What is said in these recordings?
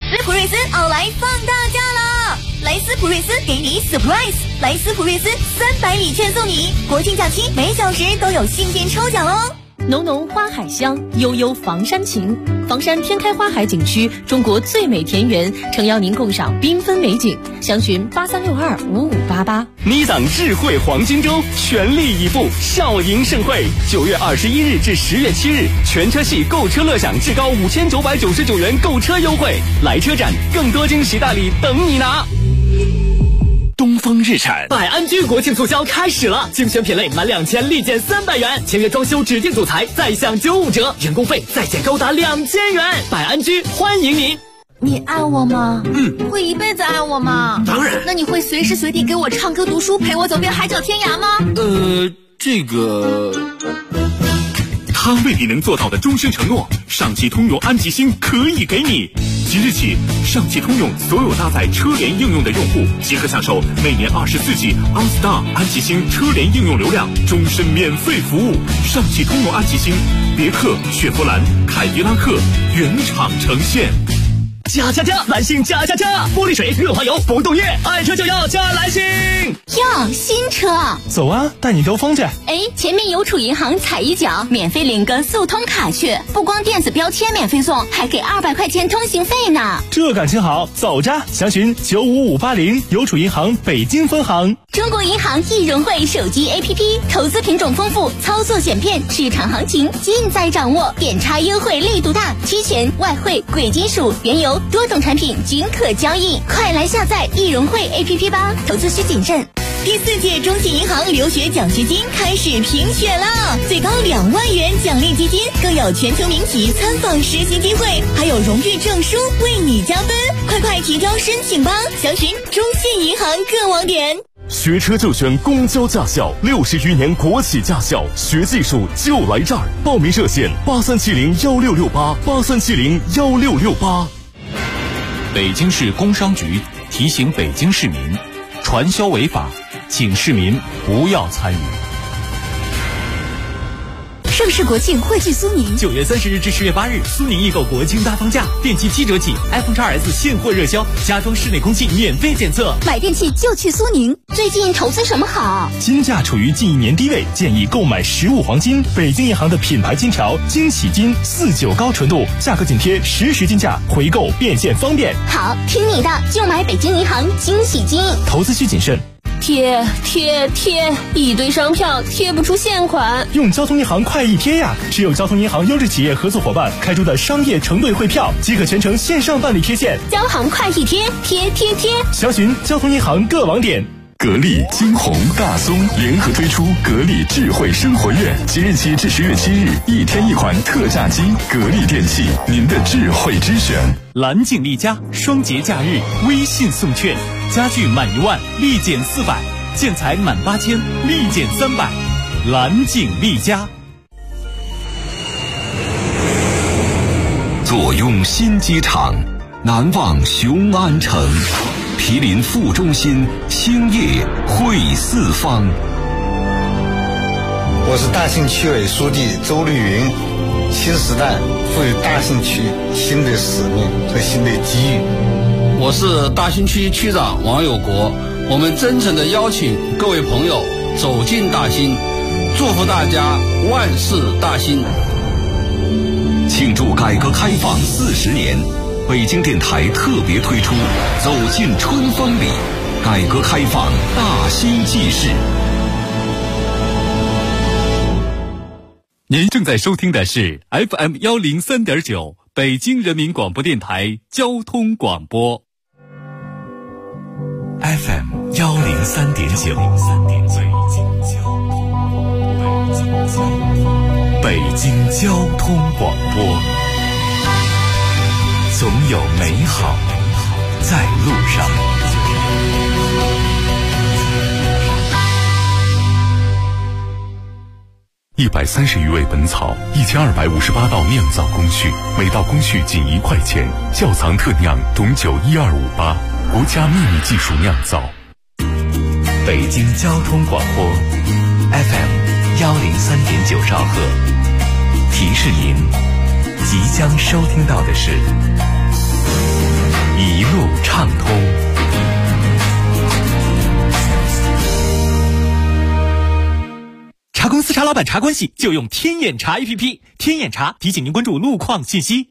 斯普锐斯奥莱放大假啦！莱斯普锐斯给你 surprise， 莱斯普锐斯300礼券送你，国庆假期每小时都有新鲜抽奖哦！ 浓浓花海香，悠悠房山情。房山天开花海景区，中国最美田园，诚邀您共赏缤纷美景。详询83625588。 你党智慧黄金周全力以赴，少赢盛会，9月21日至10月7日，全车系购车乐享至高5999元购车优惠，来车展，更多惊喜大礼等你拿。东风日产百安居国庆促销开始了，精选品类满2000立减300元，签约装修指定主材再享95折，人工费再减高达2000元。百安居欢迎您。 你爱我吗？会一辈子爱我吗？ 当然。 那你会随时随地给我唱歌读书，陪我走遍海角天涯吗？ 这个他未必能做到的终身承诺，上汽通用安吉星可以给你。即日起，上汽通用所有搭载车联应用的用户，即可享受每年24G OnStar 安吉星车联应用流量，终身免费服务。上汽通用安吉星，别克、雪佛兰、凯迪拉克原厂呈现。 加加加，蓝星加加加！玻璃水、润滑油、不动液，爱车就要加蓝星。 哟，新车！ 走啊，带你兜风去。 前面邮储银行踩一脚，免费领个速通卡去，不光电子标签免费送，还给200块钱通行费呢。 这感情好，走着！详询95580，邮储银行北京分行。 中国银行易融汇手机 APP， 投资品种丰富，操作简便，市场行情尽在掌握，点差优惠力度大，期权、外汇、贵金属、原油多种产品均可交易，快来下载易融汇 APP 吧！投资需谨慎。第4届中信银行留学奖学金开始评选啦，最高2万元奖励基金，更有全球名企参访实习机会，还有荣誉证书为你加分，快提交申请吧！详询中信银行各网点。 学车就选公交驾校，60余年国企驾校，学技术就来这儿。报名热线83701668，83701668。 北京市工商局提醒北京市民，传销违法，请市民不要参与。 盛世国庆汇聚苏宁 ，9月30日至10月8日，苏宁易购国庆大放价，电器7折起 ，iPhone XS 现货热销，家装室内空气免费检测， 买电器就去苏宁。最近投资什么好？ 金价处于近1年低位，建议购买实物黄金。北京银行的品牌金条惊喜金49高纯度，价格紧贴实时金价，回购变现方便。 好，听你的，就买北京银行惊喜金。 投资需谨慎。 贴，一堆商票贴不出现款。 用交通银行快易贴呀！只有交通银行优质企业合作伙伴开出的商业承兑汇票，即可全程线上办理贴现。 交行快易贴，贴。 详询交通银行各网点。 格力、金鸿、大松联合推出格力智慧生活月，即日起至10月7日，1天1款特价机。格力电器，您的智慧之选。 蓝景丽家双节假日微信送券，家具满1万立减400，建材满8000立减300。蓝景丽家。 坐拥新机场，难忘雄安城。毗邻副中心，兴业汇四方。 我是大兴区委书记周绿云。新时代赋予大兴区新的使命和新的机遇。 我是大兴区区长王有国。我们真诚地邀请各位朋友走进大兴，祝福大家万事大兴。 庆祝改革开放40年。北京电台特别推出走进春风里，改革开放大兴纪事。 您正在收听的是 FM 103.9北京人民广播电台交通广播。 FM 103.9北京交通广播。总有美好在路上。 130余味本草，1258道酿造工序，每道工序仅1块钱。窖藏特酿董酒12588，国家秘密技术酿造。 北京交通广播 FM 103.9兆赫，提示您即将收听到的是一路畅通。 茶公司茶老板茶关系就用天眼查 APP， 天眼查提醒您关注路况信息。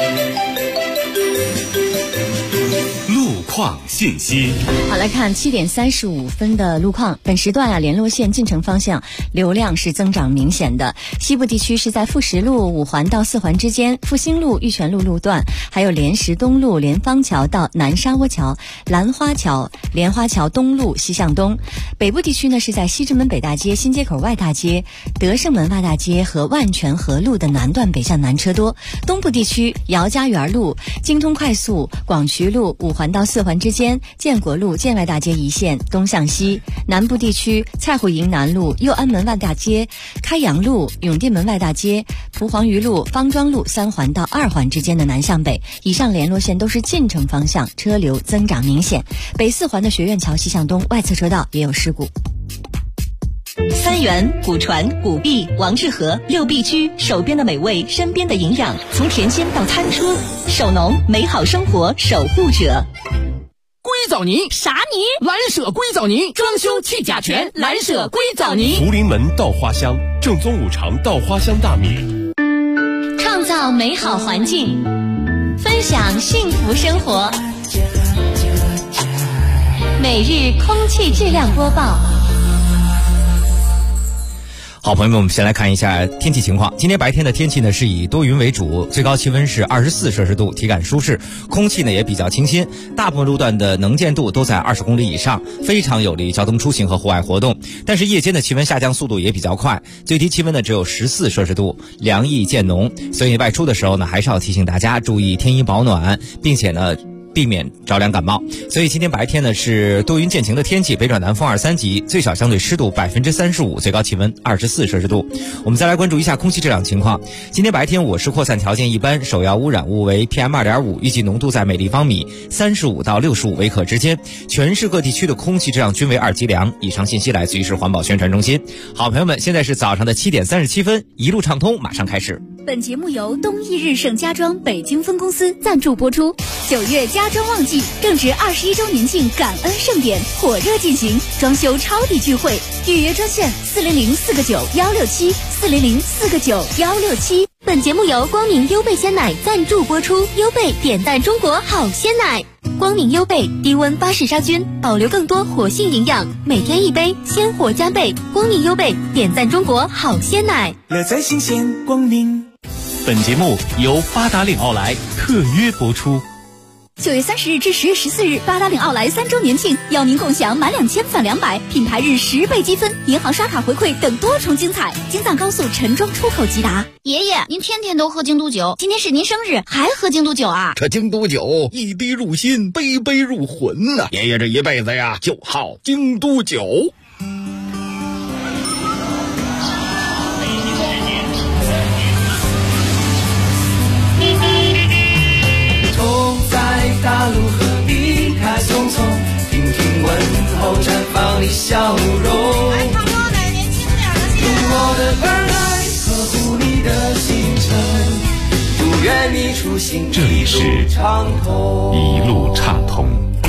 路况信息。 好，来看7点35分的路况。本时段联络线进城方向流量是增长明显的。西部地区是在富石路5环到4环之间，复兴路、玉泉路路段，还有莲石东路莲芳桥到南沙窝桥、兰花桥、莲花桥东路西向东。北部地区呢是在西直门北大街、新街口外大街、德胜门外大街和万泉河路的南段北向南车多。东部地区姚家园路、京通快速、广渠路5环到4环之间，建国路建外大街一线东向西。南部地区蔡虎营南路、右安门外大街、开阳路、永定门外大街、蒲黄榆路、方庄路3环到2环之间的南向北。以上联络线都是进城方向，车流增长明显。北4环的学院桥西向东外侧车道也有事故。 三元、古传、古碧、王致和6必居，手边的美味，身边的营养，从甜鲜到餐车，手农美好生活守护者。 硅藻泥啥泥？ 蓝舍硅藻泥，装修去甲醛，蓝舍硅藻泥。 福临门稻花香，正宗5常稻花香大米。 创造美好环境，分享幸福生活。每日空气质量播报。 好，朋友们，我们先来看一下天气情况。今天白天的天气呢是以多云为主，最高气温是24摄氏度，体感舒适，空气呢也比较清新，大部分路段的能见度都在20公里以上，非常有利交通出行和户外活动。但是夜间的气温下降速度也比较快，最低气温呢只有14摄氏度，凉意渐浓，所以外出的时候呢还是要提醒大家注意添衣保暖，并且呢避免着凉感冒。所以今天白天呢是多云见晴的天气，北转南风2、3级，最小相对湿度35%，最高气温24摄氏度。我们再来关注一下空气质量情况。今天白天我市扩散条件一般，首要污染物为 PM2.5， 预计浓度在每立方米35到65微克之间，全市各地区的空气质量均为2级良。以上信息来自于市环保宣传中心。好，朋友们，现在是早上的7点37分，一路畅通马上开始。 本节目由东易日盛家装北京分公司赞助播出。9月家装旺季，正值21周年庆感恩盛典火热进行，装修超抵聚会，预约专线400-4个9-167，400-4个9-167。本节目由光明优贝鲜奶赞助播出，优贝点赞中国好鲜奶。光明优贝低温巴氏杀菌，保留更多活性营养，每天1杯，鲜活加倍。光明优贝点赞中国好鲜奶， 乐在新鲜光明。本节目由八达岭奥莱特约播出。 9月30日至10月14日，八达岭奥莱3周年庆，邀您共享满2000返200，品牌日10倍积分，银行刷卡回馈等多重精彩。京藏高速陈庄出口即达。爷爷，您天天都喝京都酒，今天是您生日，还喝京都酒啊？ 这京都酒一滴入心，杯杯入魂呐！爷爷这一辈子呀，就好京都酒。 大路何必太匆匆，听听问候，绽放你笑容。用我的耳来呵护你的行程，祝愿你出行这里是一路畅通。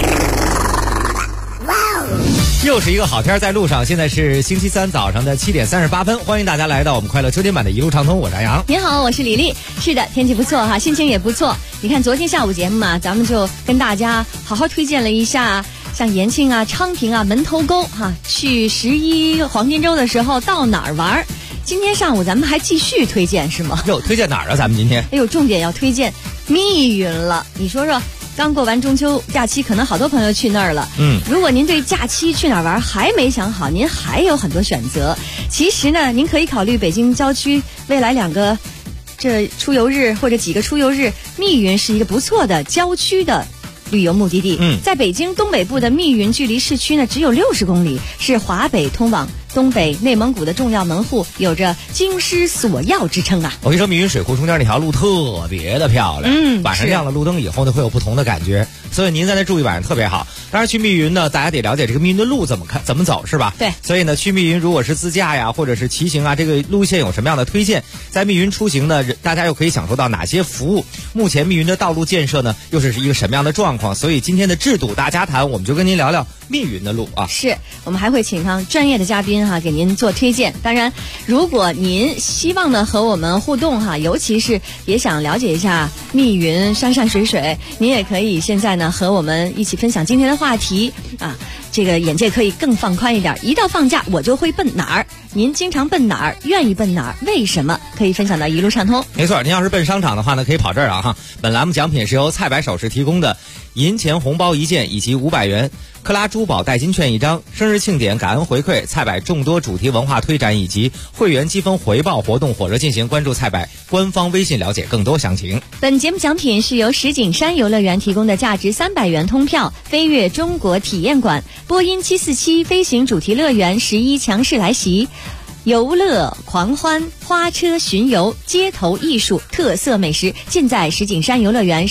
又是一个好天在路上，现在是星期三早上的7点38分，欢迎大家来到我们快乐秋天版的一路畅通，我是杨洋。 您好，我是李丽。是的，天气不错哈，心情也不错。你看昨天下午节目嘛，咱们就跟大家好好推荐了一下像延庆啊、昌平啊、门头沟哈，去11黄金周的时候到哪儿玩。今天上午咱们还继续推荐是吗？ 哟，推荐哪儿啊？咱们今天哎呦，重点要推荐密云了。你说说，刚过完中秋假期，可能好多朋友去那儿了。如果您对假期去哪儿玩还没想好，您还有很多选择。其实呢，您可以考虑北京郊区未来2个这出游日或者几个出游日，密云是一个不错的郊区的旅游目的地。在北京东北部的密云，距离市区呢只有60公里，是华北通往东北内蒙古的重要门户，有着京师索要之称啊。 我跟你说，密云水库中间那条路特别的漂亮。晚上亮了路灯以后呢，会有不同的感觉。 所以您在那住一晚上特别好。当然去密云呢，大家得了解这个密云的路怎么走，是吧？ 对。 所以呢，去密云如果是自驾呀，或者是骑行啊，这个路线有什么样的推荐？在密云出行呢，大家又可以享受到哪些服务？目前密云的道路建设呢，又是一个什么样的状况？所以今天的智堵大家谈，我们就跟您聊聊密云的路啊。 是，我们还会请上专业的嘉宾哈，给您做推荐。当然，如果您希望呢和我们互动哈，尤其是也想了解一下密云山山水水，您也可以现在呢和我们一起分享今天的话题啊。这个眼界可以更放宽一点，一到放假我就会奔哪儿？您经常奔哪儿？愿意奔哪儿？为什么？可以分享到一路畅通。 没错，您要是奔商场的话呢，可以跑这儿啊哈。本栏目奖品是由菜百首饰提供的银钱红包1件以及500元克拉珠宝代金券1张，生日庆典感恩回馈，菜百众多主题文化推展以及会员积分回报活动火热进行，关注菜百官方微信了解更多详情。 本节目奖品是由石景山游乐园提供的价值300元通票，飞跃中国体验馆、波音747飞行主题乐园11强势来袭。游乐狂欢、花车巡游、街头艺术、特色美食，尽在石景山游乐园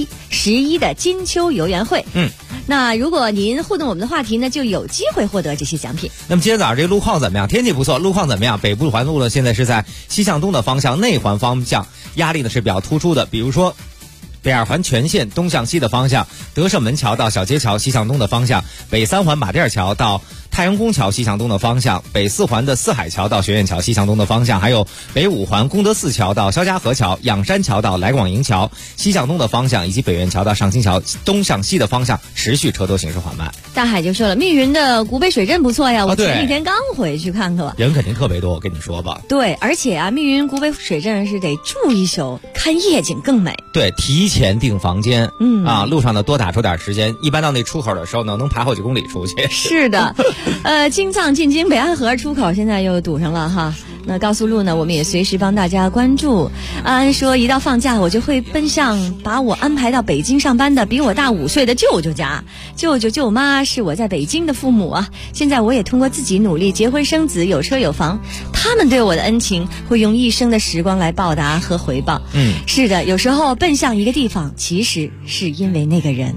11的金秋游园会。那如果您互动我们的话题呢，就有机会获得这些奖品。 那么今天早上这个路况怎么样？天气不错，路况怎么样？北部环路呢，现在是在西向东的方向，内环方向压力呢是比较突出的，比如说北二环全线东向西的方向，德胜门桥到小街桥西向东的方向，北三环马甸桥到太阳宫桥西向东的方向，北四环的四海桥到学院桥西向东的方向，还有北五环功德寺桥到肖家河桥、仰山桥到来广营桥西向东的方向，以及北苑桥到上清桥东向西的方向持续车多行驶缓慢。 大海就说了，密云的古北水镇不错呀，我前几天刚回去看过， 人肯定特别多，我跟你说吧。 对，而且啊，密云古北水镇是得住一宿，看夜景更美。 对，提前订房间，路上呢多打出点时间，一般到那出口的时候呢，能排好几公里出去。 是的，京藏进京北安河出口现在又堵上了哈。那高速路呢，我们也随时帮大家关注。安安说，一到放假我就会奔向把我安排到北京上班的比我大5岁的舅舅家。舅舅舅妈是我在北京的父母啊，现在我也通过自己努力结婚生子，有车有房，他们对我的恩情会用一生的时光来报答和回报。是的，有时候奔向一个地方，其实是因为那个人。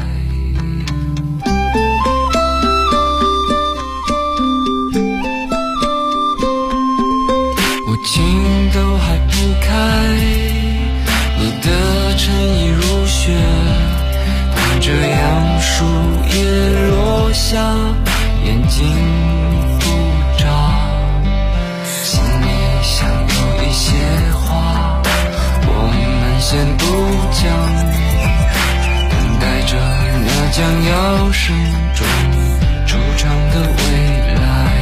情都还不开，你的诚意如雪，看着杨树叶落下，眼睛不眨，心里想有一些话，我们先不讲，等待着那将要生中惆怅的未来。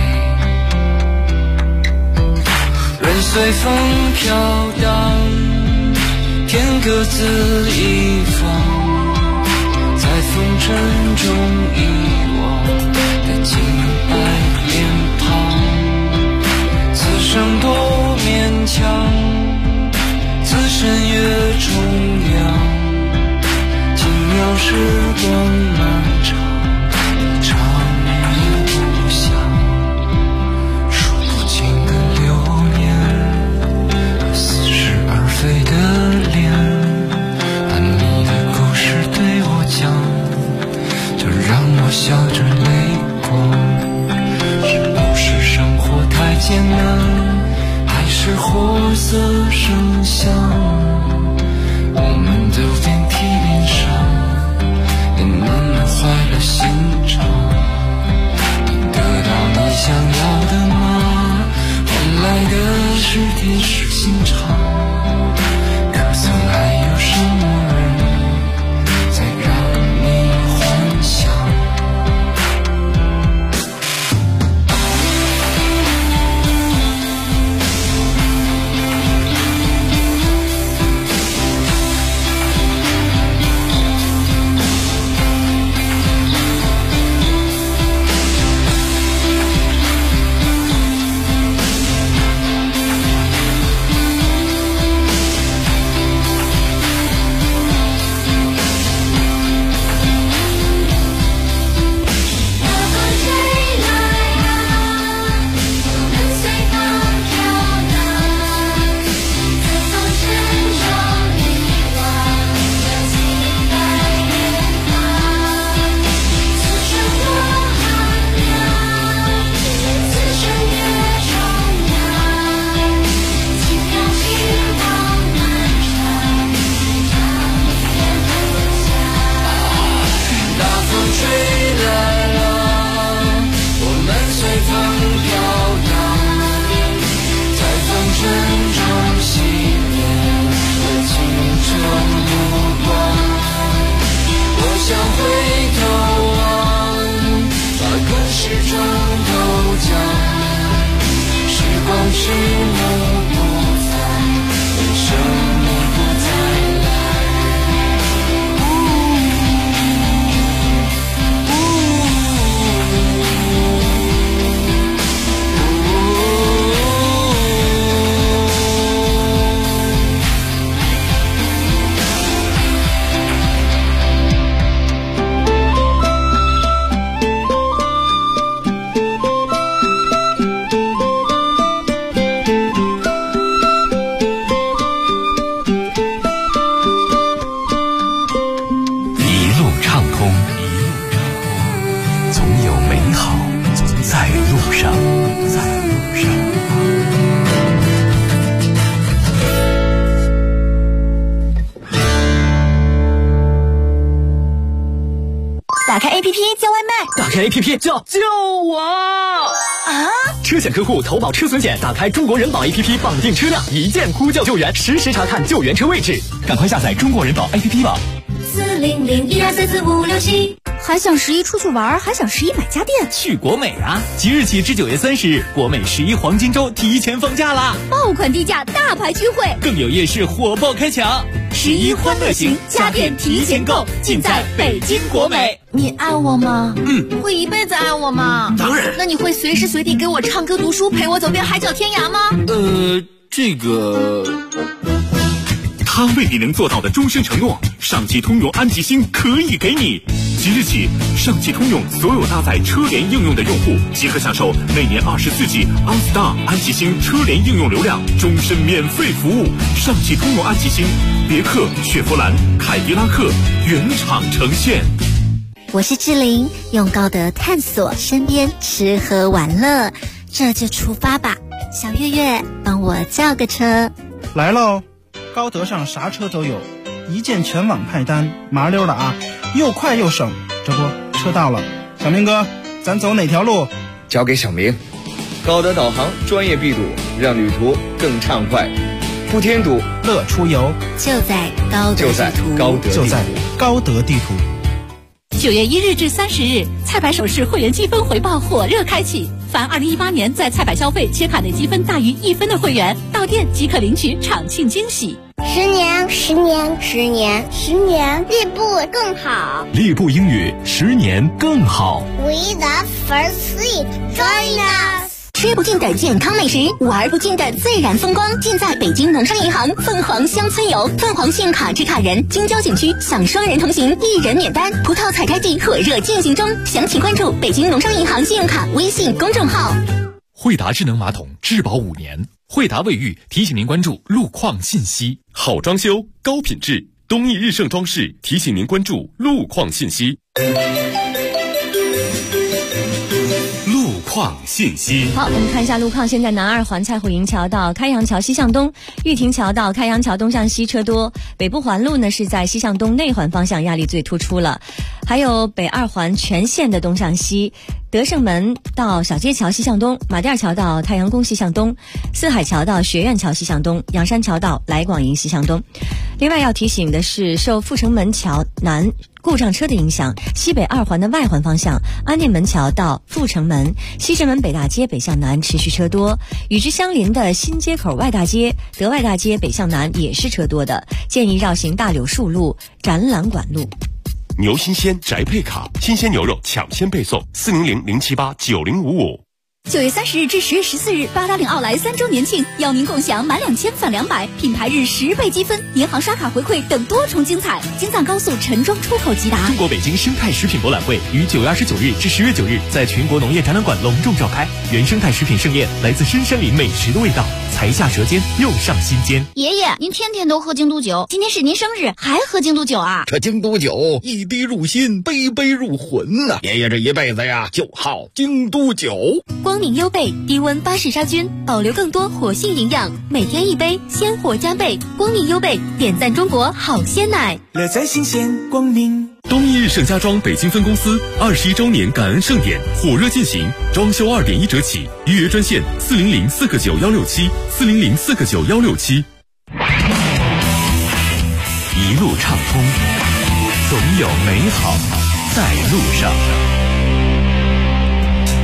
任随风飘荡，天各自一方，在风尘中遗忘的清白脸庞，此生多勉强，此身越重阳，轻描时光漫长，一场也不想，数不清的流飞的脸，把你的故事对我讲，就让我笑着泪光。是不是生活太艰难，还是活色生香？我们都遍体鳞伤，也慢慢坏了心肠。你得到你想要的吗？换来的是铁石心肠。曾还有什么人在让你幻想？ 是我不在，人生你不再来。 打开 APP 叫外卖， 打开 APP 叫救我啊！ 车险客户投保车损险，打开中国人保 APP 绑定车辆，一键呼叫救援，实时查看救援车位置。 赶快下载中国人保 APP 吧。 40012344567。还想11出去玩，还想11买家电， 去国美啊！即日起至9月30日，国美11黄金周提前放假啦！ 爆款低价，大牌聚会， 更有夜市火爆开抢！11欢乐行，家电提前购，尽在北京国美。 你爱我吗？会一辈子爱我吗？ 当然。 那你会随时随地给我唱歌读书，陪我走遍海角天涯吗？ 这个。 他为你能做到的终身承诺，上汽通用安吉星可以给你。即日起，上汽通用所有搭载车联应用的用户即可享受每年24G OnStar 安吉星车联应用流量，终身免费服务。上汽通用安吉星，别克、雪佛兰、凯迪拉克原厂呈现。 我是志玲，用高德探索身边吃喝玩乐，这就出发吧。小月月，帮我叫个车。 来喽！高德上啥车都有，一键全网派单，麻溜的啊，又快又省。这不，车到了，小明哥，咱走哪条路？ 交给小明。高德导航专业闭堵，让旅途更畅快，不添堵， 乐出游。 就在高德地图， 就在高德地图。 9月1日至30日，菜百首饰会员积分回报火热开启。凡2018年在菜百消费且卡内积分大于1分的会员，到店即可领取场庆惊喜。 10年，10年，10年，10年，利布更好。 利布英语10年更好。 We love first sweet. Join us. 吃不尽的健康美食，玩不尽的自然风光，尽在北京农商银行凤凰乡村游。凤凰信用卡持卡人京郊景区享双人同行，1人免单。葡萄采摘季火热进行中，详情关注北京农商银行信用卡微信公众号。 惠达智能马桶质保5年，惠达卫浴提醒您关注路况信息。 好装修，高品质，东义日盛装饰提醒您关注路况信息。 路况信息。 好，我们看一下路况。现在南2环蔡虎营桥到开阳桥西向东，玉亭桥到开阳桥东向西车多。北部环路呢是在西向东内环方向压力最突出了。还有北2环全线的东向西，德胜门到小街桥西向东，马甸桥到太阳宫西向东，四海桥到学院桥西向东，阳山桥到来广营西向东。另外要提醒的是，受阜成门桥南故障车的影响，西北2环的外环方向安定门桥到阜成门、西直门北大街北向南持续车多，与之相邻的新街口外大街、德外大街北向南也是车多的，建议绕行大柳树路、展览馆路。 牛新鲜宅配卡，新鲜牛肉抢先配送，400-078-9055。 9月30日至10月14日，八达岭奥莱3周年庆，邀您共享满2000返200，品牌日10倍积分，银行刷卡回馈等多重精彩。京藏高速陈庄出口即达。 中国北京生态食品博览会于9月29日至10月9日在全国农业展览馆隆重召开，原生态食品盛宴来自深山里美食的味道，才下舌尖又上心间。 爷爷，您天天都喝京都酒，今天是您生日还喝京都酒啊？ 这京都酒一滴入心，杯杯入魂呐！爷爷这一辈子呀就好京都酒。 光明优贝低温巴氏杀菌，保留更多活性营养，每天一杯，鲜活加倍。光明优贝点赞中国好鲜奶， 乐在新鲜光明。 东义日盛家装北京分公司21周年感恩盛典火热进行，装修2.1折起，预约专线400-499-167，400-499-167。 一路畅通，总有美好在路上。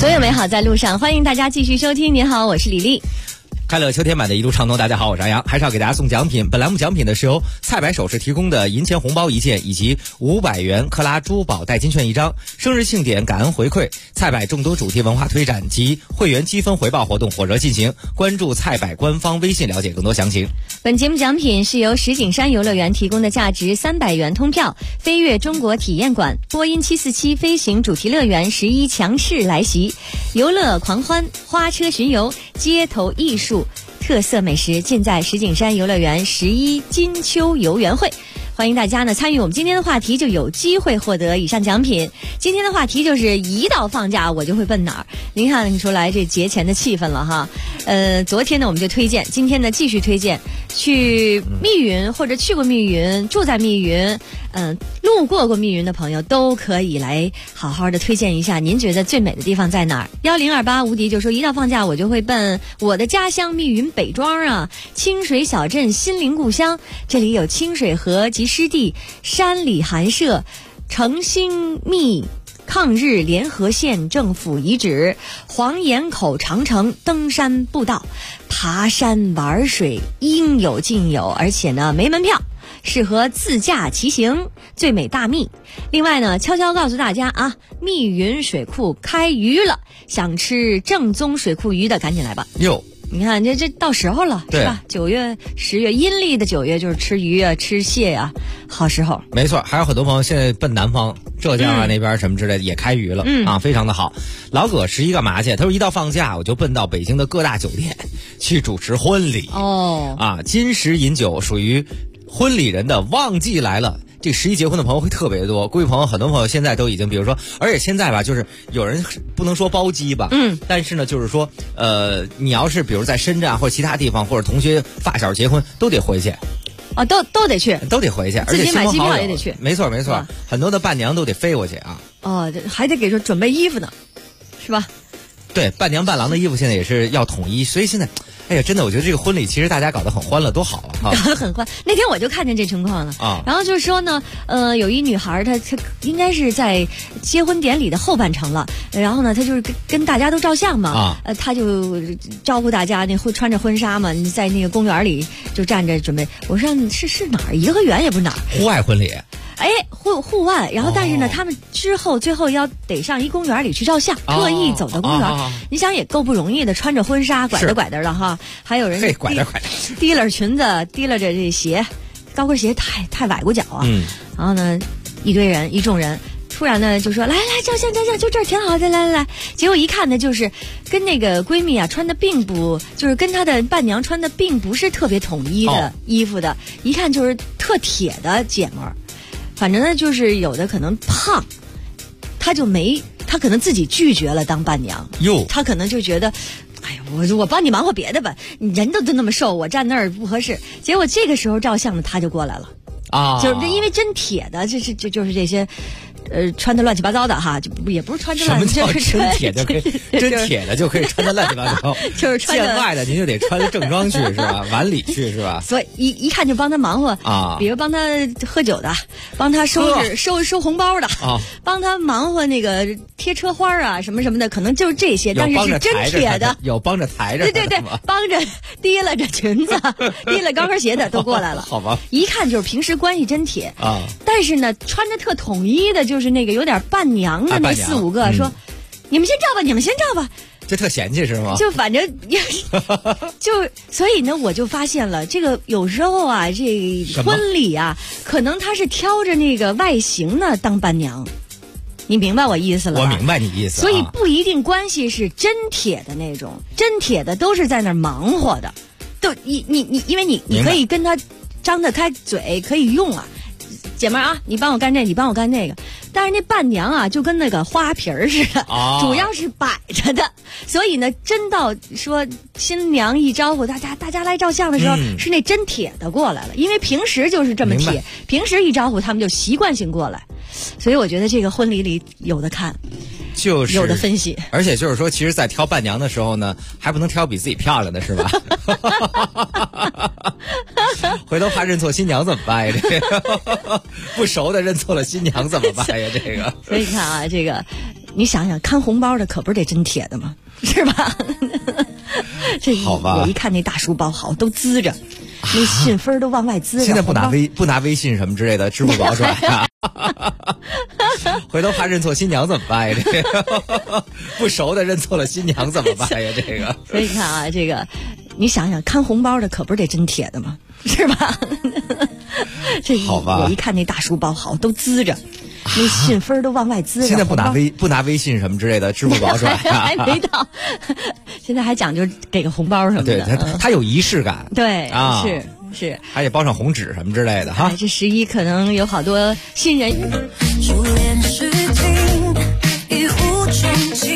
所有美好在路上，欢迎大家继续收听。您好，我是李丽。 快乐秋天版的一路畅通，大家好，我是杨洋，还是要给大家送奖品。本栏目奖品呢是由菜百首饰提供的银钱红包1件，以及500元克拉珠宝代金券1张。生日庆典感恩回馈，菜百众多主题文化推展及会员积分回报活动火热进行，关注菜百官方微信了解更多详情。 本节目奖品是由石景山游乐园提供的价值300元通票，飞跃中国体验馆、波音747飞行主题乐园11强势来袭，游乐狂欢、花车巡游、街头艺术、特色美食尽在石景山游乐园11金秋游园会。欢迎大家呢参与我们今天的话题，就有机会获得以上奖品。今天的话题就是一到放假我就会奔哪儿。您看出来这节前的气氛了哈。昨天呢我们就推荐，今天呢继续推荐，去密云或者去过密云、住在密云、路过密云的朋友都可以来好好的推荐一下，您觉得最美的地方在哪儿？1028无敌就说一到放假我就会奔我的家乡密云北庄啊，清水小镇心灵故乡，这里有清水河及湿地、山里寒舍、诚心密抗日联合县政府遗址、黄岩口长城登山步道，爬山玩水应有尽有，而且呢没门票，适合自驾骑行，最美大密。另外呢，悄悄告诉大家啊，密云水库开鱼了，想吃正宗水库鱼的赶紧来吧。 哟， 你看这到时候了，是吧？9月、10月，阴历的9月就是吃鱼啊、吃蟹啊，好时候。 没错，还有很多朋友现在奔南方，浙江啊那边什么之类的也开鱼了，啊，非常的好。老葛11干嘛去？他说一到放假我就奔到北京的各大酒店去主持婚礼。 哦， 啊，金石饮酒属于婚礼人的旺季来了。这11结婚的朋友会特别多，估计很多朋友现在都已经，比如说，而且现在吧，就是有人不能说包机吧，但是呢，就是说，你要是比如在深圳啊或者其他地方，或者同学发小结婚，都得回去。 啊，都得去， 都得回去，而且自己买机票也得去。 没错，很多的伴娘都得飞过去啊。 哦，还得给说准备衣服呢，是吧？ 对，伴娘伴郎的衣服现在也是要统一，所以现在，哎呀，真的，我觉得这个婚礼其实大家搞得很欢乐，多好啊！ 搞得很欢。那天我就看见这情况了啊。然后就是说呢，有一女孩，她应该是在结婚典礼的后半程了，然后呢，她就是跟大家都照相嘛，她就招呼大家，会穿着婚纱嘛，你在那个公园里就站着准备。我说是哪儿？颐和园也不是哪儿， 户外婚礼。 哎，户外，然后但是呢，他们最后要得上一公园里去照相，特意走到公园，你想也够不容易的，穿着婚纱，拐着拐的哈，还有人拐着提了裙子，提了着这鞋，高跟鞋太崴过脚啊，然后呢，一众人。突然呢，就说来照相，就这儿挺好的，来。结果一看呢，就是跟那个闺蜜啊穿的并不，就是跟她的伴娘穿的并不是特别统一的衣服的，一看就是特铁的姐们儿。反正呢，就是有的可能胖，她可能自己拒绝了当伴娘。 哟， 她可能就觉得，哎呀，我帮你忙活别的吧，你人都那么瘦，我站那儿不合适。结果这个时候照相的她就过来了啊，就是因为真铁的，就是这些。穿的乱七八糟的哈，也不是穿的乱七八糟， 真铁就可以，真铁的就可以穿的乱七八糟， 就是穿见外的您就得穿着正装去是吧？晚礼去是吧？ 所以一看就帮他忙活啊，比如帮他喝酒的，帮他收红包的，帮他忙活那个贴车花啊什么的，可能就是这些，但是是真铁的， 有帮着抬着， 对，帮着提了着裙子，提了高跟鞋的都过来了， 好吧？ 一看就是平时关系真铁啊，但是呢，穿着特统一的。就是那个有点伴娘的那4、5个说，你们先照吧， 就特嫌弃是吗？ 就反正所以呢，我就发现了这个有时候啊，这婚礼啊，可能他是挑着那个外形呢当伴娘，你明白我意思了吧？ 我明白你意思， 所以不一定关系是真铁的那种，真铁的都是在那儿忙活的，都你因为你可以跟他张得开嘴，可以用啊。姐妹啊，你帮我干这，你帮我干那个。但是那伴娘啊，就跟那个花瓶似的，主要是摆着的。所以呢，真到说新娘一招呼大家来照相的时候，是那真铁的过来了。因为平时就是这么铁，平时一招呼他们就习惯性过来。所以我觉得这个婚礼里有的看。 就是有的分析， 而且就是说，其实，在挑伴娘的时候呢，还不能挑比自己漂亮的，是吧？回头怕认错新娘怎么办呀？这个不熟的认错了新娘怎么办呀？这个， 所以你看啊，这个你想想，看红包的可不是得真铁的吗？是吧？这好吧， 我一看那大书包好都滋着，那信封都往外滋着。 现在不拿微信什么之类的，支付宝转呀。回头怕认错新娘怎么办呀？这个不熟的认错了新娘怎么办呀？这个。 所以你看啊，这个你想想，看红包的可不是得真铁的吗？是吧？这好吧， 我一看那大书包好都滋着。那信封都往外滋着。 现在不拿微信什么之类的，支付宝转呀。 还没到，现在还讲究给个红包什么的。 对，它有仪式感。 对啊， 是， 还得包上红纸什么之类的哈。 这11可能有好多新人。 初恋时听一呼冲进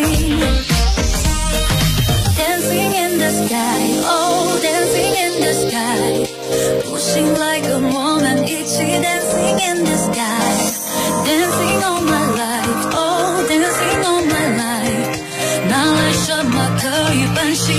Dancing in the sky, oh dancing in the sky 不信来跟我们一起 Dancing in the sky Dancing all my life, oh dancing all my life 哪来什么可以翻新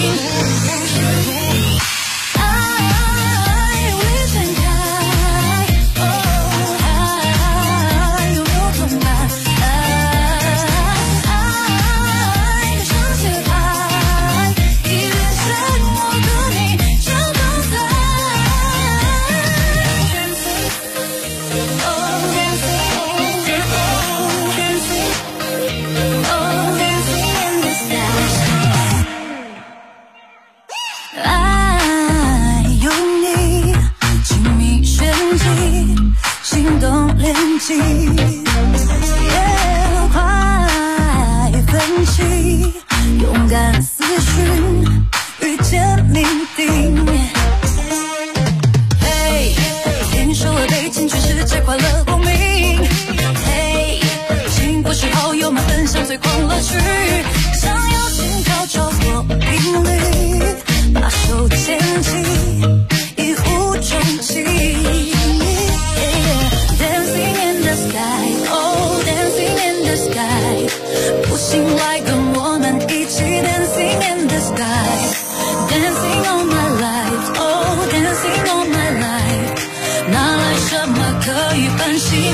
快奋起勇敢思绪遇见命定嘿听说了北京全世界快乐光明嘿经过时好友们分享最狂乐趣想要心跳超过频率把手牵起一呼冲起不信来跟我们一起 Dancing in the sky Dancing all my life Oh dancing all my life 哪来什么可以翻新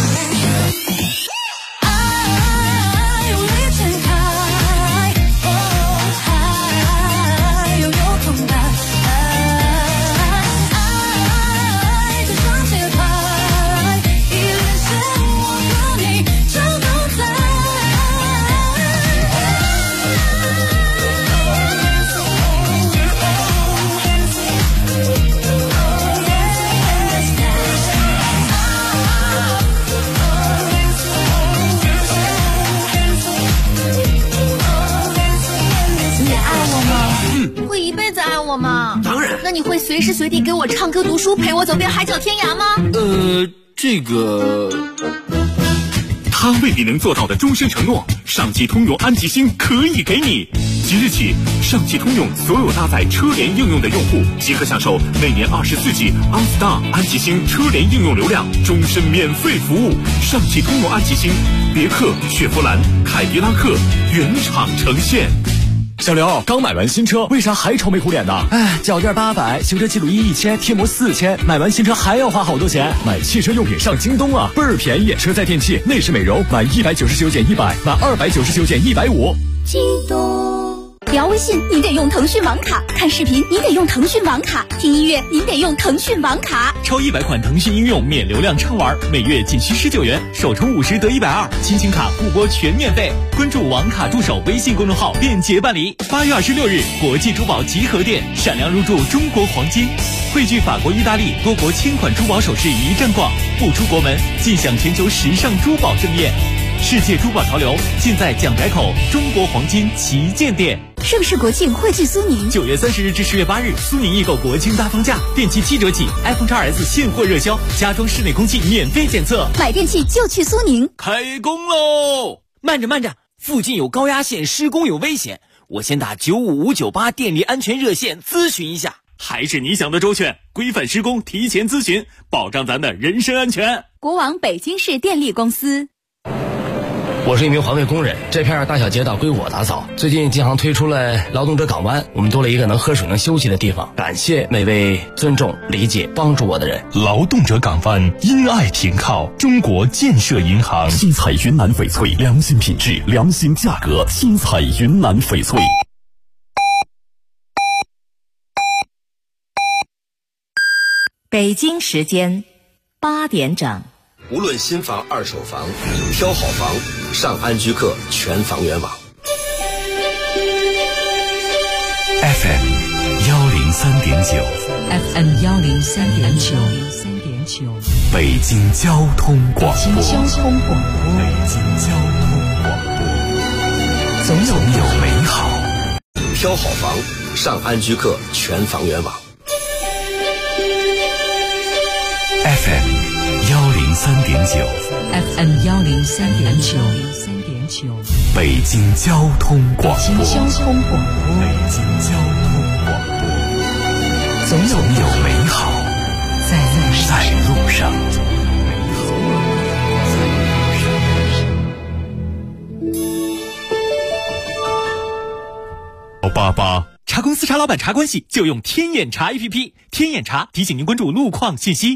那你会随时随地给我唱歌读书陪我走遍海角天涯吗？ 这个他未必能做到的终身承诺，上汽通用安吉星可以给你。即日起，上汽通用所有搭载车联应用的用户即可享受每年24G OnStar 安吉星车联应用流量，终身免费服务。上汽通用安吉星，别克、雪佛兰、凯迪拉克原厂呈现。 小刘刚买完新车，为啥还愁眉苦脸的？ 脚垫800，行车记录仪1000，贴膜4000，买完新车还要花好多钱。 买汽车用品上京东啊，倍儿便宜！车载电器、内饰美容，满199减100，满299减150。 京东。聊微信您得用腾讯网卡，看视频您得用腾讯网卡，听音乐您得用腾讯网卡。 超100款腾讯应用免流量畅玩，每月仅需19元，首充50得120，亲情卡互拨全免费。关注网卡助手微信公众号便捷办理。8月26日，国际珠宝集合店闪亮入驻中国黄金，汇聚法国、意大利多国千款珠宝首饰一站逛，不出国门尽享全球时尚珠宝盛宴。世界珠宝潮流尽在蒋宅口中国黄金旗舰店。 盛世国庆汇聚苏宁 ，9月30日至10月8日，苏宁易购国庆大放价，电器7折起 ，iPhone XS 现货热销，家装室内空气免费检测， 买电器就去苏宁。 开工喽！慢着，附近有高压线，施工有危险，我先打95598电力安全热线咨询一下。 还是你想的周全，规范施工，提前咨询，保障咱的人身安全。 国网北京市电力公司。 我是一名环卫工人，这片大小街道归我打扫。最近京杭推出了劳动者港湾，我们多了一个能喝水能休息的地方。感谢每位尊重、理解、帮助我的人。 劳动者港湾，因爱停靠，中国建设银行。 新彩云南翡翠，良心品质，良心价格。新彩云南翡翠。 北京时间8点整。 无论新房、二手房，挑好房，上安居客全房源网。 FM 103.9 FM 103.9 北京交通广播。 北京交通广播。 总有美好。 挑好房，上安居客全房源网。 FM 103.9 FM 103.9 北京交通广播。 北京交通广播。 总有美好在路上。 88茶公司茶老板茶关系就用天眼茶 APP， 天眼茶提醒您关注路况信息。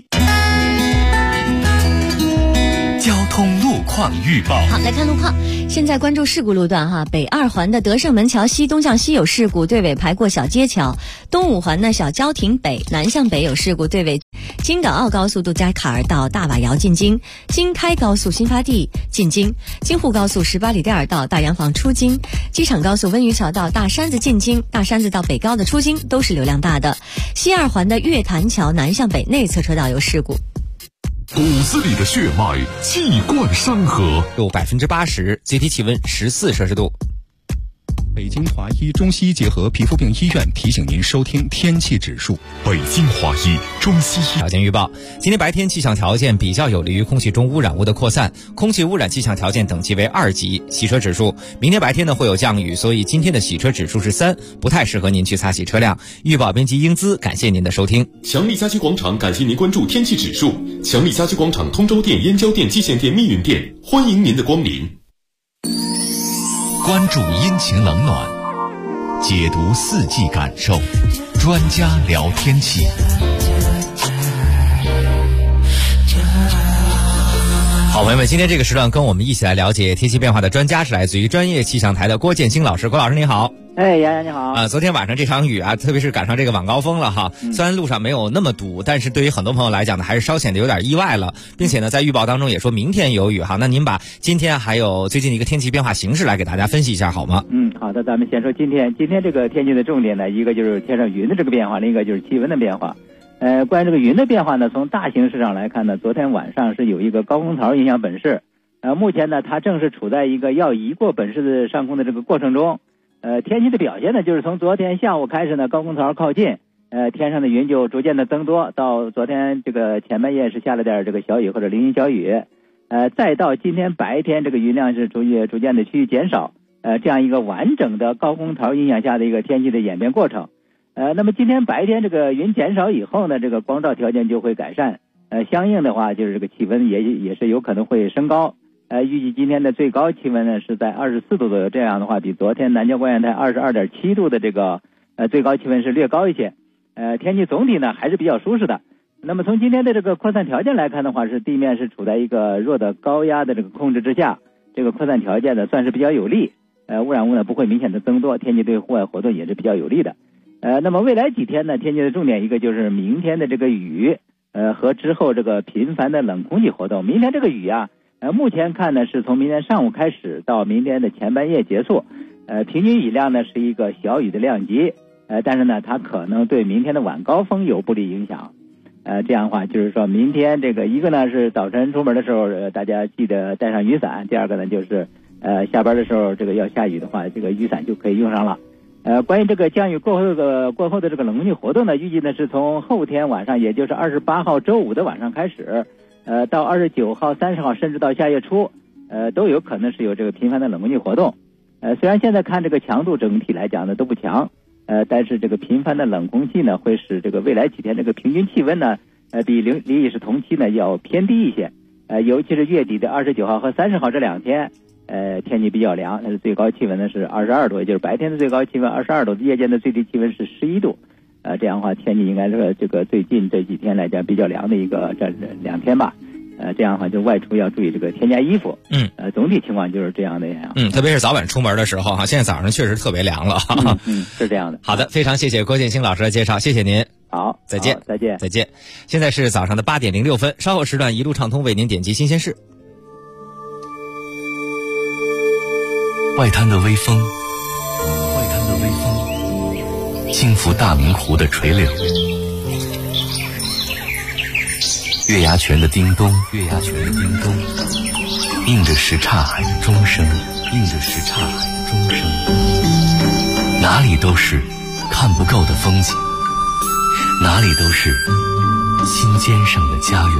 交通路况预报。 好，来看路况。现在关注事故路段哈，北2环的德胜门桥西东向西有事故，队尾排过小街桥；东5环的小郊亭北南向北有事故，队尾京港澳高速杜家坎儿到大瓦窑进京，京开高速新发地进京，京沪高速18里店儿到大洋房出京，机场高速温榆桥到大山子进京，大山子到北高的出京都是流量大的。西2环的月坛桥南向北内侧车道有事故。 骨子里的血脉，气贯山河。 有80%，最低气温14摄氏度。 北京华医中西医结合皮肤病医院提醒您收听天气指数。 北京华医中西医条件预报：今天白天气象条件比较有利于空气中污染物的扩散，空气污染气象条件等级为2级。洗车指数：明天白天呢会有降雨，所以今天的洗车指数是3，不太适合您去擦洗车辆。预报编辑英姿，感谢您的收听。 强力家居广场感谢您关注天气指数。强力家居广场通州店、燕郊店、蓟县店、密云店，欢迎您的光临。 关注阴晴冷暖，解读四季感受，专家聊天气。 好，朋友们，今天这个时段跟我们一起来了解天气变化的专家是来自于专业气象台的郭建新老师。郭老师你好。 哎，洋洋你好。 昨天晚上这场雨啊，特别是赶上这个晚高峰了哈。虽然路上没有那么堵，但是对于很多朋友来讲呢，还是稍显得有点意外了，并且呢，在预报当中也说明天有雨哈。那您把今天还有最近的一个天气变化形势来给大家分析一下好吗？ 好的，咱们先说今天这个天气的重点呢，一个就是天上云的这个变化，另一个就是气温的变化。关于这个云的变化呢，从大形势上来看呢，昨天晚上是有一个高空槽影响本市，目前呢，它正是处在一个要移过本市的上空的这个过程中。天气的表现呢，就是从昨天下午开始呢，高空槽靠近，天上的云就逐渐的增多，到昨天这个前半夜是下了点这个小雨或者零星小雨，再到今天白天这个云量是逐渐的趋于减少，这样一个完整的高空槽影响下的一个天气的演变过程。那么今天白天这个云减少以后呢，这个光照条件就会改善，相应的话就是这个气温也是有可能会升高。预计今天的最高气温呢是在24度左右，这样的话比昨天南郊观远台22.7度的这个最高气温是略高一些。天气总体呢还是比较舒适的。那么从今天的这个扩散条件来看的话，是地面是处在一个弱的高压的这个控制之下，这个扩散条件呢算是比较有利，污染物呢不会明显的增多，天气对户外活动也是比较有利的。那么未来几天呢，天气的重点一个就是明天的这个雨，和之后这个频繁的冷空气活动。明天这个雨啊，目前看呢是从明天上午开始到明天的前半夜结束，平均雨量呢是一个小雨的量级，但是呢它可能对明天的晚高峰有不利影响。这样的话就是说明天这个一个呢是早晨出门的时候，大家记得带上雨伞，第二个呢就是下班的时候这个要下雨的话，这个雨伞就可以用上了。关于这个降雨过后的这个冷空气活动呢，预计呢是从后天晚上，也就是28号周五的晚上开始，到29号、30号，甚至到下月初，都有可能是有这个频繁的冷空气活动。虽然现在看这个强度整体来讲呢都不强，但是这个频繁的冷空气呢会使这个未来几天这个平均气温呢，比离历史同期呢要偏低一些。尤其是月底的29号和30号这2天， 天气比较凉，它的最高气温呢是22度，也就是白天的最高气温22度，夜间的最低气温是11度。这样的话天气应该是这个最近这几天来讲比较凉的一个这2天吧。这样的话就外出要注意这个添加衣服。总体情况就是这样的呀。 特别是早晚出门的时候哈，现在早上确实特别凉了。 是这样的。 好的，非常谢谢郭建新老师的介绍，谢谢您。 好， 再见， 再见， 再见。现在是早上的8点06分，稍后时段一路畅通为您点击新鲜事。 外滩的微风，外滩的微风，轻拂大明湖的垂柳。月牙泉的叮咚，月牙泉的叮咚，映着什刹海的钟声，映着什刹海的钟声。哪里都是看不够的风景，哪里都是心尖上的家园。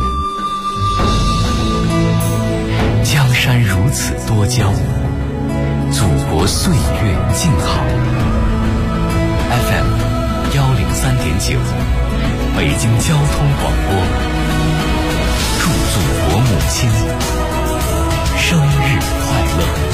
江山如此多娇，祖国岁月静好。FM 103.9，北京交通广播。祝祖国母亲生日快乐！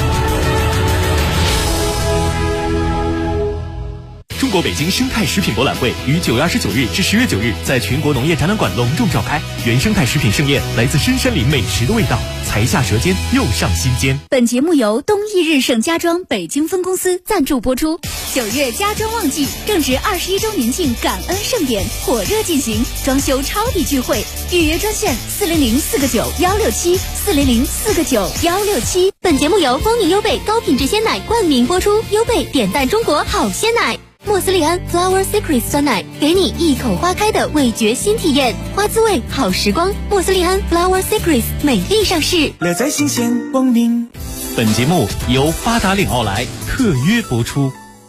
中国北京生态食品博览会于9月29日至10月9日在全国农业展览馆隆重召开，原生态食品盛宴来自深山里美食的味道，才下舌尖，又上心间。 本节目由东易日盛家装北京分公司赞助播出。9月家装旺季，正值21周年庆感恩盛典火热进行，装修超抵聚会，预约专线400-499-167，400-499-167。本节目由丰宁优贝高品质鲜奶冠名播出，优贝点赞中国好鲜奶。莫斯利安 Flower Secret 酸奶，给你一口花开的味觉新体验，花滋味好时光。莫斯利安 Flower Secret 美丽上市， 乐在新鲜光明。 本节目由八达岭奥莱特约播出。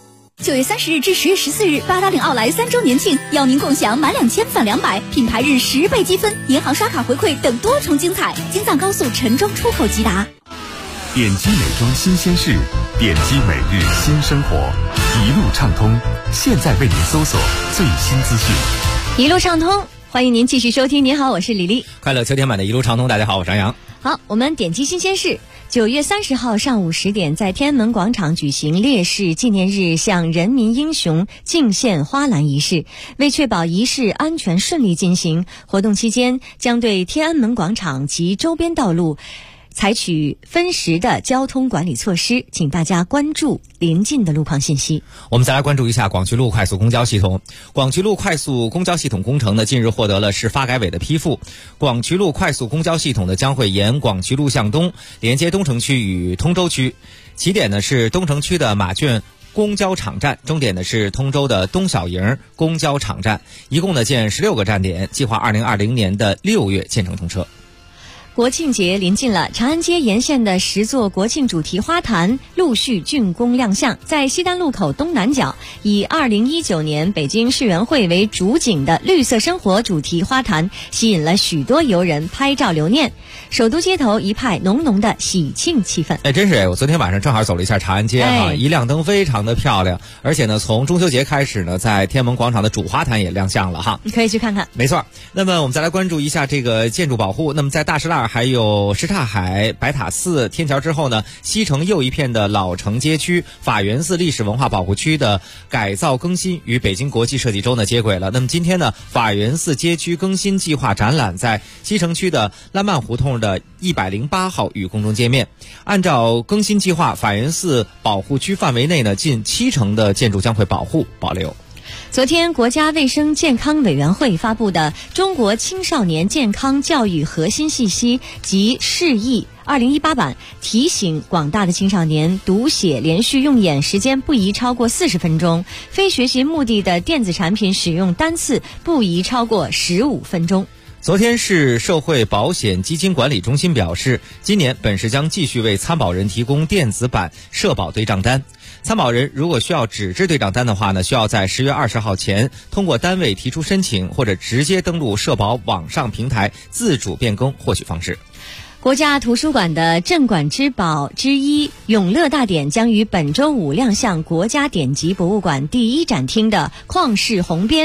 9月30日至10月14日，八达岭奥莱3周年庆，邀您共享满2000返200，品牌日10倍积分，银行刷卡回馈等多重精彩。京藏高速陈庄出口即达。 点击美妆新鲜事，点击每日新生活，一路畅通。现在为您搜索最新资讯。 一路畅通，欢迎您继续收听。您好，我是李丽。 快乐秋天版的一路畅通，大家好，我是张扬。 好，我们点击新鲜事。9月30号上午10点，在天安门广场举行烈士纪念日向人民英雄敬献花篮仪式。为确保仪式安全顺利进行，活动期间将对天安门广场及周边道路采取分时的交通管理措施，请大家关注临近的路况信息。 我们再来关注一下广渠路快速公交系统。广渠路快速公交系统工程呢，近日获得了市发改委的批复。广渠路快速公交系统呢，将会沿广渠路向东，连接东城区与通州区。起点呢是东城区的马圈公交场站，终点呢是通州的东小营公交场站，一共呢建16个站点，计划2020年的6月建成通车。 国庆节临近了，长安街沿线的10座国庆主题花坛陆续竣工亮相。在西单路口东南角，以2019年北京世园会为主景的绿色生活主题花坛，吸引了许多游人拍照留念。首都街头一派浓浓的喜庆气氛。 真是我昨天晚上正好走了一下长安街一亮灯非常的漂亮，而且呢，从中秋节开始呢，在天安门广场的主花坛也亮相了哈， 你可以去看看。 没错。那么我们再来关注一下这个建筑保护。那么在大石栏还有什刹海、白塔寺、天桥之后呢，西城又一片的老城街区法源寺历史文化保护区的改造更新与北京国际设计周呢接轨了。那么今天呢，法源寺街区更新计划展览在西城区的烂漫胡同的108号与公众见面。按照更新计划，法源寺保护区范围内呢，近70%的建筑将会保护保留。 昨天，国家卫生健康委员会发布的《中国青少年健康教育核心信息及释义2018版》提醒广大的青少年，读写连续用眼时间不宜超过40分钟，非学习目的的电子产品使用单次不宜超过15分钟。 昨天市社会保险基金管理中心表示，今年本市将继续为参保人提供电子版社保对账单。参保人如果需要纸质对账单的话呢，需要在10月20号前通过单位提出申请，或者直接登录社保网上平台自主变更获取方式。 国家图书馆的镇馆之宝之一永乐大典将于本周五亮相国家典籍博物馆第1展厅的旷世鸿编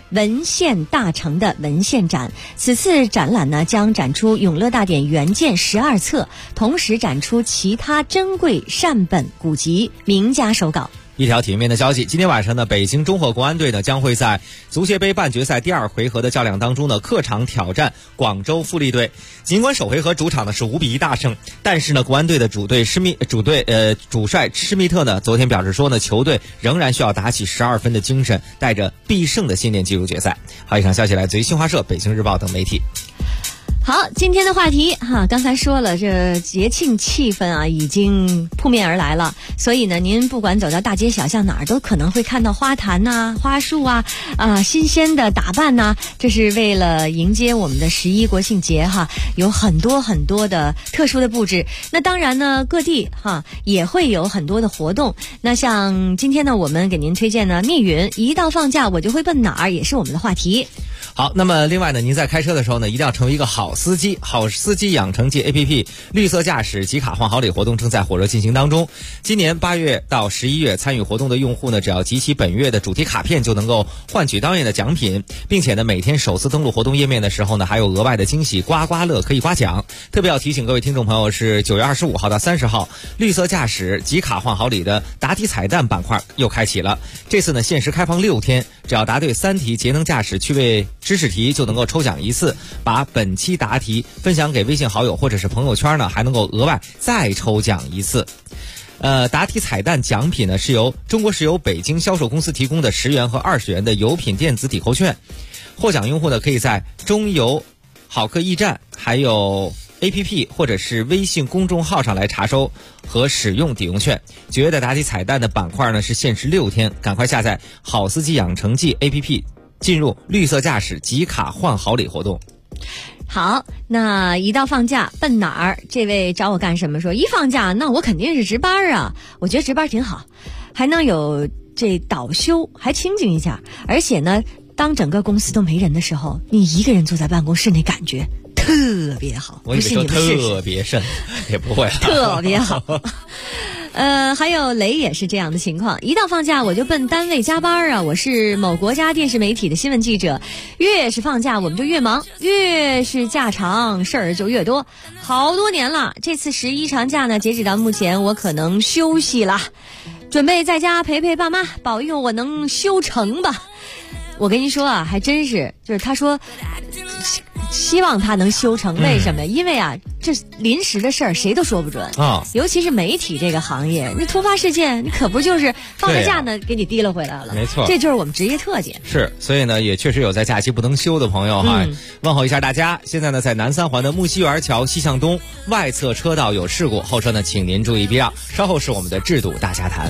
文献大成的文献展。此次展览呢，将展出永乐大典原件12册，同时展出其他珍贵善本古籍、名家手稿。 一条体育面的消息，今天晚上呢，北京中赫国安队呢将会在足协杯半决赛第2回合的较量当中呢，客场挑战广州富力队。尽管首回合主场呢是5-1大胜，但是呢，国安队的主帅施密特呢昨天表示说呢，球队仍然需要打起12分的精神，带着必胜的信念进入决赛。好，以上消息来自于新华社、北京日报等媒体。 好，今天的话题刚才说了，这节庆气氛已经扑面而来了，所以呢，您不管走到大街小巷哪儿，都可能会看到花坛呐、花束新鲜的打扮呐，这是为了迎接我们的11国庆节有很多很多的特殊的布置。那当然呢，各地也会有很多的活动。那像今天呢，我们给您推荐呢，密云一到放假我就会奔哪儿，也是我们的话题。 好，那么另外呢，您在开车的时候呢，一定要成为一个好司机。好司机养成记 APP 绿色驾驶集卡换好礼活动正在火热进行当中。今年8月到11月参与活动的用户呢，只要集齐本月的主题卡片，就能够换取当月的奖品，并且呢，每天首次登录活动页面的时候呢，还有额外的惊喜刮刮乐可以刮奖。特别要提醒各位听众朋友，是9月25号到30号，绿色驾驶集卡换好礼的答题彩蛋板块又开启了。这次呢，限时开放6天，只要答对3题节能驾驶趣味知识题就能够抽奖1次，把本期答题分享给微信好友或者是朋友圈呢，还能够额外再抽奖1次。答题彩蛋奖品呢是由中国石油北京销售公司提供的10元和20元的油品电子抵扣券。获奖用户呢可以在中油好客驿站还有 APP 或者是微信公众号上来查收和使用抵用券。9月的答题彩蛋的板块呢是限时6天，赶快下载好司机养成记 APP， 进入绿色驾驶集卡换好礼活动。 好，那一到放假奔哪儿？这位找我干什么？说一放假那我肯定是值班啊。我觉得值班挺好，还能有这倒休，还清静一下。而且呢，当整个公司都没人的时候，你一个人坐在办公室那感觉特别好。 我以为说特别甚，也不会特别好。还有雷也是这样的情况，一到放假我就奔单位加班啊。我是某国家电视媒体的新闻记者，越是放假我们就越忙，越是假长事儿就越多。好多年了，这次11长假呢，截止到目前我可能休息了，准备在家陪陪爸妈，保佑我能休成吧。我跟您说还真是，就是他说希望他能修成，为什么？因为这临时的事儿谁都说不准尤其是媒体这个行业，那突发事件你可不就是放个假呢给你提了回来了。 没错， 这就是我们职业特点。 是，所以呢也确实有在假期不能休的朋友问候一下大家。现在呢在南三环的木樨园桥西向东外侧车道有事故，后车呢请您注意避让。稍后是我们的制度大家谈。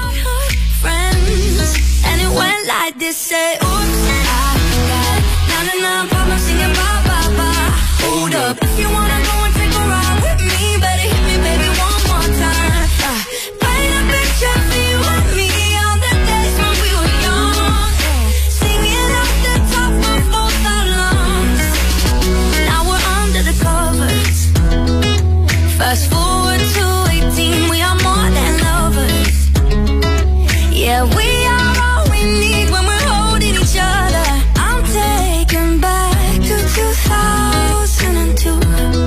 Went like this, say, oops, I got 99 problems singing bye, bye, bye. Hold up, if you wanna go and take a ride with me, better hit me, baby, one more time. Paint a picture for you and me on the days when we were young. Singing out the top of both our lungs. Now we're under the covers. Fast forward to 18, we are more than lovers. Yeah, we are need when we're holding each other. I'm taken back to 2002.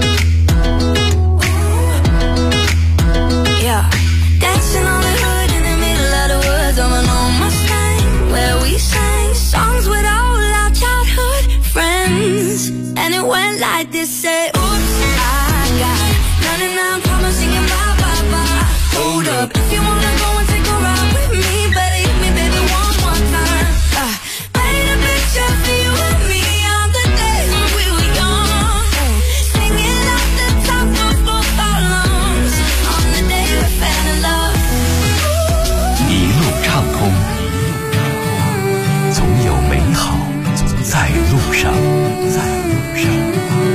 Yeah, dancing on the hood in the middle of the woods on an old Mustang, where we sang songs with all our childhood friends. And it went like this, say, oops, I got 99 problems singing bye, bye, bye. Hold up, if you wanna go and take a ride with me, better hit me, baby, one more time. Paint a picture for you and me on the days when we were young. Singing out the top of both our lungs on the day we fell in love. 一路畅通，总有美好在路上，在路上。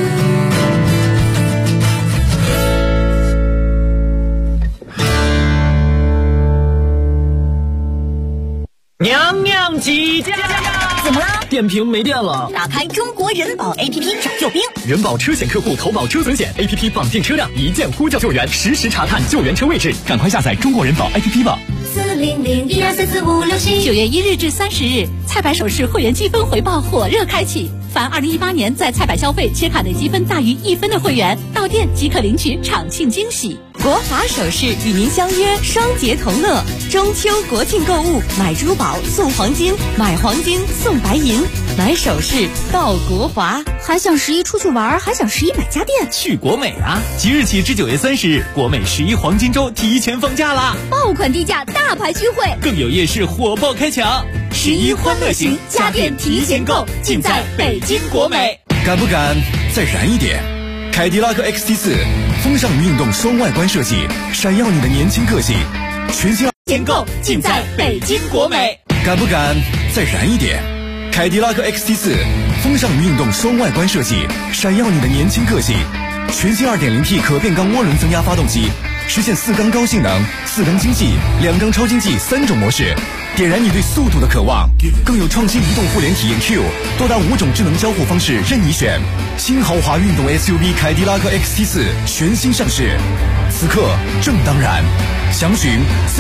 娘娘起驾！ 怎么了？ 电瓶没电了。 打开中国人保 APP 找救兵。 人保车险客户投保车损险 APP 绑定车辆，一键呼叫救援，实时查看救援车位置。 赶快下载中国人保 APP 吧。 400-400-1234567。9月1日至30日，菜百首饰会员积分回报火热开启。凡2018年在菜百消费切卡内积分大于1分的会员，到店即可领取场庆惊喜。 国华首饰与您相约双节同乐，中秋国庆购物，买珠宝送黄金，买黄金送白银，买首饰到国华。 还想11出去玩，还想11买家电， 去国美啊！即日起至9月30日，国美11黄金周提前放假啦！ 爆款低价大牌聚会， 更有夜市火爆开抢！11欢乐行家电提前购，尽在北京国美。 敢不敢再燃一点？凯迪拉克 XT4 风尚运动双外观设计，闪耀你的年轻个性。全新提前购，尽在北京国美。 敢不敢再燃一点？凯迪拉克 XT4 风尚运动双外观设计，闪耀你的年轻个性。全新 2.0T 可变缸涡轮增压发动机，实现4缸高性能、4缸经济、2缸超经济3种模式，点燃你对速度的渴望。更有创新移动互联体验 Q， 多达5种智能交互方式任你选。新豪华运动 SUV 凯迪拉克 XT4 全新上市，此刻正当然。详询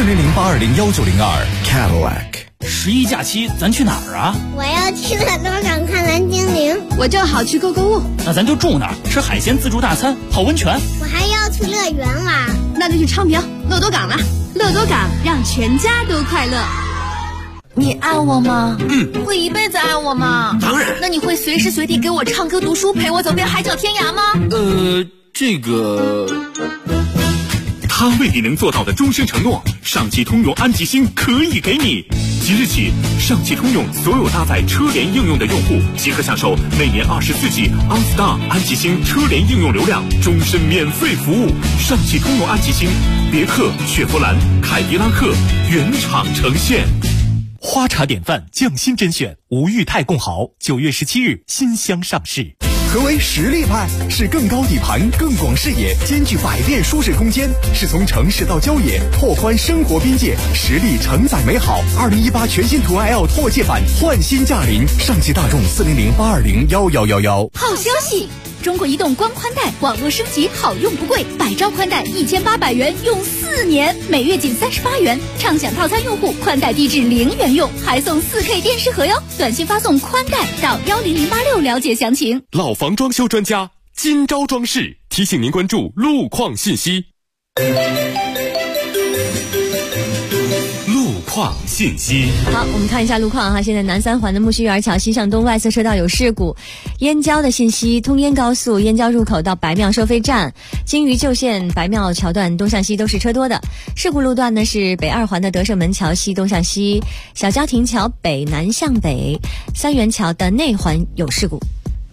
400-820-1902 Cadillac。 11假期咱去哪儿啊？ 我要去乐多港看蓝精灵。 我正好去购物。 那咱就住那儿，吃海鲜自助大餐，泡温泉。 我还要去乐园玩。 那就去昌平乐多港了。乐多港让全家都快乐。 你爱我吗？会一辈子爱我吗？ 当然。 那你会随时随地给我唱歌读书，陪我走遍海角天涯吗？ 这个。 他为你能做到的终身承诺，上汽通用安吉星可以给你。即日起，上汽通用所有搭载车联应用的用户即可享受每年24G OnStar 安吉星车联应用流量，终身免费服务。上汽通用安吉星，别克、雪佛兰、凯迪拉克原厂呈现。 花茶典范匠心甄选吴裕泰贡豪，9月17日新箱上市。 何为实力派？是更高底盘、更广视野，兼具百变舒适空间，是从城市到郊野，拓宽生活边界，实力承载美好。2018全新途安 L 拓界版焕新驾临，上汽大众400-820-1111。 好消息！中国移动光宽带网络升级好用不贵，100兆宽带1800元用4年，每月仅38元。畅享套餐用户宽带低至0元用，还送4K 电视盒哟。短信发送宽带到10086了解详情。 老房装修专家今朝装饰提醒您关注路况信息。路况信息。 好，我们看一下路况哈。现在南三环的木樨园桥西向东外侧车道有事故，燕郊的信息，通燕高速燕郊入口到白庙收费站、金鱼旧线白庙桥段东向西都是车多的。事故路段呢是北二环的德胜门桥西东向西、小郊亭桥北南向北、三元桥的内环有事故。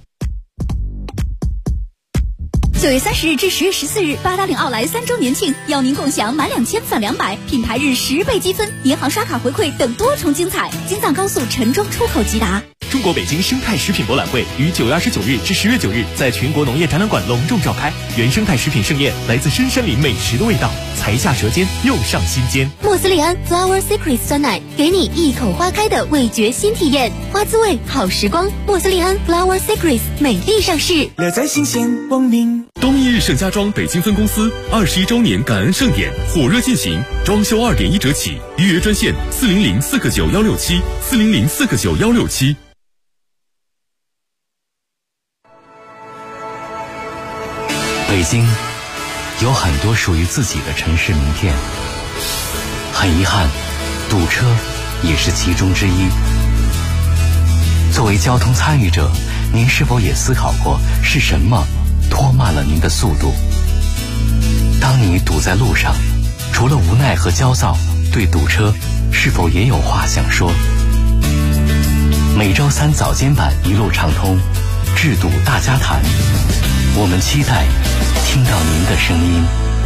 9月30日至10月14日，八达岭奥莱3周年庆，邀您共享满2000返200，品牌日10倍积分，银行刷卡回馈等多重精彩。京藏高速陈庄出口即达。 中国北京生态食品博览会于9月29日至10月9日在全国农业展览馆隆重召开，原生态食品盛宴，来自深山林美食的味道，才下舌尖又上心间。 莫斯利安 Flower Secret 酸奶，给你一口花开的味觉新体验，花滋味好时光。莫斯利安 Flower Secret 美丽上市， 乐在新鲜光明。 东一日盛家装北京分公司21周年感恩盛典火热进行，装修2.1折起，预约专线400-499-167，400-499-167。 北京有很多属于自己的城市名片，很遗憾，堵车也是其中之一。作为交通参与者，您是否也思考过是什么拖慢了您的速度？当你堵在路上，除了无奈和焦躁，对堵车是否也有话想说？每周3早间版一路畅通，治堵大家谈，我们期待听到您的声音。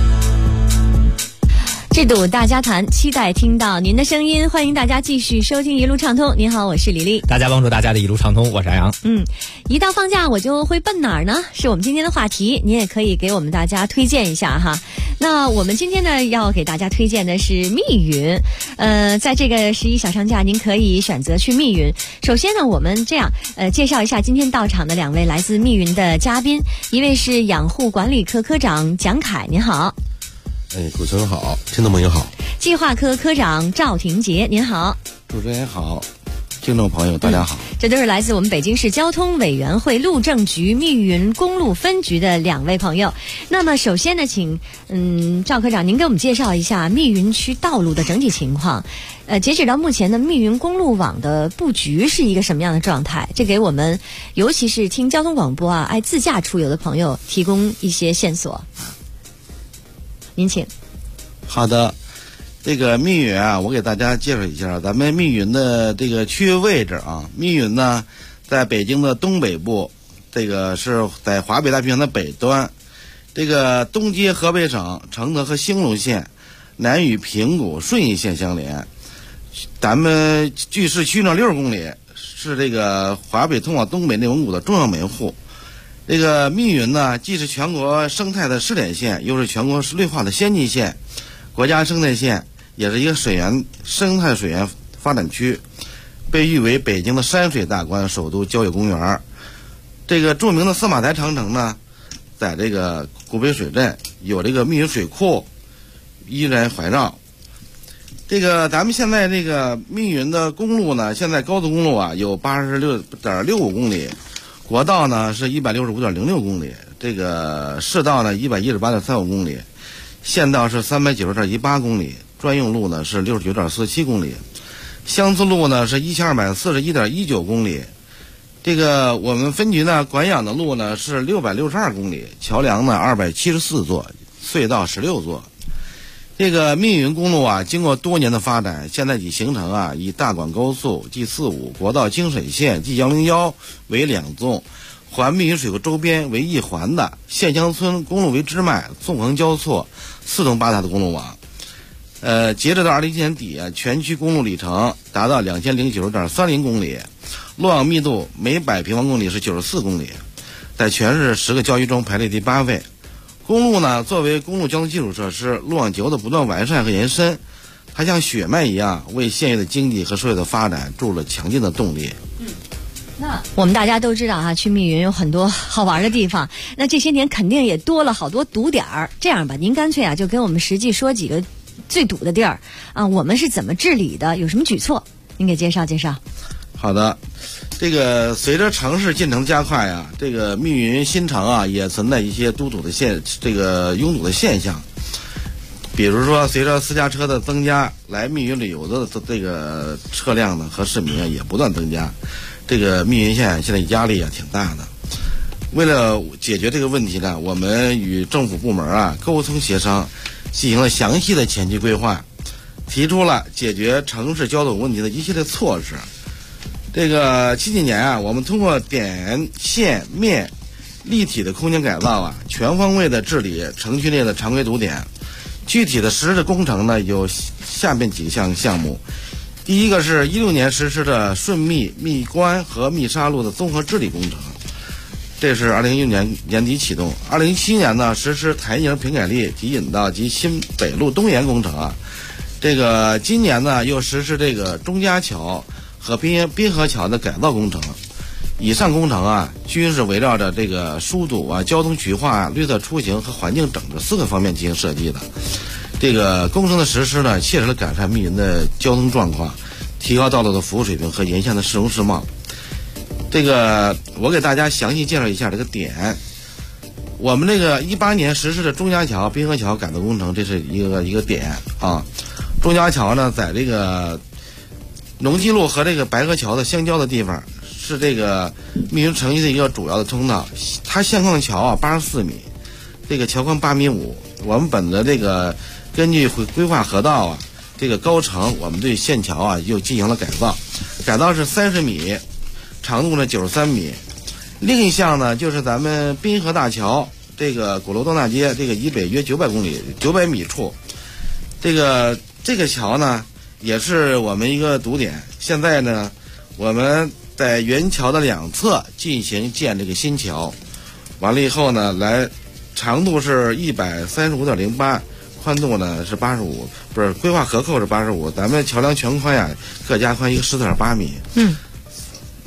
治堵大家谈，期待听到您的声音。欢迎大家继续收听一路畅通。您好，我是李丽。 大家帮助大家的一路畅通，我是安阳。 一到放假我就会奔哪儿呢？是我们今天的话题，您也可以给我们大家推荐一下哈。那我们今天呢要给大家推荐的是密云。在这个11小长假，您可以选择去密云。首先呢，我们这样介绍一下今天到场的2位来自密云的嘉宾，一位是养护管理科科长蒋凯，您好。 主持人好，听众朋友好。 计划科科长赵廷杰，您好。 主持人好，听众朋友大家好。 这都是来自我们北京市交通委员会路政局密云公路分局的2位朋友。那么首先呢，请赵科长您给我们介绍一下密云区道路的整体情况。截止到目前的密云公路网的布局是一个什么样的状态？这给我们尤其是听交通广播啊爱自驾出游的朋友提供一些线索。您请。 好的。这个密云啊，我给大家介绍一下咱们密云的这个区域位置啊。密云呢，在北京的东北部，这个是在华北太平洋的北端，这个东接河北省承德和兴隆县，南与平谷、顺义县相连。咱们距市区呢60公里，是这个华北通往东北内蒙古的重要门户。这个密云呢，既是全国生态的试点县，又是全国绿化的先进县，国家生态县。也是一个生态水源发展区，被誉为北京的山水大观、首都郊野公园。这个著名的司马台长城呢，在这个古北水镇有这个密云水库依然环绕。这个咱们现在这个密云的公路呢，现在高速公路啊有86.65公里，国道呢是165.06公里，这个市道呢118.35公里，县道是390.18公里。专用路呢是69.47公里，乡村路呢是1241.19公里。这个我们分局呢管养的路呢是662公里，桥梁呢274座，隧道16座。这个密云公路啊，经过多年的发展，现在已形成啊以大广高速 G45、国道京沈线 G101为2纵，环密云水库周边为1环的县乡村公路为支脉，纵横交错，4通8达的公路网。截止到2017年底啊，全区公路里程达到2090.30公里，路网密度每100平方公里是94公里，在全市10个郊区中排列第8位。公路呢，作为公路交通基础设施，路网结构的不断完善和延伸，它像血脉一样，为县域的经济和社会的发展注入了强劲的动力。 那我们大家都知道啊，去密云有很多好玩的地方，那这些年肯定也多了好多堵点儿。这样吧，您干脆啊就跟我们实际说几个最堵的地儿啊，我们是怎么治理的？有什么举措？您给介绍介绍。 好的，这个随着城市进程加快啊，这个密云新城啊也存在一些拥堵的现象。比如说，随着私家车的增加，来密云旅游的这个车辆呢和市民啊也不断增加，这个密云县现在压力啊挺大的。为了解决这个问题呢，我们与政府部门啊沟通协商，进行了详细的前期规划，提出了解决城市交通问题的一系列措施。这个近几年啊，我们通过点、线、面立体的空间改造啊，全方位的治理城区内的常规堵点。具体的实施的工程呢，有下面几项项目。第一个是16年实施的顺密、密关和密沙路的综合治理工程，这是2016年年底启动。2017年呢，实施台宁平改力及引道及新北路东延工程啊。这个今年呢，又实施这个钟家桥和滨河桥的改造工程。以上工程啊，均是围绕着这个疏堵啊、交通渠化、绿色出行和环境整治4个方面进行设计的。这个工程的实施呢，切实的改善密云的交通状况，提高道路的服务水平和沿线的市容市貌。这个我给大家详细介绍一下这个点。我们这个18年实施的钟家桥、滨河桥改造工程，这是一个点啊。钟家桥呢，在这个农机路和这个白河桥的相交的地方，是这个密云城区的一个主要的通道。它现况桥啊84米，这个桥宽8.5米。我们本着这个根据规划河道啊这个高程，我们对现桥啊又进行了改造，改造是30米，长度呢93米。另一项呢，就是咱们滨河大桥这个鼓楼东大街这个以北约900米处，这个桥呢也是我们一个堵点。现在呢，我们在原桥的2侧进行建这个新桥，完了以后呢，长度是135.08，宽度呢是85，不是规划河扣是85，咱们桥梁全宽呀各加宽一个14.8米。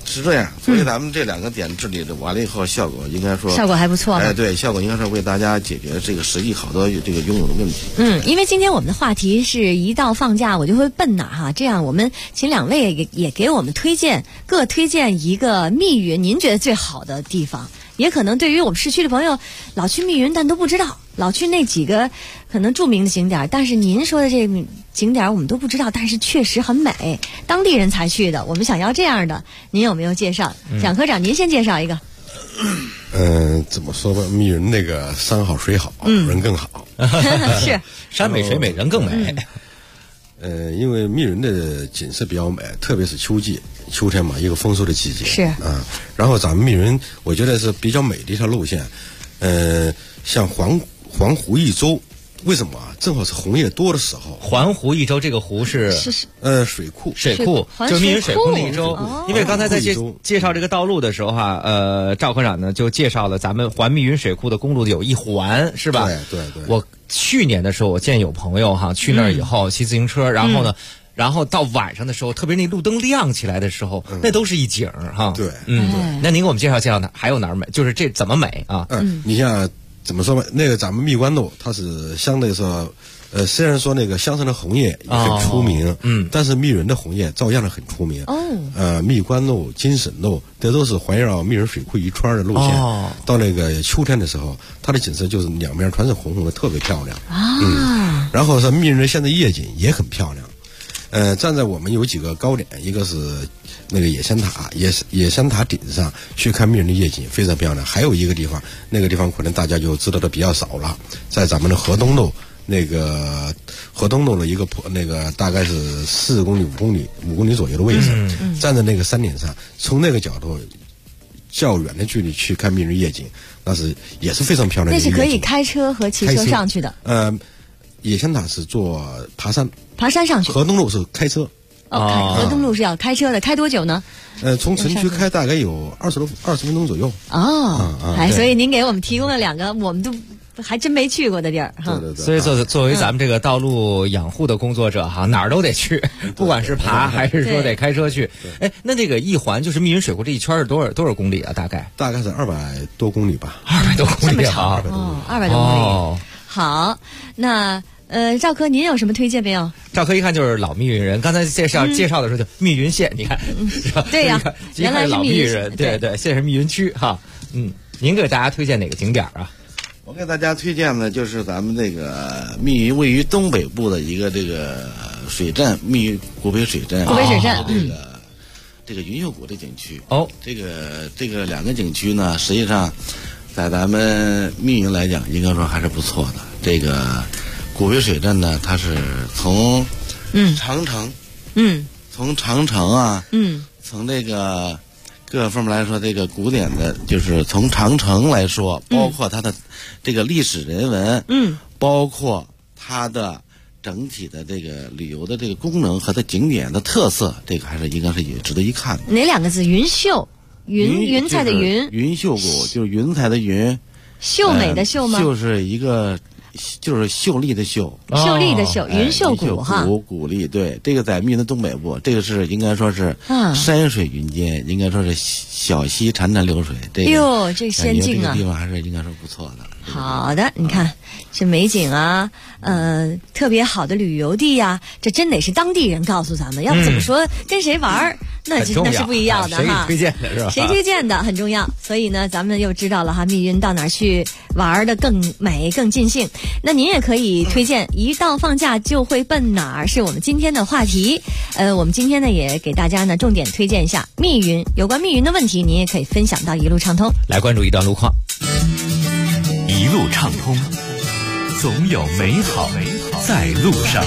是这样，所以咱们这2个点治理的完了以后，效果应该说效果还不错。 哎，对，效果应该是为大家解决这个实际好多这个拥有的问题。 因为今天我们的话题是一到放假我就会奔哪哈，这样我们请2位也给我们各推荐一个密云您觉得最好的地方。也可能对于我们市区的朋友，老去密云但都不知道，老去那几个可能著名的景点，但是您说的这个景点我们都不知道，但是确实很美，当地人才去的。我们想要这样的，您有没有介绍？蒋科长，您先介绍一个。 怎么说吧，密云那个山好水好，人更好。 是山美水美人更美。 因为密云的景色比较美，特别是秋天嘛，一个丰收的季节。 是啊，然后咱们密云，我觉得是比较美的一条路线。像环湖一周，为什么啊？正好是红叶多的时候。 环湖一周，这个湖是水库， 就密云水库那一周。因为刚才在介绍这个道路的时候哈，赵科长呢就介绍了咱们环密云水库的公路有一环，是吧？ 对。 我去年的时候，我见有朋友哈去那儿以后骑自行车，然后呢。然后到晚上的时候，特别那路灯亮起来的时候，那都是一景哈。 对， 那您给我们介绍哪还有哪儿美？就是这怎么美啊？ 你像怎么说吧，那个咱们密关路，它是相对说，虽然说那个香山的红叶也很出名，但是密云的红叶照样的很出名。密关路、金省路，这都是环绕密云水库一圈的路线。到那个秋天的时候，它的景色就是两边全是红红的，特别漂亮。然后是密云的现在夜景也很漂亮。站在我们有几个高点，一个是那个野仙塔，野仙塔顶上去看密云的夜景非常漂亮。还有一个地方，那个地方可能大家就知道的比较少了，在咱们的河东路的一个那个大概是4公里5公里左右的位置，站在那个山顶上，从那个角度较远的距离去看密云夜景，也是非常漂亮的。 那是可以开车和骑车上去的。 野仙塔是坐爬山上去，河东路是开车。 河东路是要开车的，开多久呢？ 从城区开大概有20分钟左右。 所以您给我们提供了2个我们都还真没去过的地儿哈。 对。 所以作为咱们这个道路养护的工作者哈，哪儿都得去，不管是爬还是说得开车去。那这个一环就是密云水库这一圈是多少公里啊？大概是200多公里吧。 200多公里啊 ！200多公里。好，那赵科，您有什么推荐没有？ 赵科一看就是老密云人，刚才介绍的时候就密云县，你看， 对呀，原来是老密云人，对，现在是密云区哈。您给大家推荐哪个景点啊？ 我给大家推荐的就是咱们这个密云位于东北部的一个这个水镇，密云古北水镇。这个云秀谷的景区。这个2个景区呢，实际上在咱们密云来讲，应该说还是不错的。这个古北水镇呢，它是从长城，从长城啊，从这个各方面来说，这个古典的，就是从长城来说，包括它的这个历史人文，包括它的整体的这个旅游的这个功能和它景点的特色，这个还是应该是也值得一看的。 哪2个字？云秀，云彩的云， 云秀谷就是云彩的云， 秀美的秀吗？ 就是秀丽的秀， 云秀谷哈， 谷丽，对，这个在密云的东北部，这个是应该说是山水云间，应该说是小溪潺潺流水，这仙境啊， 这个地方还是应该说不错的。 好的，你看这美景啊，特别好的旅游地呀，这真得是当地人告诉咱们，要不怎么说跟谁玩那是不一样的哈。 谁推荐的是吧？ 谁推荐的很重要，所以呢，咱们又知道了哈，密云到哪儿去玩的更美更尽兴。那您也可以推荐，一到放假就会奔哪儿，是我们今天的话题。我们今天呢也给大家呢重点推荐一下密云，有关密云的问题，您也可以分享到一路畅通。 来关注一段路况。 一路畅通，总有美好在路上。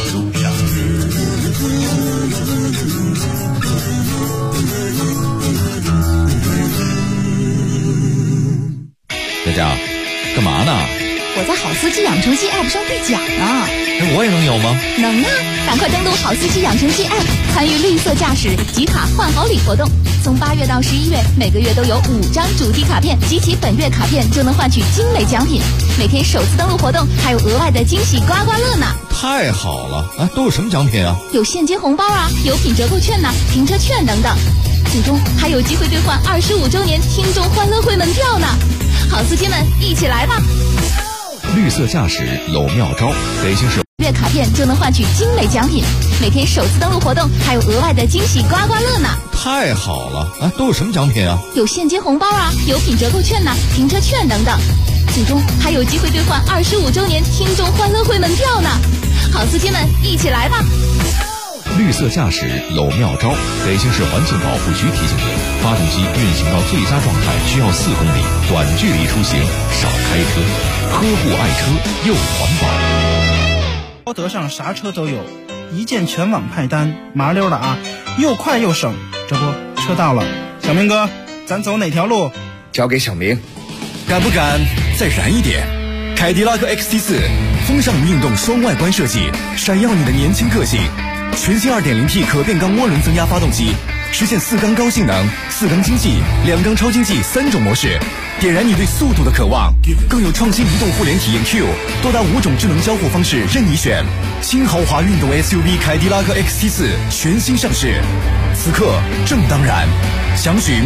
大家干嘛呢？ 我在好司机养成记 App 上兑奖呢。 我也能有吗？ 能啊！赶快登录好司机养成记 App， 参与绿色驾驶集卡换好礼活动。从8月到11月，每个月都有5张主题卡片，集齐本月卡片就能换取精美奖品。每天首次登录活动还有额外的惊喜刮刮乐呢！ 太好了啊！都有什么奖品啊？ 有现金红包啊，有品折扣券呐、停车券等等，最终还有机会兑换25周年听众欢乐会门票呢！好司机们，一起来吧！ 绿色驾驶有妙招，北京市月卡片就能换取精美奖品，每天首次登录活动还有额外的惊喜刮刮乐呢！ 太好了啊！都有什么奖品啊？ 有现金红包啊，有品折扣券呐、停车券等等，最终还有机会兑换25周年听众欢乐会门票呢！好司机们，一起来吧！ 绿色驾驶有妙招，北京市环境保护局提醒您：发动机运行到最佳状态需要4公里，短距离出行少开车，呵护爱车又环保。 高德上啥车都有，一键全网派单，麻溜的啊，又快又省。这不，车到了，小明哥，咱走哪条路？ 交给小明。敢不敢再燃一点？凯迪拉克 XT4 风尚运动双外观设计，闪耀你的年轻个性。全新 2.0T 可变缸涡轮增压发动机，实现4缸高性能、4缸经济、2缸超经济3种模式，点燃你对速度的渴望。更有创新移动互联体验 Q， 多达5种智能交互方式任你选。新豪华运动 SUV 凯迪拉克 XT4 全新上市，此刻正当然。详询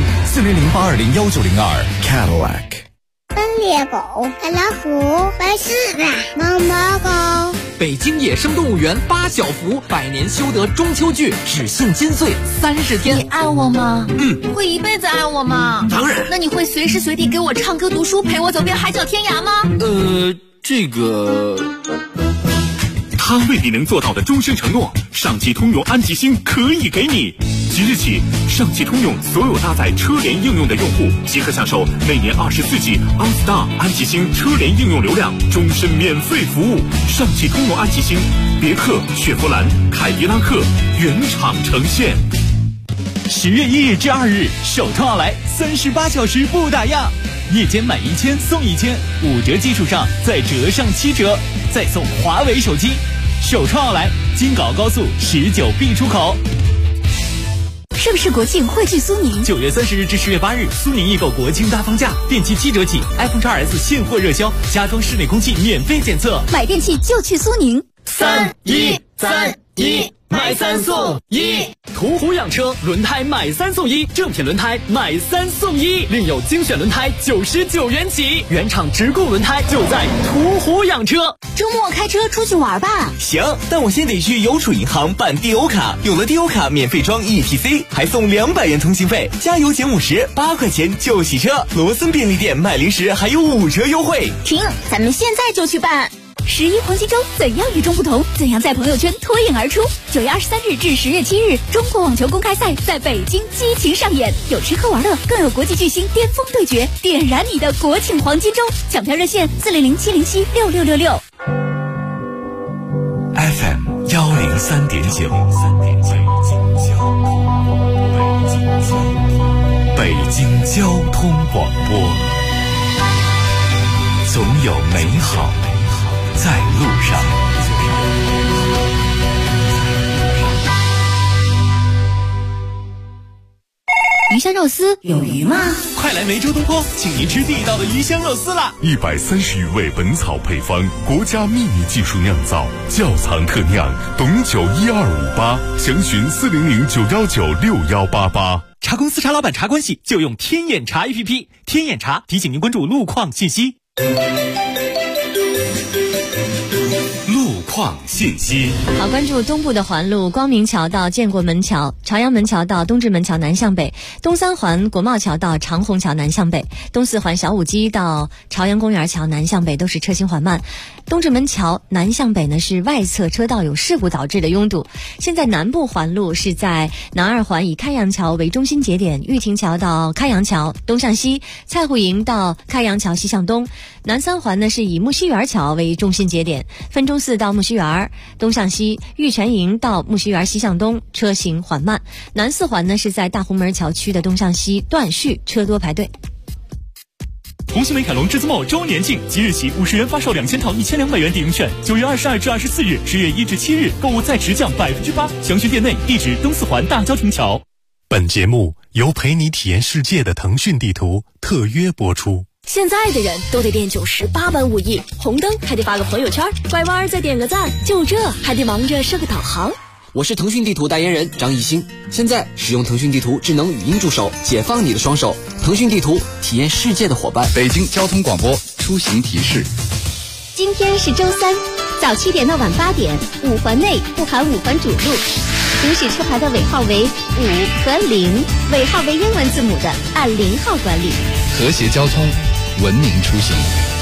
400-820-1902 Cadillac。 斑鬣狗、白老虎、白狮子、毛毛狗。 北京野生动物园8小福百年修得中秋剧只限金穗30天。 你爱我吗？会一辈子爱我吗？ 当然。 那你会随时随地给我唱歌读书，陪我走遍海角天涯吗？ 这个他未必能做到的终身承诺，上汽通用安吉星可以给你。即日起，上汽通用所有搭载车联应用的用户即可享受每年24G OnStar 安吉星车联应用流量，终身免费服务。上汽通用安吉星，别克、雪佛兰、凯迪拉克原厂呈现。 10月1日至2日，首创奥莱38小时不打烊，夜间买1000送1000，5折基础上再折上7折，再送华为手机。首创奥莱，京港高速19B 出口。 是不是国庆会去苏宁 ？9月30日至10月8日，苏宁易购国庆大放价，电器7折起 ，iPhone XS 现货热销，家装室内空气免费检测。 买电器就去苏宁。 3-1-3-1，买3送1。途虎养车轮胎买3送1，正品轮胎买3送1，另有精选轮胎99元起，原厂直供轮胎就在途虎养车。 周末开车出去玩吧。 行，但我先得去邮储银行办 DO 卡，有了 DO 卡免费装 ETC， 还送200元通信费，加油减50，8块钱就洗车。罗森便利店买零食还有5折优惠。 停，咱们现在就去办。11黄金周怎样与众不同？怎样在朋友圈脱颖而出？9月23日至10月7日，中国网球公开赛在北京激情上演，有吃喝玩乐，更有国际巨星巅峰对决，点燃你的国庆黄金周！抢票热线400-707-6666。 FM 103.9，北京交通广播，总有美好在路上。 鱼香肉丝有鱼吗？ 快来梅州东坡，请您吃地道的鱼香肉丝啦 ！130余味本草配方，国家秘密技术酿造，窖藏特酿，董酒1258，详询400-919-6188。 茶公司茶老板茶关系就用天眼茶 APP， 天眼茶提醒您关注路况信息。 信息好，关注东部的环路光明桥到建国门桥、朝阳门桥到东直门桥南向北，东三环国贸桥到长虹桥南向北，东四环小武基到朝阳公园桥南向北都是车行缓慢。东直门桥南向北呢是外侧车道有事故导致的拥堵。现在南部环路是在南二环以开阳桥为中心节点，玉亭桥到开阳桥东向西，菜户营到开阳桥西向东。南三环呢是以木樨园桥为中心节点，分钟寺到木樨园东向西，玉泉营到木樨园西向东，车行缓慢。南四环呢是在大红门桥区的东向西断续，车多排队。 红星美凯龙至尊茂周年庆，即日起50元发售2000套1200元抵用券，9月22至24日，10月1至7日购物再直降8%，详询店内，地址东四环大交亭桥。 本节目由陪你体验世界的腾讯地图特约播出。 现在的人都得练98般武艺，红灯还得发个朋友圈，拐弯再点个赞，就这还得忙着设个导航。 我是腾讯地图代言人张艺兴，现在使用腾讯地图智能语音助手，解放你的双手。腾讯地图，体验世界的伙伴。 北京交通广播出行提示： 今天是周三，早7点到晚8点，5环内不含5环主路，行驶车牌的尾号为5和0，尾号为英文字母的按0号管理。 和谐交通，文明出行。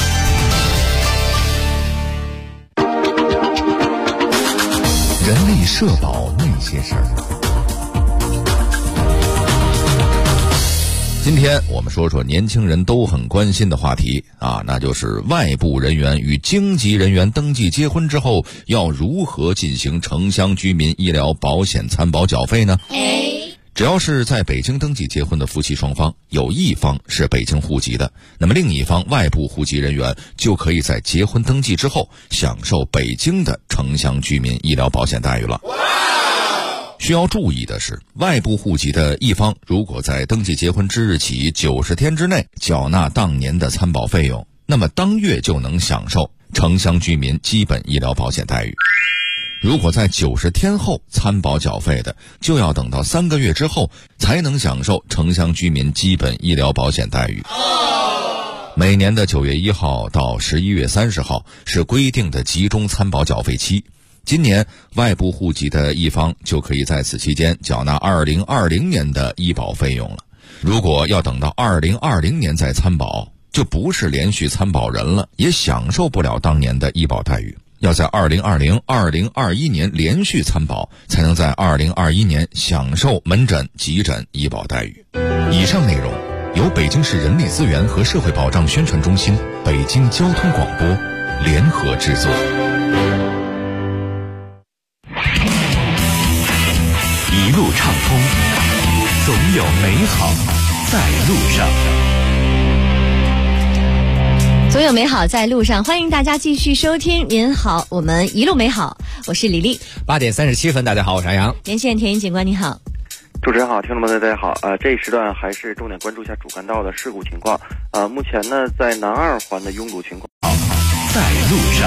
人力社保那些事儿。 今天我们说说年轻人都很关心的话题啊，那就是外部人员与京籍人员登记结婚之后，要如何进行城乡居民医疗保险参保缴费呢？只要是在北京登记结婚的夫妻双方，有一方是北京户籍的，那么另一方外部户籍人员就可以在结婚登记之后享受北京的城乡居民医疗保险待遇了。需要注意的是，外部户籍的一方如果在登记结婚之日起90天之内缴纳当年的参保费用，那么当月就能享受城乡居民基本医疗保险待遇。如果在90天后参保缴费的，就要等到3个月之后才能享受城乡居民基本医疗保险待遇。每年的9月1号到11月30号是规定的集中参保缴费期，今年外部户籍的一方就可以在此期间缴纳2020年的医保费用了。如果要等到2020年再参保，就不是连续参保人了，也享受不了当年的医保待遇。要在2020、2021年连续参保，才能在2021年享受门诊、急诊医保待遇。 以上内容由北京市人力资源和社会保障宣传中心、北京交通广播联合制作。 一路畅通，总有美好在路上。 总有美好在路上，欢迎大家继续收听。您好，我们一路美好，我是李丽。 8点37分，大家好，我是安阳。 连线田英警官，你好。 主持人好，听众们大家好。这一时段还是重点关注一下主干道的事故情况。目前呢，在南2环的拥堵情况在路上。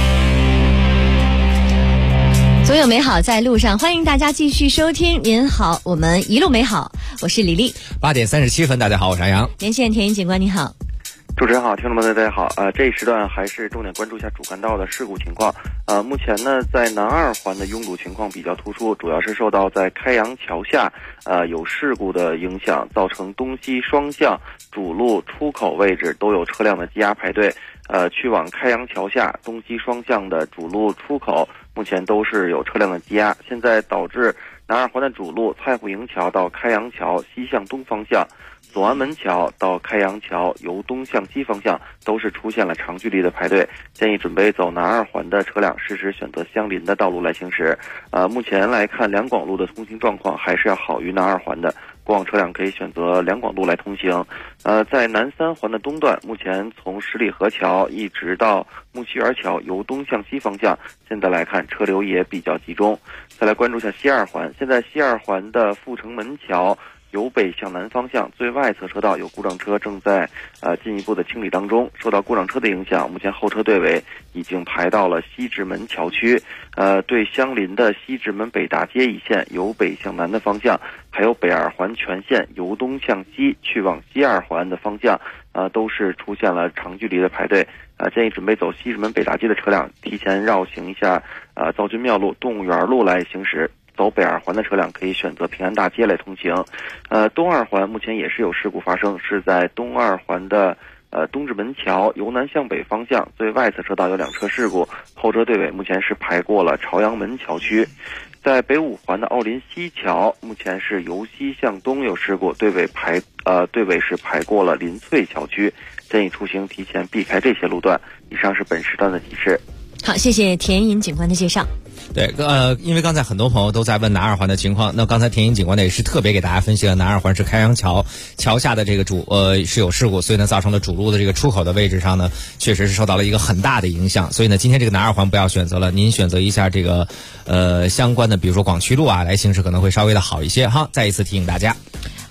总有美好在路上，欢迎大家继续收听。您好，我们一路美好，我是李丽。 8点37分，大家好，我是安阳。 连线田英警官，你好。 主持人好，听众们大家好。这一时段还是重点关注一下主干道的事故情况。目前呢，在南2环的拥堵情况比较突出，主要是受到在开阳桥下有事故的影响，造成东西双向主路出口位置都有车辆的积压排队。去往开阳桥下东西双向的主路出口目前都是有车辆的积压，现在导致南2环的主路蔡户营桥到开阳桥西向东方向，左安门桥到开阳桥由东向西方向都是出现了长距离的排队，建议准备走南2环的车辆适时选择相邻的道路来行驶。目前来看，两广路的通行状况还是要好于南2环的，过往车辆可以选择两广路来通行。在南3环的东段，目前从十里河桥一直到木樨园桥由东向西方向，现在来看车流也比较集中。再来关注一下西2环，现在西2环的阜成门桥由北向南方向最外侧车道有故障车正在进一步的清理当中，受到故障车的影响，目前后车队尾已经排到了西直门桥区。对相邻的西直门北大街一线由北向南的方向，还有北2环全线由东向西去往西2环的方向，都是出现了长距离的排队。建议准备走西直门北大街的车辆提前绕行一下造军庙路、动物园路来行驶。走北2环的车辆可以选择平安大街来通行。东2环目前也是有事故发生，是在东2环的东直门桥由南向北方向最外侧车道有2车事故，后车队尾目前是排过了朝阳门桥区。在北5环的奥林西桥目前是由西向东有事故，队尾是排过了林翠桥区，建议出行提前避开这些路段。以上是本时段的提示。 好，谢谢田隐警官的介绍。 对，因为刚才很多朋友都在问南2环的情况，那刚才田英警官呢也是特别给大家分析了南2环是开阳桥下的这个是有事故，所以呢造成了主路的这个出口的位置上呢确实是受到了一个很大的影响，所以呢今天这个南2环不要选择了，您选择一下这个相关的比如说广渠路啊来行驶可能会稍微的好一些哈，再一次提醒大家。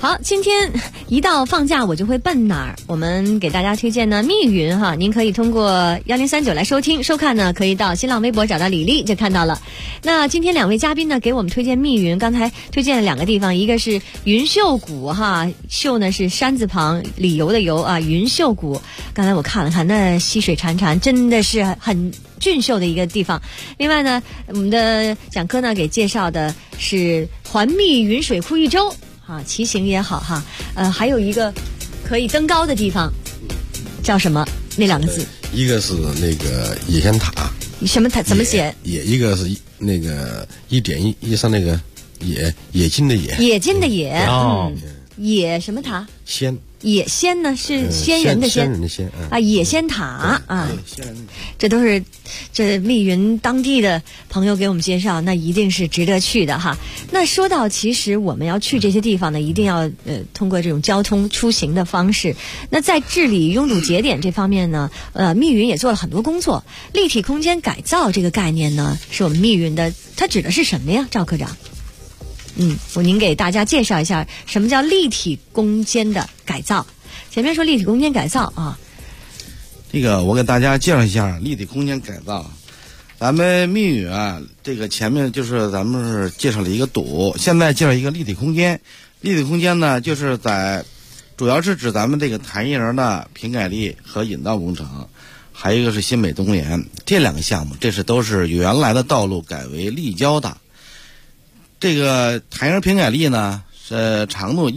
好，今天一到放假我就会奔哪儿？我们给大家推荐呢密云哈，您可以通过1039来收听收看呢，可以到新浪微博找到李丽就看到了。那今天两位嘉宾呢给我们推荐密云，刚才推荐了两个地方，一个是云秀谷哈，秀呢是山字旁理由的由啊，云秀谷。刚才我看了看，那溪水潺潺，真的是很俊秀的一个地方。另外呢，我们的讲课呢给介绍的是环密云水库一周。啊，骑行也好哈，还有一个可以登高的地方，叫什么？那两个字？ 一个是那个野仙塔。 什么塔？怎么写？ 一个是那个一点一上那个野金的野。 野金的野。哦。野什么塔？ 仙。 野仙呢是仙人的仙， 仙人的仙啊，野仙塔啊，这都是这密云当地的朋友给我们介绍，那一定是值得去的哈。那说到其实我们要去这些地方呢，一定要通过这种交通出行的方式。那在治理拥堵节点这方面呢，密云也做了很多工作。立体空间改造这个概念呢，是我们密云的，它指的是什么呀，赵科长？您给大家介绍一下什么叫立体空间的改造。前面说立体空间改造啊， 这个我给大家介绍一下立体空间改造。咱们密云啊，这个前面就是咱们是介绍了一个堵，现在介绍一个立体空间。立体空间呢，就是主要是指咱们这个谭一人的平改立和引道工程，还有一个是新北东联这两个项目，都是原来的道路改为立交的。这个谭一人平改立呢，长度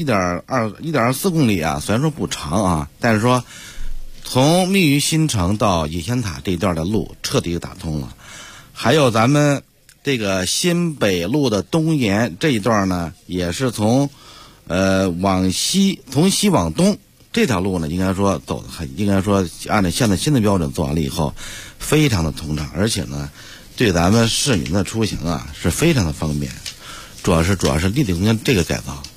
1.24公里啊，虽然说不长啊，但是说从密云新城到野仙塔这一段的路彻底打通了。还有咱们这个新北路的东沿这一段呢，也是从西往东这条路呢，应该说按照现在新的标准做完了以后，非常的通畅，而且呢，对咱们市民的出行啊是非常的方便。主要是立体空间这个改造，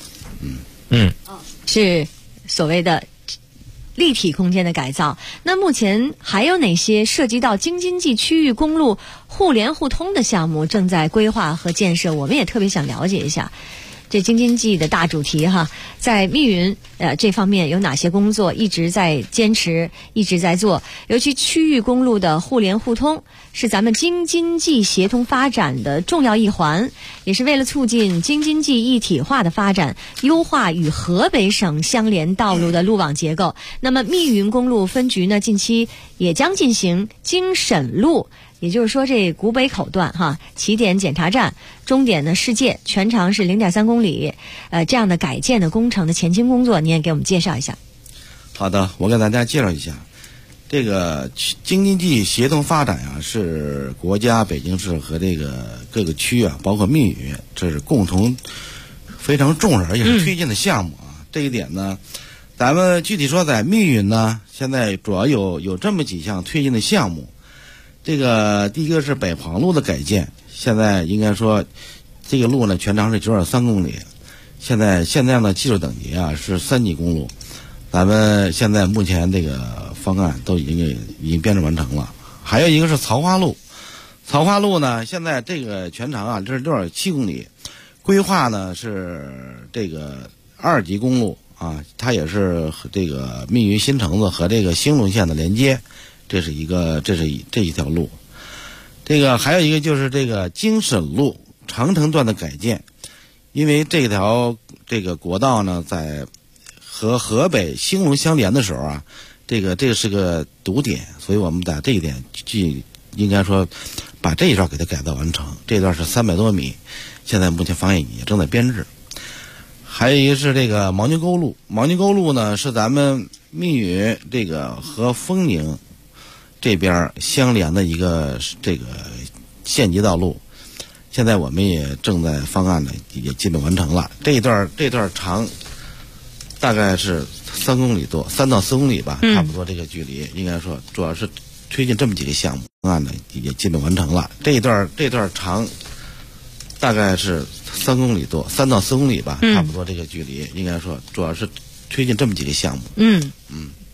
是所谓的立体空间的改造。那目前还有哪些涉及到京津冀区域公路互联互通的项目正在规划和建设？我们也特别想了解一下这京津冀的大主题哈，在密云这方面有哪些工作一直在坚持，一直在做？尤其区域公路的互联互通是咱们京津冀协同发展的重要一环，也是为了促进京津冀一体化的发展，优化与河北省相连道路的路网结构。那么密云公路分局呢，近期也将进行京沈路，也就是说这古北口段哈，起点检查站，终点呢世界，全长是0.3公里，这样的改建的工程的前期工作，你也给我们介绍一下。 好的，我给大家介绍一下。这个京津冀协同发展啊，是国家北京市和这个各个区啊，包括密云，这是共同非常重视而且是推进的项目啊。这一点呢，咱们具体说在密云呢，现在主要有这么几项推进的项目。这个第一个是北黄路的改建，现在应该说这个路呢全长是9.3公里，现在呢技术等级啊是3级公路。咱们现在目前这个方案都已经编制完成了。还有一个是曹花路呢，现在这个全长啊这是6.7公里，规划呢是这个2级公路啊，它也是这个密云新城子和这个兴隆县的连接，这是一条路。这个还有一个就是这个京沈路长城段的改建，因为这条国道呢在和河北兴隆相连的时候啊，这个是个堵点，所以我们在这一点应该说把这一段给它改造完成。这段是300多米，现在目前方案也正在编制。还有一个是这个牦牛沟路呢是咱们密云这个和丰宁这边相连的一个这个县级道路，现在我们也正在方案呢也基本完成了。这段长大概是3公里多，3到4公里吧，差不多这个距离。应该说主要是推进这么几个项目，方案呢也基本完成了。这段长大概是3公里多，3到4公里吧，差不多这个距离。应该说主要是推进这么几个项目。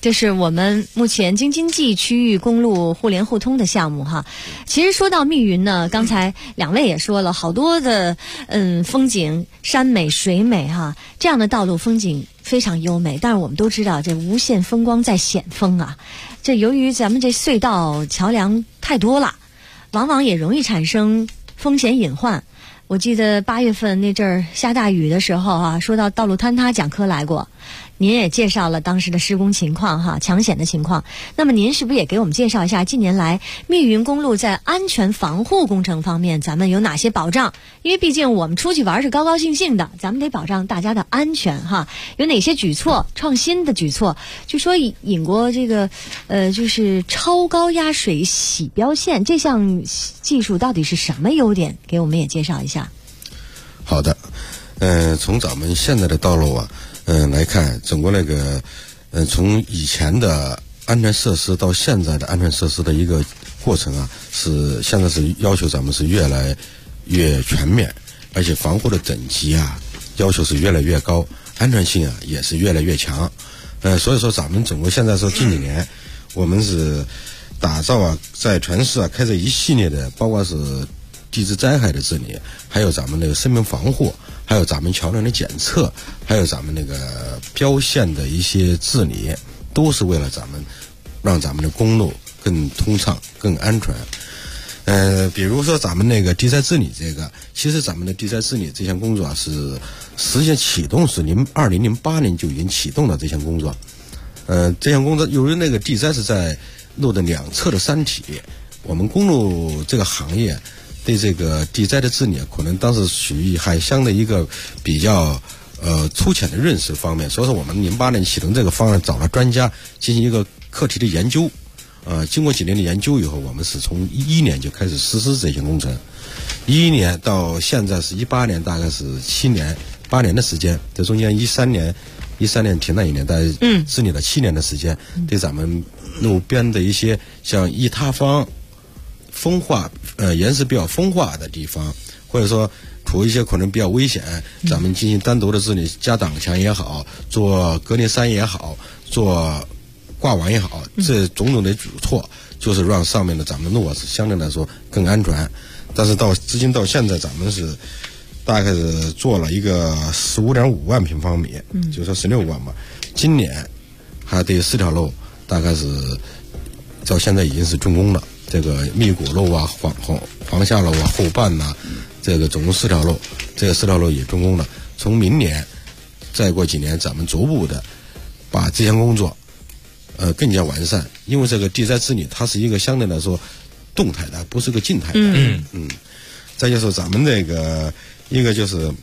这是我们目前京津冀区域公路互联互通的项目哈。其实说到密云呢，刚才两位也说了好多的风景，山美水美哈，这样的道路风景非常优美。但是我们都知道，这无限风光在险峰啊。这由于咱们这隧道桥梁太多了，往往也容易产生风险隐患。我记得8月份那阵儿下大雨的时候啊，说到道路坍塌讲课来过，您也介绍了当时的施工情况哈，抢险的情况。那么您是不是也给我们介绍一下近年来密云公路在安全防护工程方面咱们有哪些保障？因为毕竟我们出去玩是高高兴兴的，咱们得保障大家的安全哈。有哪些举措，创新的举措？就说引过这个就是超高压水洗标线这项技术到底是什么优点？给我们也介绍一下。 好的，从咱们现在的道路啊，来看，整个那个，从以前的安全设施到现在的安全设施的一个过程啊，现在是要求咱们是越来越全面，而且防护的等级啊，要求是越来越高，安全性啊也是越来越强。所以说咱们整个现在说近几年，我们是打造啊，在全市啊开展一系列的，包括是地质灾害的治理，还有咱们那个生命防护，还有咱们桥梁的检测，还有咱们那个标线的一些治理，都是为了让咱们的公路更通畅、更安全。比如说咱们那个地灾治理这个，其实咱们的地灾治理这项工作是实际启动是2008年就已经启动了这项工作。这项工作由于那个地灾是在路的两侧的山体，我们公路这个行业对这个地灾的治理可能当时属于海乡的一个比较粗浅的认识方面，所以说我们08年启动这个方案，找了专家进行一个课题的研究。经过几年的研究以后，我们是从11年就开始实施这些工程，11年到现在是18年，大概是8年的时间。这中间13年停了1年，大概治理了7年的时间。对咱们路边的一些像易塌方、风化岩石比较风化的地方，或者说处一些可能比较危险，咱们进行单独的治理，加挡墙也好，做隔离山也好，做挂网也好，这种种的举措就是让上面的咱们的路啊是相对来说更安全。但是至今到现在，咱们是大概是做了一个15.5万平方米，就说16万吧。今年还得4条路，大概是到现在已经是竣工了。这个密谷路啊、黄下路啊、后半呐，这个总共4条路，这个4条路也竣工了。从明年再过几年，咱们逐步的把这项工作更加完善。因为这个地灾治理它是一个相对来说动态的，不是个静态的。再就是咱们这个一个就是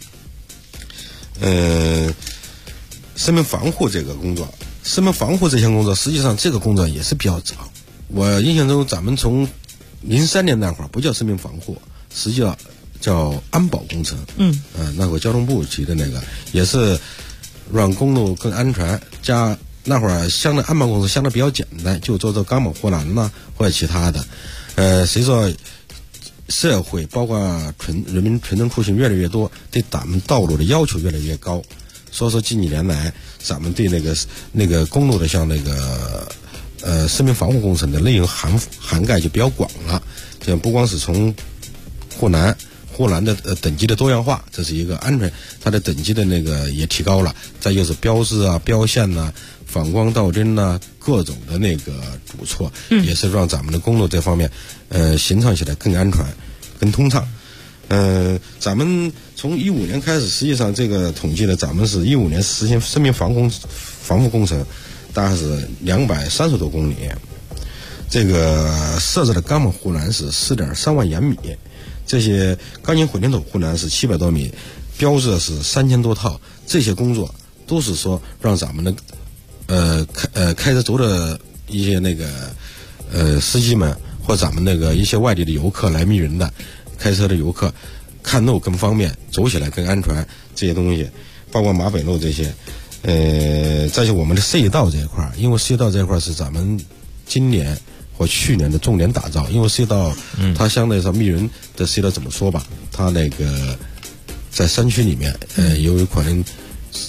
生命防护这个工作，生命防护这项工作，实际上这个工作也是比较早。我印象中，咱们从03年那会儿不叫生命防护，实际上叫安保工程。那会儿交通部提的那个，也是让公路更安全。加那会儿相对安保工程相对比较简单，就做钢板护栏呐，或者其他的。随着社会包括人民群众出行越来越多，对咱们道路的要求越来越高。所以说近几年来，咱们对那个公路的像那个生命防护工程的内容涵盖就比较广了。这样不光是从护栏的等级的多样化，这是一个安全，它的等级的那个也提高了。再就是标志啊、标线呐、反光倒针呐，各种的那个举措，也是让咱们的公路这方面行畅起来更安全、更通畅。咱们从15年开始，实际上这个统计呢，咱们是15年实行生命防护工程，大概是230多公里。这个设置的钢板护栏是4.3万延米，这些钢筋混凝土护栏是700多米，标志是3000多套。这些工作都是说让咱们的开车族的一些那个司机们，或咱们那个一些外地的游客来密云的开车的游客，看路更方便，走起来更安全。这些东西，包括马北路这些，再就我们的隧道这一块，因为隧道这一块是咱们今年或去年的重点打造。因为隧道，它相对来说密云的隧道怎么说吧，它那个在山区里面，由于可能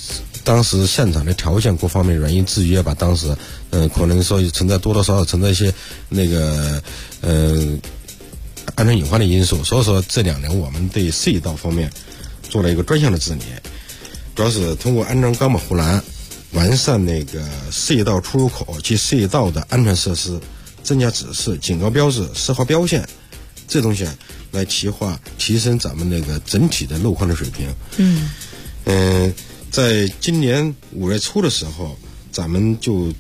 当时现场的条件各方面原因制约吧，当时可能说存在多多少少存在一些那个安全隐患的因素，所以说这2年我们对涉道方面做了一个专项的治理，主要是通过安装钢板护栏，完善那个涉道出入口及涉道的安全设施，增加指示、警告标志、示号标线，这东西来提升咱们那个整体的路况的水平。在今年5月初的时候，咱们就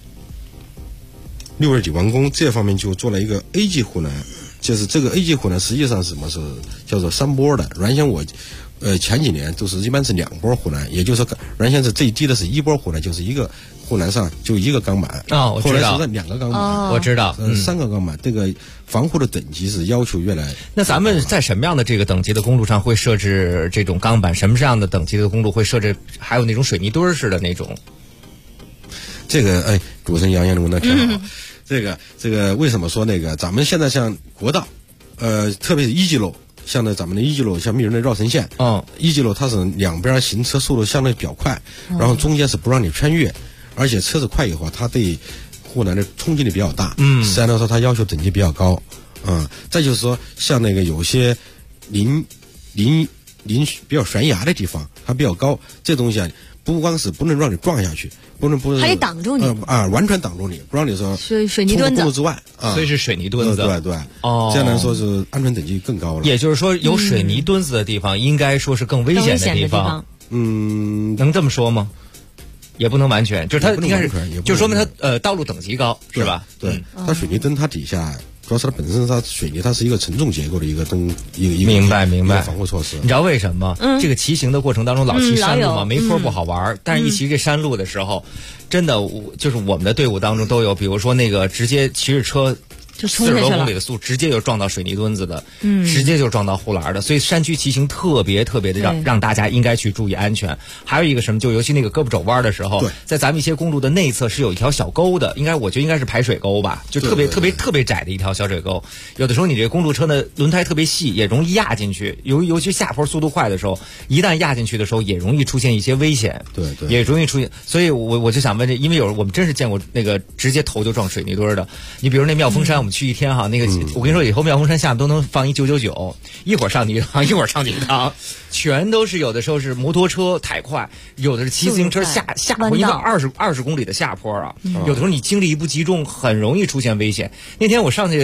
6月底完工，这方面就做了一个 A 级护栏，就是这个 A 级护栏实际上是什么？是叫做3波的。原先我前几年都是一般是2波护栏，也就是说原先是最低的是1波护栏，就是一个护栏上就一个钢板。 我知道。 后来是2个钢板。 我知道。 3个钢板，这个防护的等级是要求越来。 那咱们在什么样的这个等级的公路上会设置这种钢板？什么样的等级的公路会设置还有那种水泥墩式的那种？ 这个主持人杨问的挺好。这个为什么说那个咱们现在像国道，特别是1级路，像咱们的1级路，像密云的绕城线，1级路它是两边行车速度相对比较快，然后中间是不让你穿越，而且车子快以后，它对护栏的冲击力比较大，实际上来说它要求等级比较高，再就是说像那个有些临比较悬崖的地方，它比较高，这东西不光是不能让你撞下去，不能还得挡住你完全挡住你，不让你说水泥墩子冲过之外所以是水泥墩子， 对，这样来说是安全等级更高了。 也就是说，有水泥墩子的地方，应该说是更危险的地方。能这么说吗？也不能完全，就是它应该是，就说明它道路等级高，是吧？ 对，它水泥墩它底下。主要是它本身，它水泥它是一个承重结构的一个明白防护措施。 你知道为什么？这个骑行的过程当中老骑山路嘛，没坡不好玩，但是一骑这山路的时候，真的就是我们的队伍当中都有，比如说那个直接骑着车。 就40 多公里的速度，直接就撞到水泥墩子的，直接就撞到护栏的，所以山区骑行特别的让大家应该去注意安全。还有一个什么，就尤其那个胳膊肘弯的时候，在咱们一些公路的内侧是有一条小沟的，我觉得应该是排水沟吧，就特别窄的一条小水沟。有的时候你这个公路车的轮胎特别细，也容易压进去，尤其下坡速度快的时候，一旦压进去的时候，也容易出现一些危险。 对， 也容易出现。所以我就想问这，因为我们真是见过那个直接头就撞水泥墩的。你比如那妙峰山，我们去一天哈，那个我跟你说，以后妙峰山下面都能放一999，一会儿上去一趟，一会儿上去一趟，全都是有的时候是摩托车太快，有的是骑自行车下坡一个20公里的下坡啊，有的时候你精力一不集中，很容易出现危险。那天我上了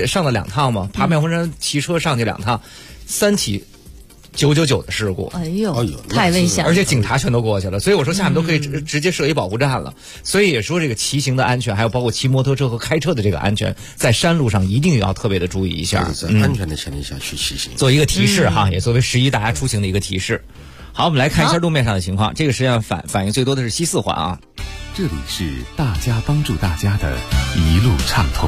2趟嘛，爬妙峰山骑车上去2趟，3起999的事故， 哎呦，太危险了！ 而且警察全都过去了，所以我说下面都可以直接设一保护站了。所以也说这个骑行的安全，还有包括骑摩托车和开车的这个安全，在山路上一定要特别的注意一下， 在安全的前提下去骑行， 做一个提示哈，也作为11大家出行的一个提示。好，我们来看一下路面上的情况。这个实际上反映最多的是西4环啊。 这里是大家帮助大家的一路畅通。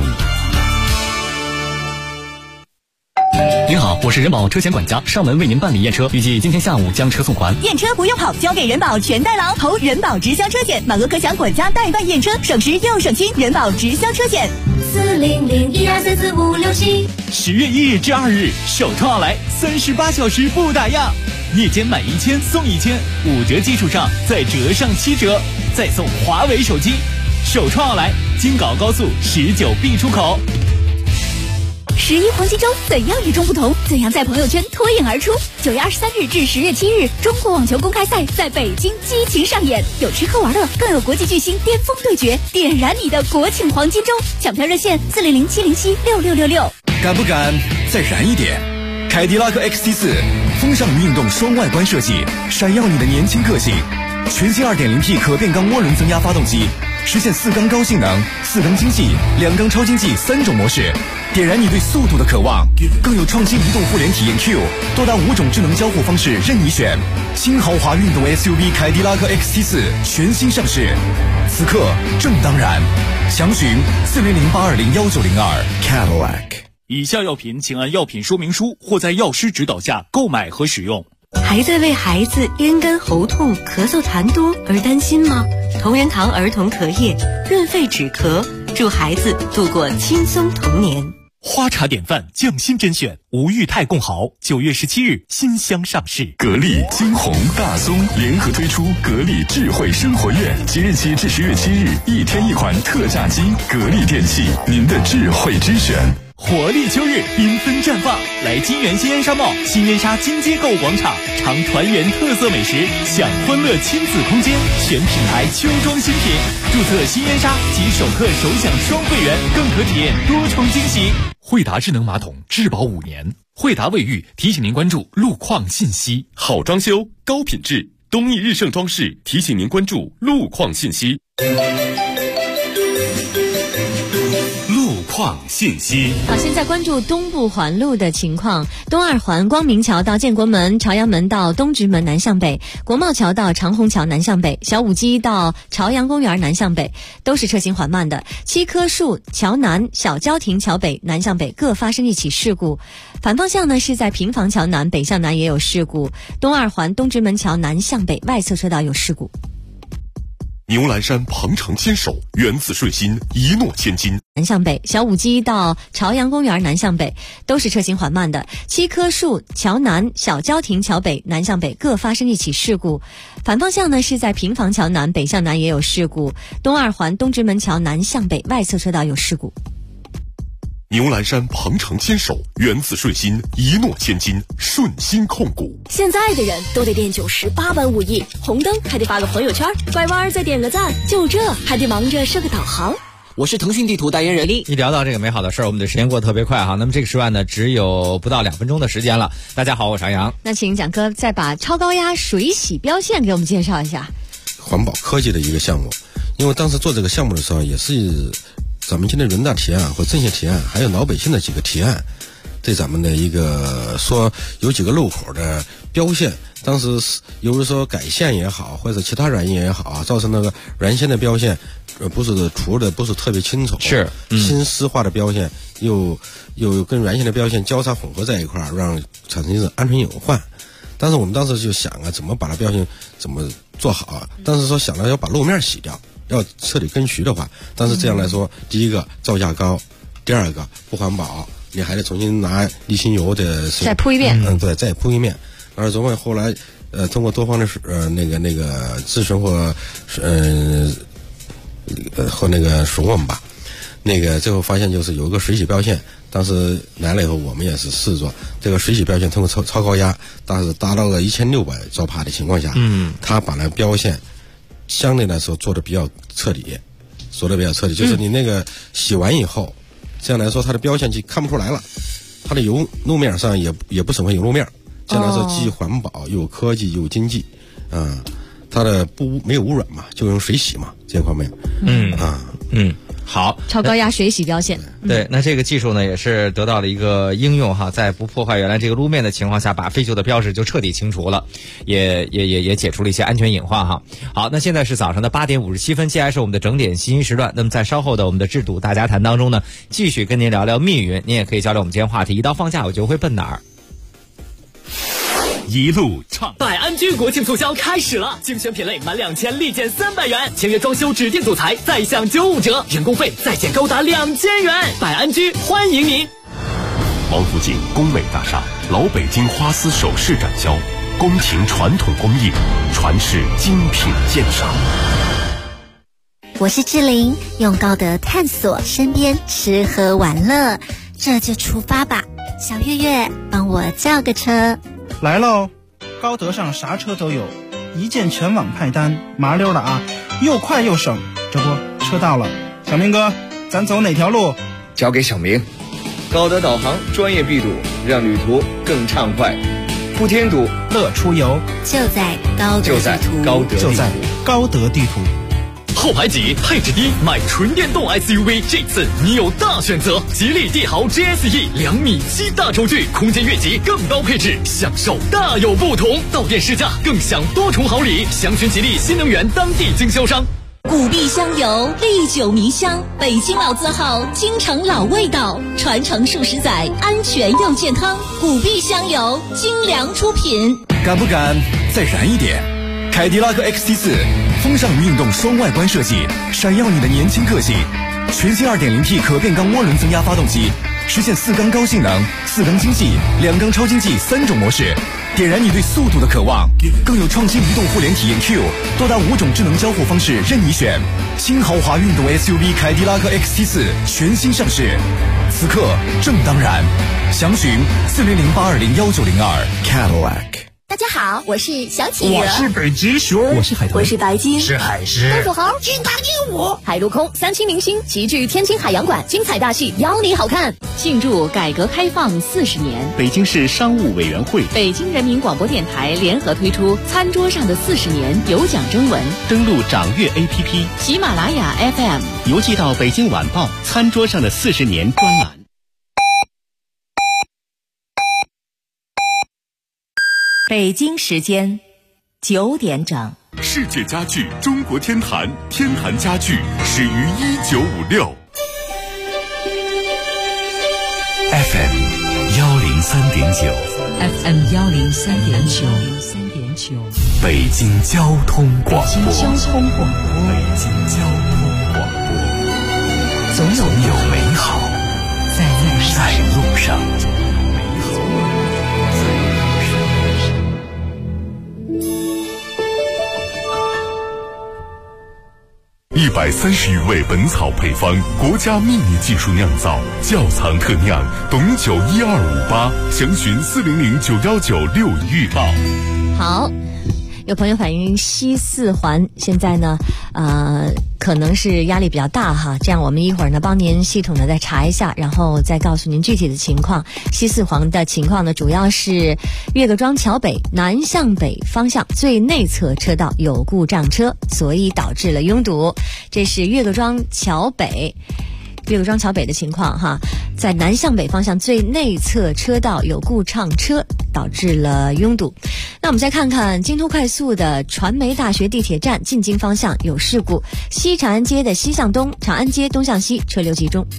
您好，我是人保车险管家，上门为您办理验车，预计今天下午将车送还。 验车不用跑，交给人保全代劳，投人保直销车险，满额可享管家代办验车，省时又省心。人保直销车险，40012344567。 10月1日至2日，首创奥莱38小时不打烊，夜间买1000送1000，5折基础上再折上7折，再送华为手机。首创奥莱，京港高速19B 出口。 11黄金周怎样与众不同？怎样在朋友圈脱颖而出？9月23日至10月7日，中国网球公开赛在北京激情上演，有吃喝玩乐，更有国际巨星巅峰对决，点燃你的国庆黄金周！抢票热线400-707-6666。 敢不敢再燃一点？凯迪拉克 XT4 风尚运动双外观设计，闪耀你的年轻个性。全新 2.0T 可变缸涡轮增压发动机，实现4缸高性能、4缸经济、2缸超经济3种模式，点燃你对速度的渴望。更有创新移动互联体验 Q， 多达5种智能交互方式任你选。新豪华运动 SUV 凯迪拉克 XT4 全新上市，此刻正当然。详询400-820-1902 Cadillac。 以下药品请按药品说明书或在药师指导下购买和使用。 还在为孩子咽干喉痛、咳嗽痰多而担心吗？同仁堂儿童咳液润肺止咳，助孩子度过轻松童年。 花茶典范匠心甄选吴裕泰贡豪9月17日新箱上市。 格力、金鸿、大松联合推出格力智慧生活月，即日起至10月7日，1天1款特价机。格力电器，您的智慧之选。 活力秋日，缤纷绽放，来金源新烟沙贸、新烟沙金街购物广场，尝团圆特色美食，享欢乐亲子空间，全品牌秋装新品。注册新烟沙即首客首享双会员，更可体验多重惊喜。惠达智能马桶质保5年。惠达卫浴提醒您关注路况信息。 好装修，高品质，东益日盛装饰提醒您关注路况信息。 况信息。 好，现在关注东部环路的情况。东二环光明桥到建国门、朝阳门到东直门南向北，国贸桥到长虹桥南向北，小武基到朝阳公园南向北，都是车行缓慢的。七棵树桥南、小交亭桥北南向北各发生一起事故。反方向呢是在平房桥南北向南也有事故。东二环东直门桥南向北外侧车道有事故。 牛栏山鹏程牵手，缘字顺心，一诺千金。 南向北，小武基到朝阳公园南向北都是车行缓慢的。七棵树桥南、小交亭桥北南向北各发生一起事故。反方向呢是在平房桥南北向南也有事故。东二环东直门桥南向北外侧车道有事故。 牛栏山鹏程牵手，缘字顺心，一诺千金，顺心控股。 现在的人都得练98般武艺，红灯还得发个朋友圈，拐弯再点个赞，就这还得忙着设个导航。 我是腾讯地图代言人力。 一聊到这个美好的事儿，我们的时间过得特别快哈。那么这个时段呢，只有不到2分钟的时间了。大家好，我是杨洋。 那请蒋哥再把超高压水洗标线给我们介绍一下。 环保科技的一个项目，因为当时做这个项目的时候，也是咱们今天人大提案或政协提案，还有老百姓的几个提案，对咱们的一个说有几个路口的标线，当时由于说改线也好，或者其他原因也好啊，造成那个原先的标线不是除的不是特别清楚， 是新施化的标线又跟原先的标线交叉混合在一块儿，让产生一种安全隐患。但是我们当时就想啊，怎么把它标线怎么做好啊？当时说想了要把路面洗掉，要彻底根除的话，但是这样来说，第一个造价高，第二个不环保，你还得重新拿沥青油的再铺一遍， 对，再铺一遍。而昨晚后来通过多方的那个咨询或那个询问吧，那个最后发现就是有一个水洗标线，当时来了以后我们也是试做这个水洗标线，通过超高压，当时达到了1600兆帕的情况下，它把那标线相对来说做的比较彻底，就是你那个洗完以后，这样来说它的标线就看不出来了，它的油路面上也不损坏油路面，这样来说既环保又科技又经济，它的没有污染嘛，就用水洗嘛，这方面， 好， 超高压水洗标线。 对，那这个技术呢也是得到了一个应用哈，在不破坏原来这个路面的情况下，把废旧的标识就彻底清除了，也解除了一些安全隐患哈。好，那现在是早上的8点57分，接下来是我们的整点信息时段。那么在稍后的我们的制度大家谈当中呢，继续跟您聊聊密云，您也可以交流我们今天话题。一到放假我就会奔哪儿。 一路畅， 百安居国庆促销开始了，精选品类满2000立减300元，签约装修指定组材再享95折，人工费再减高达2000元。百安居欢迎您。 王府井工美大厦老北京花丝首饰展销，宫廷传统工艺，传世精品鉴赏。 我是志玲，用高德探索身边吃喝玩乐，这就出发吧。小月月，帮我叫个车。 来喽，高德上啥车都有，一键全网派单，麻溜的啊，又快又省。这不，车到了，小明哥，咱走哪条路？ 交给小明。高德导航专业闭堵，让旅途更畅快。不添堵， 乐出游， 就在高德地图。 后排挤，配置低，买纯电动 SUV， 这次你有大选择。吉利帝豪 GSE 2.7米大轴距，空间越级更高配置，享受大有不同。到店试驾更享多重好礼，详询吉利新能源当地经销商。 古碧香油，历久弥香，北京老字号，京城老味道，传承数十载，安全又健康。古碧香油，精良出品。 敢不敢再燃一点？凯迪拉克 XT4 风尚运动双外观设计，闪耀你的年轻个性。全新 2.0T 可变缸涡轮增压发动机实现4缸高性能、4缸经济、2缸超经济3种模式，点燃你对速度的渴望。更有创新移动互联体验 Q， 多达5种智能交互方式任你选。新豪华运动 SUV 凯迪拉克 XT4 全新上市，此刻正当然。详询4008201902 Cadillac。 大家好，我是小企鹅， 我是北极熊， 我是海豚，我是白鲸， 是海狮， 大富豪，金刚鹦鹉，海陆空3栖明星齐聚天津海洋馆，精彩大戏邀你好看。 庆祝改革开放40年， 北京市商务委员会、 北京人民广播电台联合推出餐桌上的40年有奖征文， 登录掌阅 APP、 喜马拉雅 FM， 邮寄到北京晚报餐桌上的40年专栏。 北京时间9点整。 世界家具中国天坛，天坛家具始于1956。 FM 103.9 FM 103.9， 北京交通广播。 北京交通广播，总有美好在路上。 130余味本草配方，国家秘密技术酿造，窖藏特酿，董酒12588，详询4009196预报。 好，有朋友反映西4环现在呢，可能是压力比较大哈，这样我们一会儿呢帮您系统的再查一下，然后再告诉您具体的情况。西4环的情况呢，主要是岳各庄桥北南向北方向最内侧车道有故障车，所以导致了拥堵。这是岳各庄桥北的情况哈，在南向北方向最内侧车道有故障车，导致了拥堵。那我们再看看京都快速的传媒大学地铁站进京方向有事故，西长安街的西向东、长安街东向西车流集中。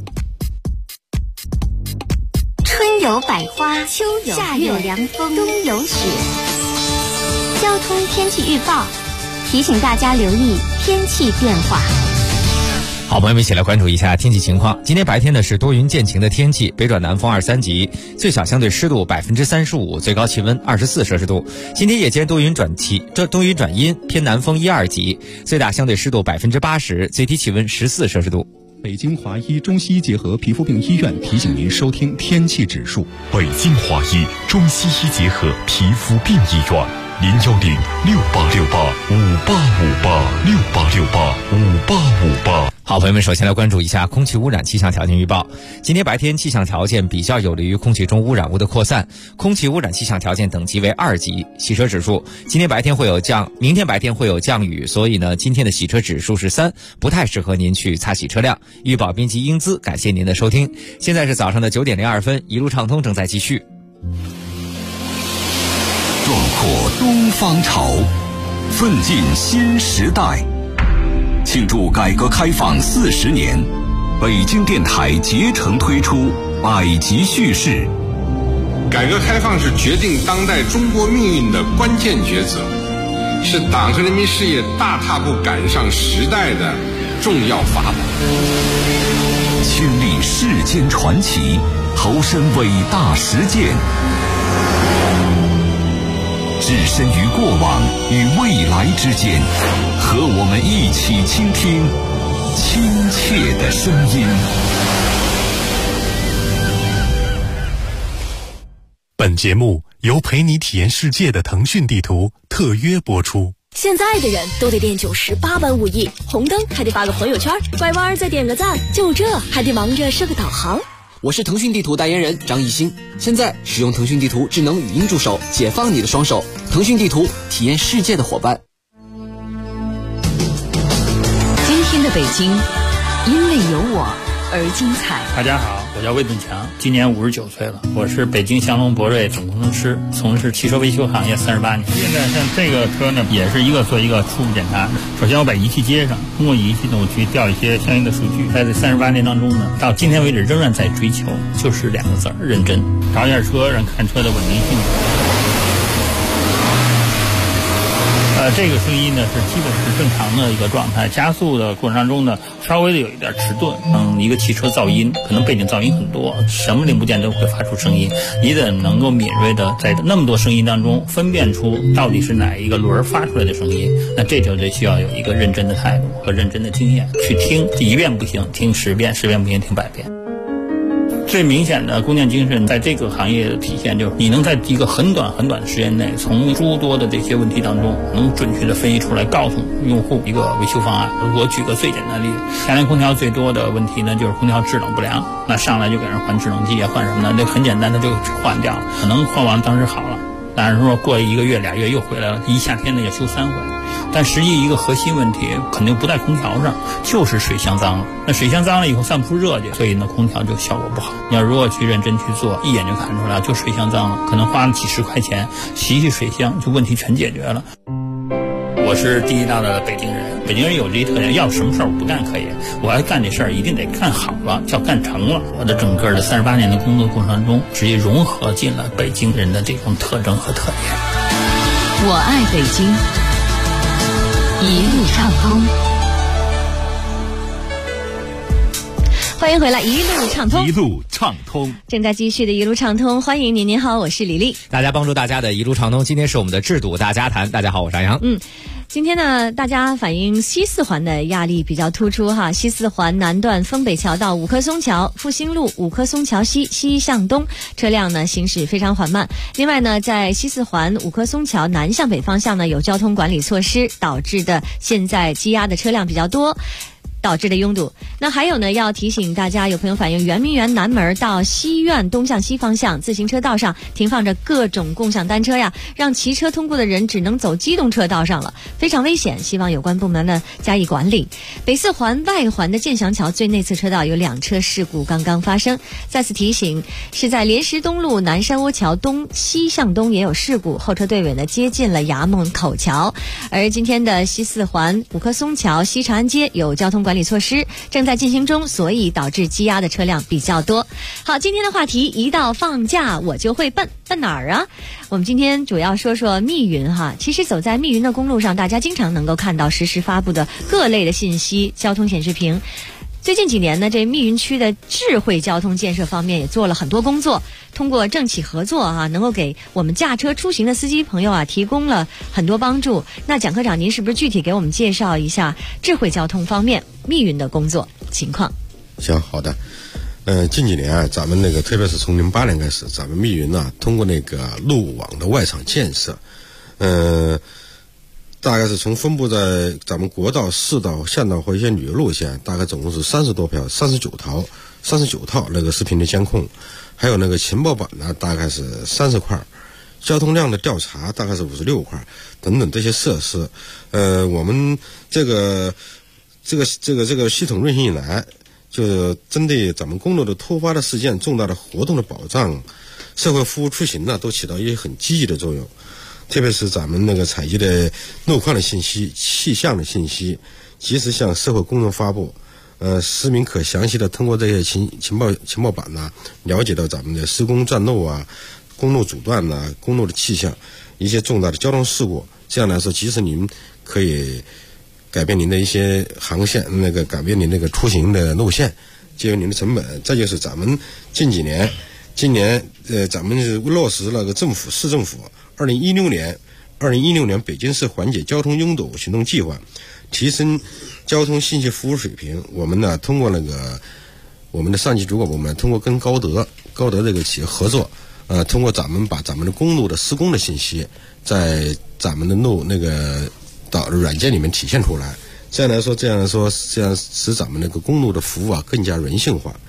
春有百花，秋有夏有凉风，冬有雪。交通天气预报提醒大家留意天气变化。 好，朋友们一起来关注一下天气情况。今天白天呢是多云见晴的天气，北转南风2、3级，最小相对湿度35%，最高气温24摄氏度。今天夜间多云转阴，偏南风1、2级，最大相对湿度80%，最低气温14摄氏度。 北京华医中西医结合皮肤病医院提醒您收听天气指数。 北京华医中西医结合皮肤病医院，0106868585858，668685858。 好，朋友们，首先来关注一下空气污染气象条件预报。今天白天气象条件比较有利于空气中污染物的扩散，空气污染气象条件等级为2级。洗车指数，明天白天会有降雨，所以呢，今天的洗车指数是3，不太适合您去擦洗车辆。预报编辑英姿，感谢您的收听。现在是早上的9点02分，一路畅通正在继续。 壮阔东方潮，奋进新时代。庆祝改革开放40年，北京电台竭诚推出百集叙事。 改革开放是决定当代中国命运的关键抉择，是党和人民事业大踏步赶上时代的重要法宝。 亲历世间传奇，投身伟大实践，置身于过往与未来之间，和我们一起倾听亲切的声音。 本节目由陪你体验世界的腾讯地图特约播出。 现在的人都得练98般武艺，红灯还得发个朋友圈，拐弯再点个赞，就这还得忙着设个导航。 我是腾讯地图代言人张艺兴，现在使用腾讯地图智能语音助手，解放你的双手。腾讯地图，体验世界的伙伴。 今天的北京，因为有我而精彩。 大家好，我叫魏炳强，今年59岁了，我是北京祥龙博瑞总工程师，从事汽车维修行业38年。现在像这个车呢，也是一个做一个初步检查。首先我把仪器接上，通过仪器呢，我去调一些相应的数据。在这38年当中呢，到今天为止仍然在追求，就是2个字儿：认真。找一下车，让看车的稳定性。 这个声音呢是基本是正常的一个状态，加速的过程当中呢稍微的有一点迟钝。一个汽车噪音可能背景噪音很多，什么零部件都会发出声音，你得能够敏锐的在那么多声音当中分辨出到底是哪一个轮发出来的声音。那这就得需要有一个认真的态度和认真的经验去听，1遍不行听10遍，10遍不行听100遍。最明显的工匠精神在这个行业的体现，就是你能在一个很短的时间内，从诸多的这些问题当中，能准确的分析出来，告诉用户一个维修方案。我举个最简单的例子，夏天空调最多的问题呢，就是空调制冷不良，那上来就给人换制冷剂啊，换什么呢？这很简单的就换掉了，可能换完当时好了，但是说过1个月2月又回来了，一夏天呢要修3回。但实际一个核心问题肯定不在空调上，就是水箱脏了。那水箱脏了以后散不出热去，所以呢空调就效果不好。你要如果去认真去做，一眼就看出来，就水箱脏了，可能花了几10块钱洗水箱，就问题全解决了。我是地地道道的北京人，北京人有这一特点，要什么事儿我不干可以，我要干这事儿一定得干好了，叫干成了。我的整个的38年的工作过程中，直接融合进了北京人的这种特征和特点。 我爱北京，一路畅通。欢迎回来，一路畅通。 一路畅通， 正在继续的一路畅通，欢迎您，您好，我是李丽。 大家帮助大家的一路畅通，今天是我们的制度大家谈。大家好，我是杨洋。 今天呢，大家反映西四环的压力比较突出哈。西四环南段丰北桥到五棵松桥、复兴路五棵松桥西向东，车辆呢行驶非常缓慢。另外呢，在西四环五棵松桥南向北方向呢，有交通管理措施导致的现在积压的车辆比较多，导致的拥堵。那还有呢，要提醒大家，有朋友反映圆明园南门到西苑东向西方向自行车道上停放着各种共享单车呀，让骑车通过的人只能走机动车道上了，非常危险，希望有关部门呢加以管理。北四环外环的建祥桥最内侧车道有2车事故刚刚发生，再次提醒，是在莲石东路南山窝桥东西向东也有事故，后车队尾呢接近了衙门口桥。而今天的西四环五棵松桥西长安街有交通管理措施正在进行中，所以导致积压的车辆比较多。好，今天的话题，一到放假我就会奔哪儿啊？我们今天主要说说密云哈。其实走在密云的公路上，大家经常能够看到实时发布的各类的信息、交通显示屏。最近几年呢，这密云区的智慧交通建设方面也做了很多工作，通过政企合作啊，能够给我们驾车出行的司机朋友啊提供了很多帮助。那蒋科长，您是不是具体给我们介绍一下智慧交通方面密云的工作情况？ 行，好的。近几年啊，咱们特别是从08年开始，咱们密云呢，通过路网的外场建设，大概是从分布在咱们国道、市道、县道和一些旅游路线，大概总共是39套视频的监控，还有情报板呢，大概是30块，交通量的调查大概是56块，等等这些设施。我们这个系统运行以来，就针对咱们公路的突发的事件、重大的活动的保障、社会服务出行呢，都起到一些很积极的作用。特别是咱们采集的路况的信息、气象的信息，及时向社会公众发布。市民可详细的通过这些情报板呢，了解到咱们的施工钻漏啊、公路阻断啊、公路的气象、一些重大的交通事故。这样来说，即使您可以改变您的一些航线，改变您出行的路线，节约您的成本。再就是咱们今年咱们是落实了个市政府2016年北京市缓解交通拥堵行动计划，提升交通信息服务水平。我们呢，通过我们的上级主管部门，通过跟高德这个企业合作，通过把咱们的公路的施工的信息，在咱们的软件里面体现出来。这样使咱们公路的服务啊更加人性化。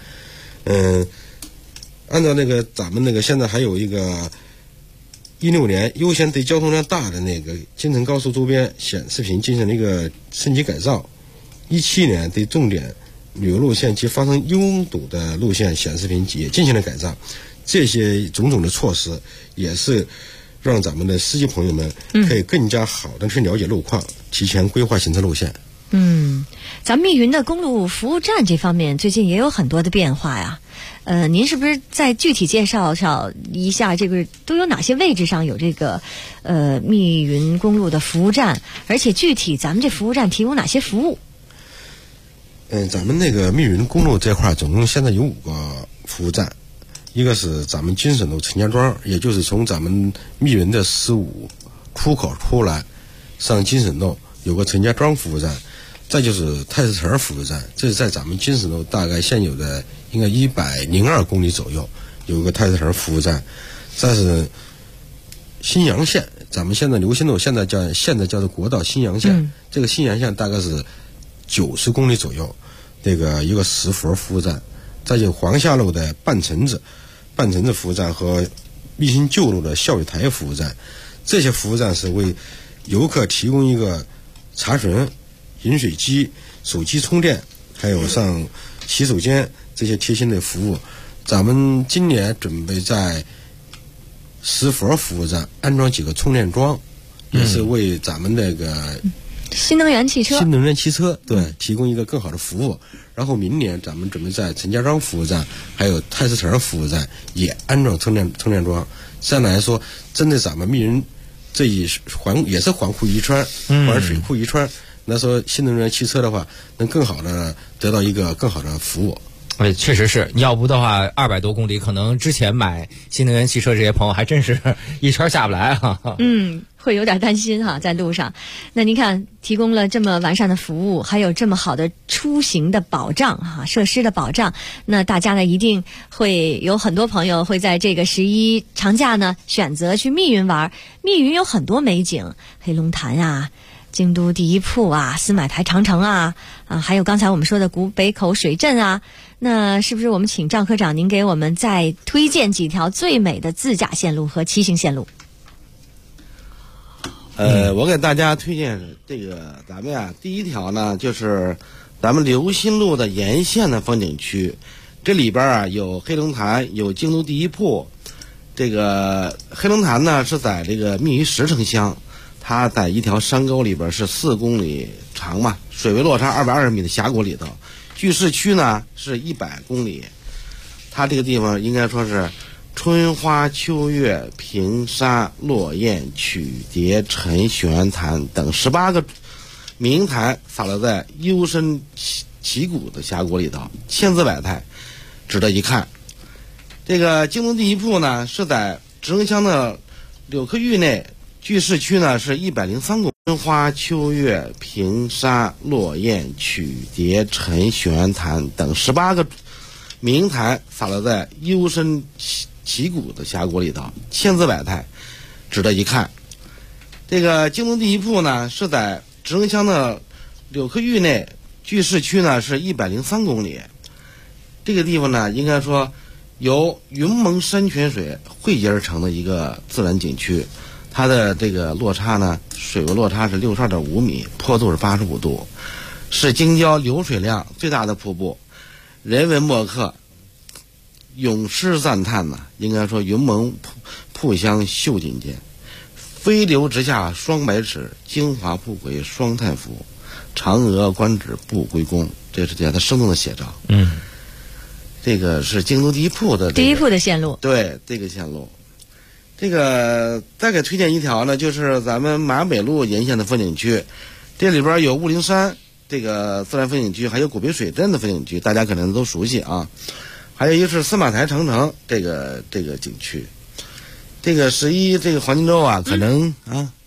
按照咱们现在还有一个16年优先对交通量大的京承高速周边显示屏进行了一个升级改造，17年对重点旅游路线及发生拥堵的路线显示屏也进行了改造。这些种种的措施也是让咱们的司机朋友们可以更加好的去了解路况，提前规划行车路线。 咱们密云的公路服务站这方面最近也有很多的变化呀。您是不是再具体介绍一下这个都有哪些位置上有这个密云公路的服务站，而且具体咱们这服务站提供哪些服务？ 咱们那个密云公路这块总共现在有5个服务站，一个是咱们金省路陈家庄，也就是从咱们密云的15出口出来上金省路有个陈家庄服务站，再就是太师城服务站，这是在咱们金省路大概现有的应该102公里左右有个太师城服务站。再是新阳线，咱们现在刘新路现在叫做国道新阳线，这个新阳线大概是90公里左右，这个一个石佛服务站。再就黄下路的半城子服务站和密新旧路的孝义台服务站，这些服务站是为游客提供一个茶水、饮水机、手机充电，还有上洗手间这些贴心的服务。咱们今年准备在石佛服务站安装几个充电桩，也是为咱们那个新能源汽车对提供一个更好的服务。然后明年咱们准备在陈家庄服务站还有太师城服务站也安装充电桩。这样来说，针对咱们密云这一也是环库一圈，环水库一圈，那说新能源汽车的话能更好的得到一个更好的服务。 确实是，要不的话200多公里，可能之前买新能源汽车这些朋友还真是一圈下不来哈。 会有点担心哈，在路上。那您看，提供了这么完善的服务，还有这么好的出行的保障哈，设施的保障，那大家呢一定会有很多朋友会在这个11长假呢选择去密云玩。密云有很多美景，黑龙潭啊，京都第一瀑啊，司马台长城啊，还有刚才我们说的古北口水镇啊。那是不是我们请赵科长您给我们再推荐几条最美的自驾线路和骑行线路？ 我给大家推荐这个咱们呀，第一条呢就是咱们刘新路的沿线的风景区，这里边啊有黑龙潭，有京都第一瀑。这个黑龙潭呢是在这个密云石城乡，它在一条山沟里边，是4公里长嘛，水位落差220米的峡谷里头。距市区呢是100公里，它这个地方应该说是春花秋月、平沙、落雁、曲蝶、陈玄潭等18个名潭洒落在幽深奇谷的峡谷里头，千姿百态，值得一看。这个京都第一瀑呢是在直城乡的柳柯峪内，距市区呢是103公里。春花秋月、平沙、落雁、曲蝶、陈玄潭等18个名潭洒落在幽深奇谷的峡谷里头，千姿百态，值得一看。这个京都第一瀑呢是在直城乡的柳柯峪内，距市区呢是103公里。这个地方呢应该说由云蒙山泉水汇集而成的一个自然景区，它的这个落差呢，水位落差是62.5米，坡度是85度，是京郊流水量最大的瀑布。人文墨客咏诗赞叹呐，应该说云蒙瀑香秀锦间，飞流直下双百尺，京华瀑轨双太府，嫦娥观止不归宫，这是它生动的写照。这个是京都第一瀑的第一瀑的线路， 对，这个线路。这个再给推荐一条呢，就是咱们马北路沿线的风景区，这里边有雾灵山这个自然风景区，还有古北水镇的风景区，大家可能都熟悉啊。还有一个是司马台长城这个景区。这个11这个黄金周啊，可能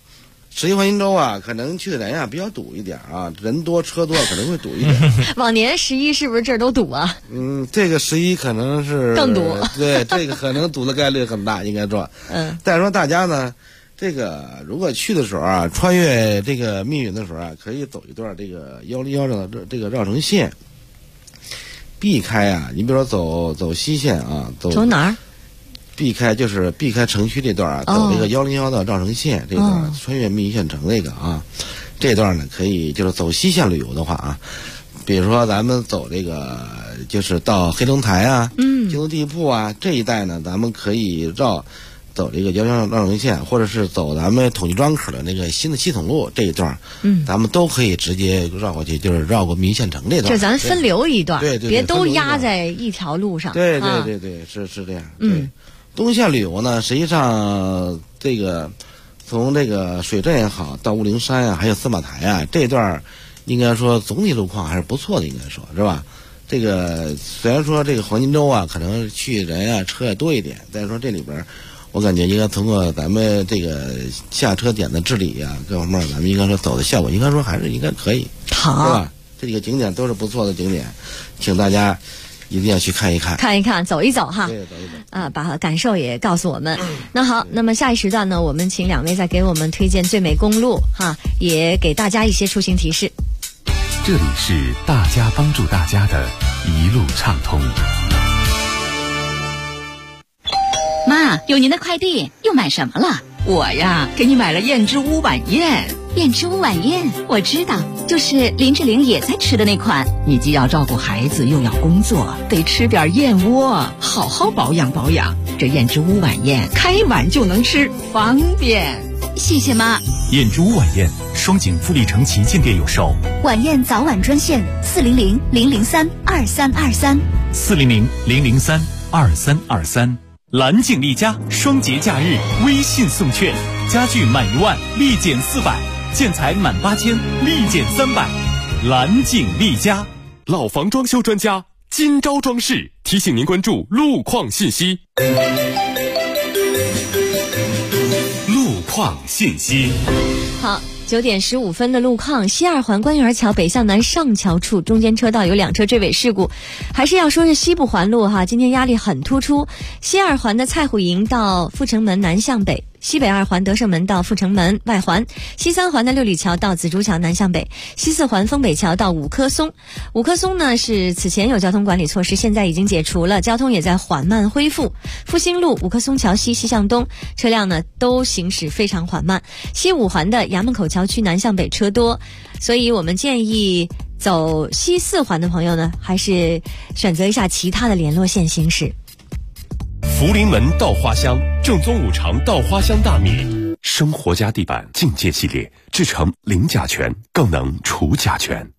11黄金周啊，可能去的人啊比较堵一点啊，人多车多可能会堵一点。 往年11是不是这儿都堵啊？ 这个11可能是更堵。 对，这个可能堵的概率很大，应该说。但是说大家呢，这个如果去的时候啊，穿越这个密云的时候啊，可以走一段这个101上的这个绕城线，避开啊，你比如说走西线啊，走哪儿？ 避开城区这段啊，走这个101的绕城线这段，穿越密云县城这个啊，这段呢可以就是走西线旅游的话啊，比如说咱们走这个就是到黑龙潭啊，京都第一瀑啊这一带呢，咱们可以走这个遥江绕城线，或者是走咱们统计庄口的那个新的系统路这一段，咱们都可以直接绕过去，就是绕过密云县城这段。 就咱分流一段， 对， 别都压在一条路上。 对，是这样。东线旅游呢，实际上这个从这个水镇也好，到雾灵山啊，还有司马台啊，这段应该说总体路况还是不错的，应该说是吧？这个虽然说这个黄金周啊，可能去人啊车也多一点，但是说这里边我感觉应该通过咱们这个下车点的治理啊，各方面咱们应该说走的效果应该说还是应该可以， 好， 是吧？这几个景点都是不错的景点，请大家一定要去看一看， 走一走哈。 对，走一走啊，把感受也告诉我们。那好，那么下一时段呢，我们请两位再给我们推荐最美公路哈，也给大家一些出行提示。 这里是大家帮助大家的一路畅通。 妈，有您的快递，又买什么了？ 我呀，给你买了燕之屋晚宴。 燕之屋晚宴，我知道，就是林志玲也在吃的那款。 你既要照顾孩子，又要工作，得吃点燕窝，好好保养保养。这燕之屋晚宴开碗就能吃，方便。 谢谢妈。 燕之屋晚宴，双井富力城旗舰店有售。 晚宴早晚专线400-003-2323。 400-003-2323。蓝景丽家双节假日微信送券，家具满1万立减400，建材满8000立减300。蓝景丽家， 老房装修专家金招装饰提醒您关注路况信息。 路况信息。 好。9点15分的路况，西二环官园桥北向南上桥处中间车道有2车追尾事故，还是要说是西部环路哈，今天压力很突出。西二环的蔡虎营到阜成门南向北，西北二环德胜门到阜成门外环，西三环的六里桥到紫竹桥南向北，西四环丰北桥到五棵松。五棵松呢是此前有交通管理措施，现在已经解除了，交通也在缓慢恢复。复兴路五棵松桥西西向东，车辆呢都行驶非常缓慢。西五环的衙门口桥区南向北车多，所以我们建议走西四环的朋友呢，还是选择一下其他的联络线行驶。 福临门稻花香，正宗5常稻花香大米，生活家地板境界系列，制成零甲醛，更能除甲醛。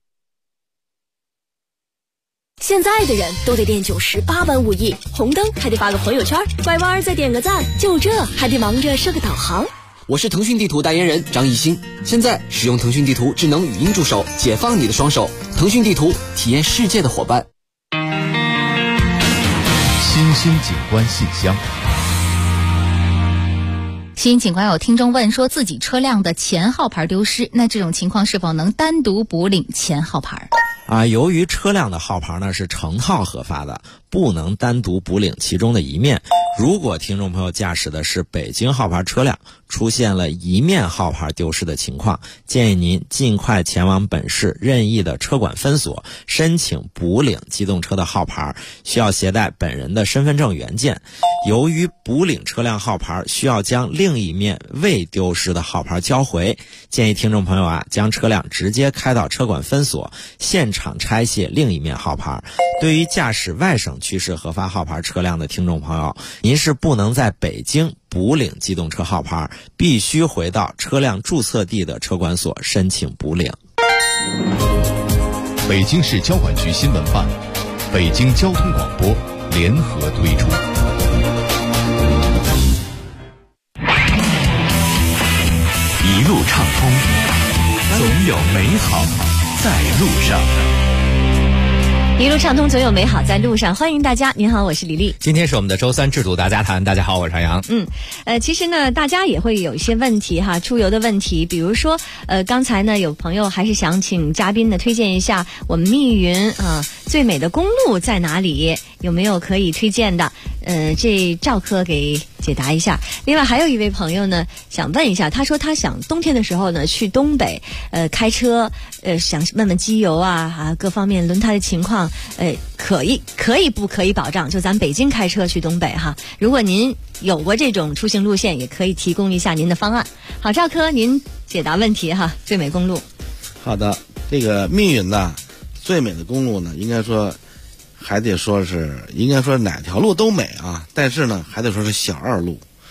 现在的人都得练90、8般武艺，红灯还得发个朋友圈，拐弯再点个赞，就这还得忙着设个导航。 我是腾讯地图代言人张艺兴，现在使用腾讯地图智能语音助手，解放你的双手。腾讯地图，体验世界的伙伴。 新兴景观信箱。 新警官有听众问说自己车辆的前号牌丢失，那这种情况是否能单独补领前号牌？ 由于车辆的号牌呢是成号核发的，不能单独补领其中的一面。如果听众朋友驾驶的是北京号牌车辆，出现了一面号牌丢失的情况，建议您尽快前往本市任意的车管分所申请补领机动车的号牌，需要携带本人的身份证原件。由于补领车辆号牌需要将另一面未丢失的号牌交回，建议听众朋友将车辆直接开到车管分所，现场拆卸另一面号牌。对于驾驶外省区市核发号牌车辆的听众朋友，您是不能在北京补领机动车号牌，必须回到车辆注册地的车管所申请补领。 北京市交管局新闻办、北京交通广播联合推出。 一路畅通，总有美好在路上。 一路畅通，总有美好在路上。欢迎大家，您好，我是李丽。 今天是我们的周3制度大家谈，大家好，我是杨洋。 其实呢，大家也会有一些问题哈，出游的问题，比如说，刚才呢，有朋友还是想请嘉宾呢推荐一下我们密云最美的公路在哪里，有没有可以推荐的？这赵科给解答一下。另外还有一位朋友呢，想问一下，他说他想冬天的时候呢去东北，开车，想问问机油各方面轮胎的情况，可以不可以保障？就咱北京开车去东北哈，如果您有过这种出行路线，也可以提供一下您的方案。好，赵科，您解答问题哈，最美公路。 好的，这个密云呢，最美的公路呢，应该说哪条路都美啊，但是呢还得说是小二路，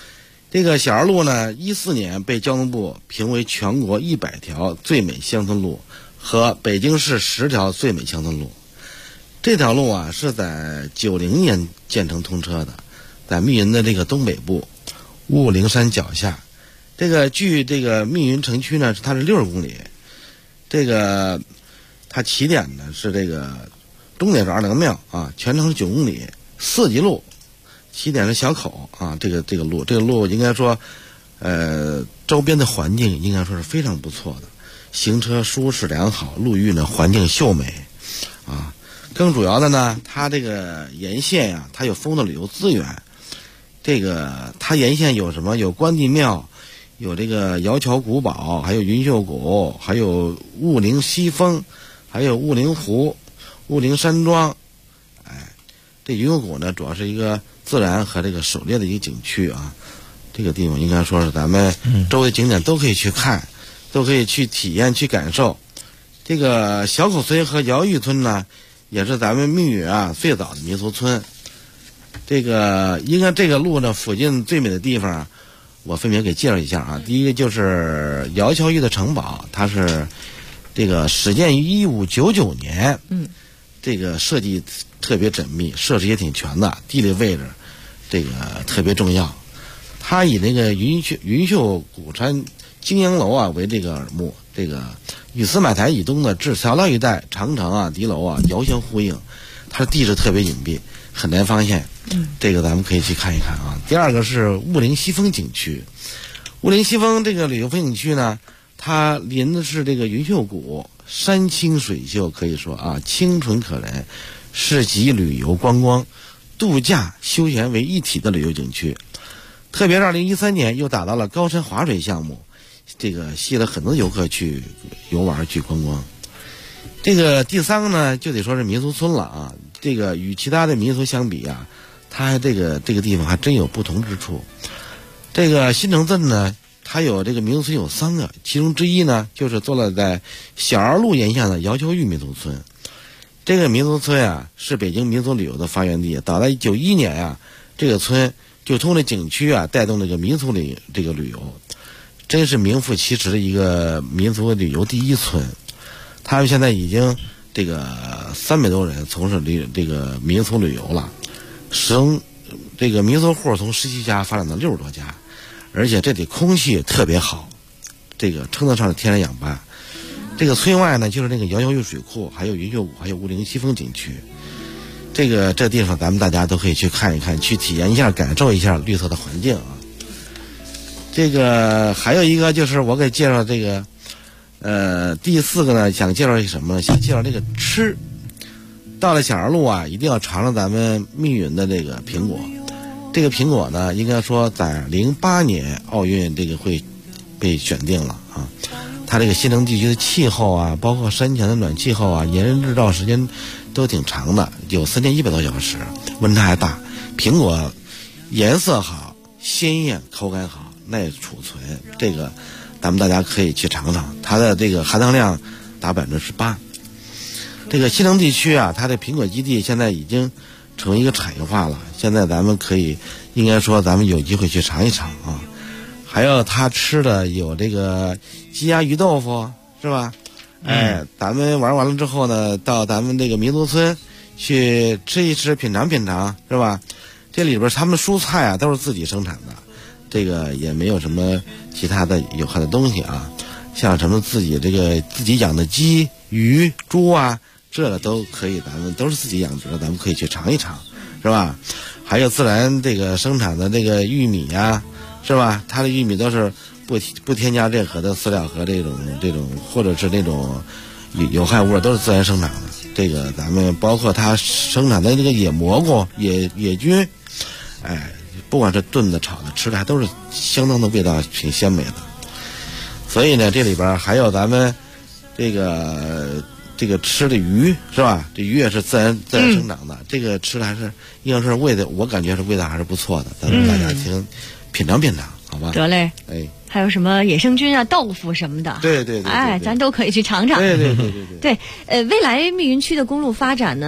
这个小儿路呢，14年被交通部评为全国100条最美乡村路和北京市10条最美乡村路。这条路啊是在90年建成通车的，在密云的这个东北部雾灵山脚下。这个距这个密云城区呢，它是60公里。这个它起点呢是这个终点是二郎庙啊，全程是9公里，4级路，起点是小口啊。这个路应该说，周边的环境应该说是非常不错的，行车舒适良好，路域呢环境秀美啊。更主要的呢，它这个沿线呀，它有丰富的旅游资源。这个它沿线有什么？有关帝庙，有这个瑶桥古堡，还有云秀谷，还有雾灵西峰，还有雾灵湖、雾灵山庄。这云秀谷呢，主要是一个自然和这个狩猎的一个景区啊。这个地方应该说是咱们周围景点都可以去看，都可以去体验、去感受。这个小口村和瑶玉村呢，也是咱们密云啊最早的民俗村。这个应该这个路呢附近最美的地方啊，我分别给介绍一下啊。第一个就是瑶桥玉的城堡，它是这个始建于1599年，这个设计特别缜密，设施也挺全的，地理位置这个特别重要。它以那个云秀古山金阳楼啊为这个耳目，这个与司马台以东的至桥lau一带长城啊、敌楼啊遥相呼应，它的地质特别隐蔽，很难发现。这个咱们可以去看一看啊。第二个是雾灵西峰景区，雾灵西峰这个旅游风景区呢，它临的是这个云秀谷，山清水秀，可以说啊清纯可人，是集旅游观光、度假、休闲为一体的旅游景区。特别是2013年又打造了高山滑水项目，这个吸引了很多游客去游玩、去观光。这个第三个呢，就得说是民俗村了啊。这个与其他的民俗相比啊，它这个地方还真有不同之处。这个新城镇呢，它有这个民俗村有3个，其中之一呢，就是坐落在小儿路沿线的瑶桥玉民俗村。这个民俗村啊，是北京民俗旅游的发源地。早在91年啊，这个村就通过景区啊，带动这个民俗这个旅游，真是名副其实的一个民俗旅游第一村。他们现在已经这个300多人从事这个民俗旅游了，这个民俗户从17家发展到60多家，而且这里空气也特别好，这个称得上是天然氧吧。这个村外呢，就是那个瑶桥玉水库，还有云秀谷，还有雾灵西峰景区。这地方咱们大家都可以去看一看，去体验一下，感受一下绿色的环境啊。这个还有一个就是我给介绍这个，第4个呢，想介绍一个什么呢？想介绍这个吃。到了小儿路啊，一定要尝尝咱们密云的这个苹果。这个苹果呢，应该说在08年奥运这个会被选定了啊。它这个新城地区的气候啊，包括山前的暖气候啊，炎日照时间都挺长的，有3100多小时，温差还大。苹果颜色好、鲜艳、口感好、耐储存，这个咱们大家可以去尝尝。它的这个含糖量达18%。这个新城地区啊，它的苹果基地现在已经成为一个产业化了。现在咱们可以，应该说咱们有机会去尝一尝啊。还有他吃的有这个鸡鸭鱼豆腐，是吧？咱们玩完了之后呢，到咱们这个民俗村去吃一吃、品尝品尝，是吧？这里边他们蔬菜啊都是自己生产的，这个也没有什么其他的有害的东西啊。像什么自己养的鸡、鱼、猪啊，这个都可以，咱们都是自己养殖的，咱们可以去尝一尝，是吧？还有自然这个生产的这个玉米呀，是吧？它的玉米都是不添加任何的饲料和这种或者是那种有害物质，都是自然生产的。这个咱们包括它生产的这个野蘑菇、野菌，不管是炖的、炒的、吃的，还都是相当的味道，挺鲜美的。所以呢，这里边还有咱们这个吃的鱼，是吧？这鱼也是自然生长的，这个吃的还是应该说味道，我感觉是味道还是不错的，咱们大家品尝品尝，好吧？ 得嘞，还有什么野生菌啊、豆腐什么的， 对， 咱都可以去尝尝。 对。 对，未来密云区的公路发展呢，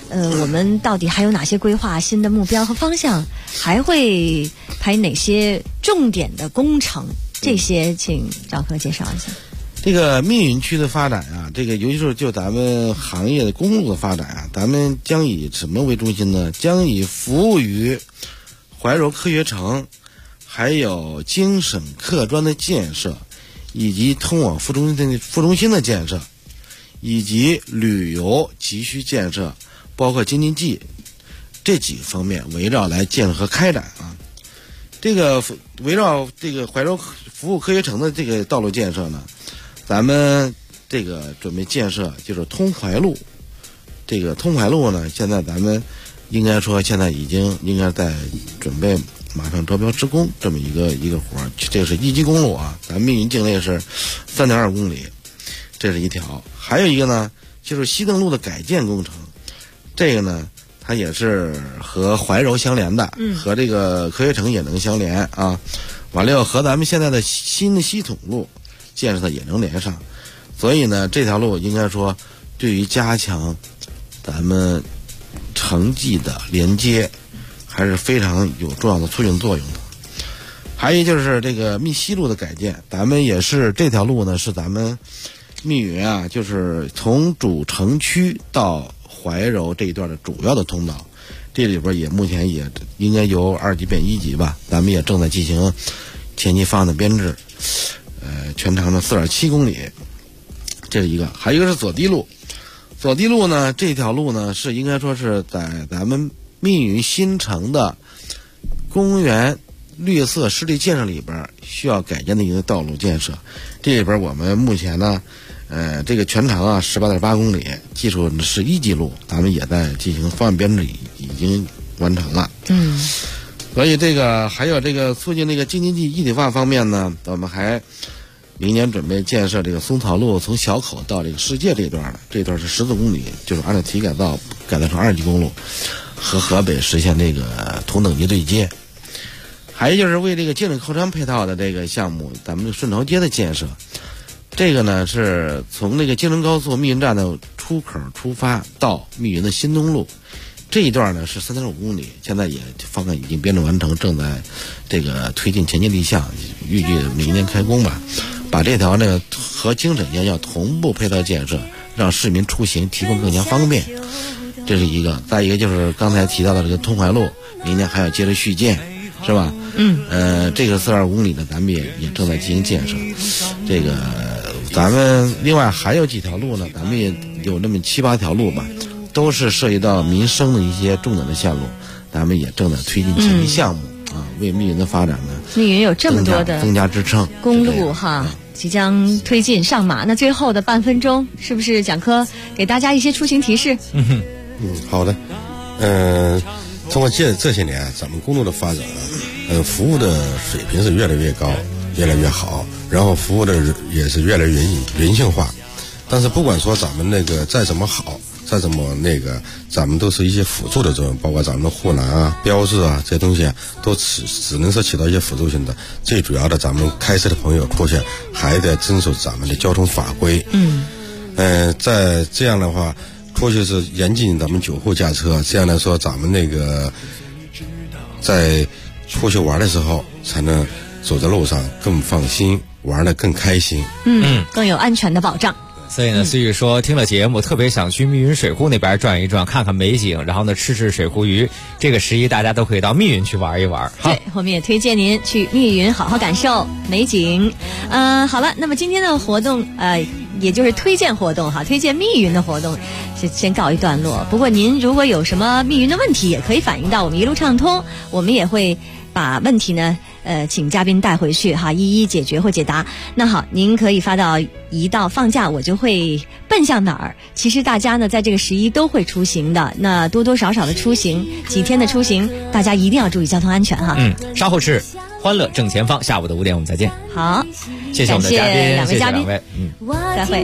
我们到底还有哪些规划、新的目标和方向？还会排哪些重点的工程？这些请赵科介绍一下。 这个密云区的发展啊，这个尤其是就咱们行业的公路的发展啊，咱们将以什么为中心呢？将以服务于怀柔科学城，还有精省客专的建设，以及通往副中心的建设，以及旅游急需建设，包括京津冀这几个方面围绕来建设和开展啊。这个围绕这个怀柔服务科学城的这个道路建设呢，咱们这个准备建设就是通怀路。这个通怀路呢，现在咱们应该说现在已经应该在准备马上招标施工这么一个活儿。这是1级公路啊，咱们密云境内是3.2公里，这是一条。还有一个呢，就是西邓路的改建工程，这个呢它也是和怀柔相连的，和这个科学城也能相连啊。完了以后和咱们现在的新的系统路建设的也能连上，所以呢这条路应该说对于加强咱们城际的连接还是非常有重要的促进作用的。还有就是这个密西路的改建，咱们也是这条路呢是咱们密云啊，就是从主城区到怀柔这一段的主要的通道，这里边也目前也应该由2级变1级吧，咱们也正在进行前期方案的编制，全长的4.7公里，这是一个。还有一个是左堤路，左堤路呢这条路呢是应该说是在咱们密云新城的公园绿色湿地建设里边需要改建的一个道路建设，这里边我们目前呢这个全长啊18.8公里，技术是1级路，咱们也在进行方案编制，已经完成了。所以这个还有这个促进这个京津冀一体化方面呢，我们还明年准备建设这个松草路从小口到这个世界这段的，这段是14公里，就是按照体改造成2级公路，和河北实现这个同等级对接。还有就是为这个京沈靠山配套的这个项目，咱们这顺潮街的建设，这个呢是从那个京承高速密云站的出口出发到密云的新东路，这一段呢是3.5公里，现在也方案已经编制完成，正在这个推进前期立项，预计明年开工吧。把这条呢和京沈线要同步配套建设，让市民出行提供更加方便，这是一个。再一个就是刚才提到的这个通怀路，明年还要接着续建，是吧？这个4.2公里呢，咱们也正在进行建设。这个咱们另外还有几条路呢，咱们也有那么7、8条路吧，都是涉及到民生的一些重点的线路，咱们也正在推进前期项目啊，为密云的发展呢， 密云有这么多的增加支撑公路哈，即将推进上马。那最后的半分钟，是不是蒋科给大家一些出行提示？ 好的。通过这些年咱们公路的发展，服务的水平是越来越高，越来越好，然后服务的也是越来越人性化。但是不管说咱们那个再怎么好，再怎么那个，咱们都是一些辅助的作用，包括咱们的护栏啊、标志啊这些东西啊，都只能是起到一些辅助性的。最主要的，咱们开车的朋友出去还得遵守咱们的交通法规。在这样的话，出去是严禁咱们酒后驾车，这样来说咱们那个在出去玩的时候才能走在路上更放心，玩得更开心， 更有安全的保障。 所以呢，思雨说听了节目特别想去密云水库那边转一转，看看美景，然后呢吃水库鱼。这个11大家都可以到密云去玩一玩。 对，我们也推荐您去密云好好感受美景。好了，那么今天的活动也就是推荐活动哈，推荐密云的活动是先告一段落。不过您如果有什么密云的问题，也可以反映到我们一路畅通，我们也会把问题呢请嘉宾带回去哈，一一解决或解答。那好，您可以发到一到放假我就会奔向哪儿。其实大家呢在这个11都会出行的，那多多少少的出行，几天的出行，大家一定要注意交通安全哈。 稍后是欢乐正前方，下午的5点我们再见。 好， 谢谢我们的嘉宾， 两位嘉宾， 再会。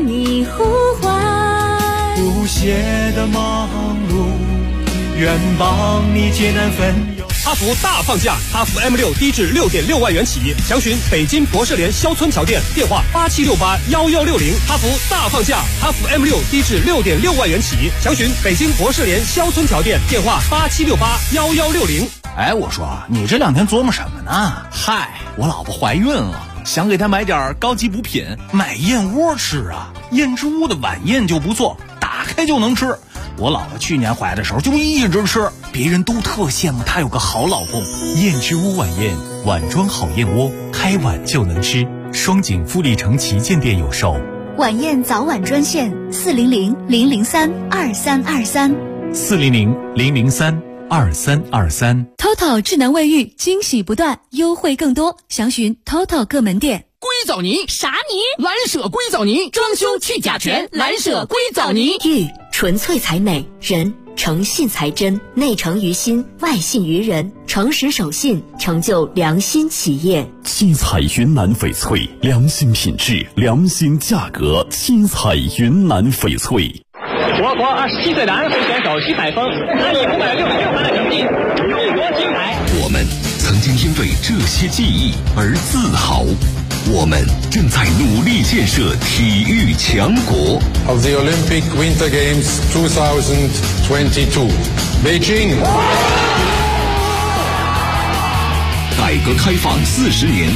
不懈的忙碌，愿帮你解难分忧。 哈弗大放价，哈弗 M6低至6.6万元起，详询北京博士联肖村桥店，电话87681160。哈弗大放价，哈弗 M6低至6.6万元起，详询北京博士联肖村桥店，电话87681160。 哎，我说你这2天琢磨什么呢？嗨，我老婆怀孕了，想给她买点高级补品，买燕窝吃啊。燕之屋的晚宴就不错，打开就能吃。我老婆去年怀的时候就一直吃，别人都特羡慕她有个好老公。 燕之屋晚宴，碗装好燕窝，开碗就能吃。双井富力城旗舰店有售。 晚宴早晚专线 400-003-2323，400-003-2323。 TOTO 智能卫浴，惊喜不断，优惠更多，详询 TOTO 各门店。 硅藻泥啥泥？蓝舍硅藻泥，装修去甲醛，蓝舍硅藻泥。 玉纯粹才美，人诚信才真，内诚于心，外信于人，诚实守信，成就良心企业。 七彩云南翡翠，良心品质，良心价格。七彩云南翡翠。 我国27岁男会选手徐海峰，他以566分的成绩荣夺金牌。 我们曾经因为这些记忆而自豪，我们正在努力建设体育强国。 Of the Olympic Winter Games 2022, Beijing. 改革开放40年。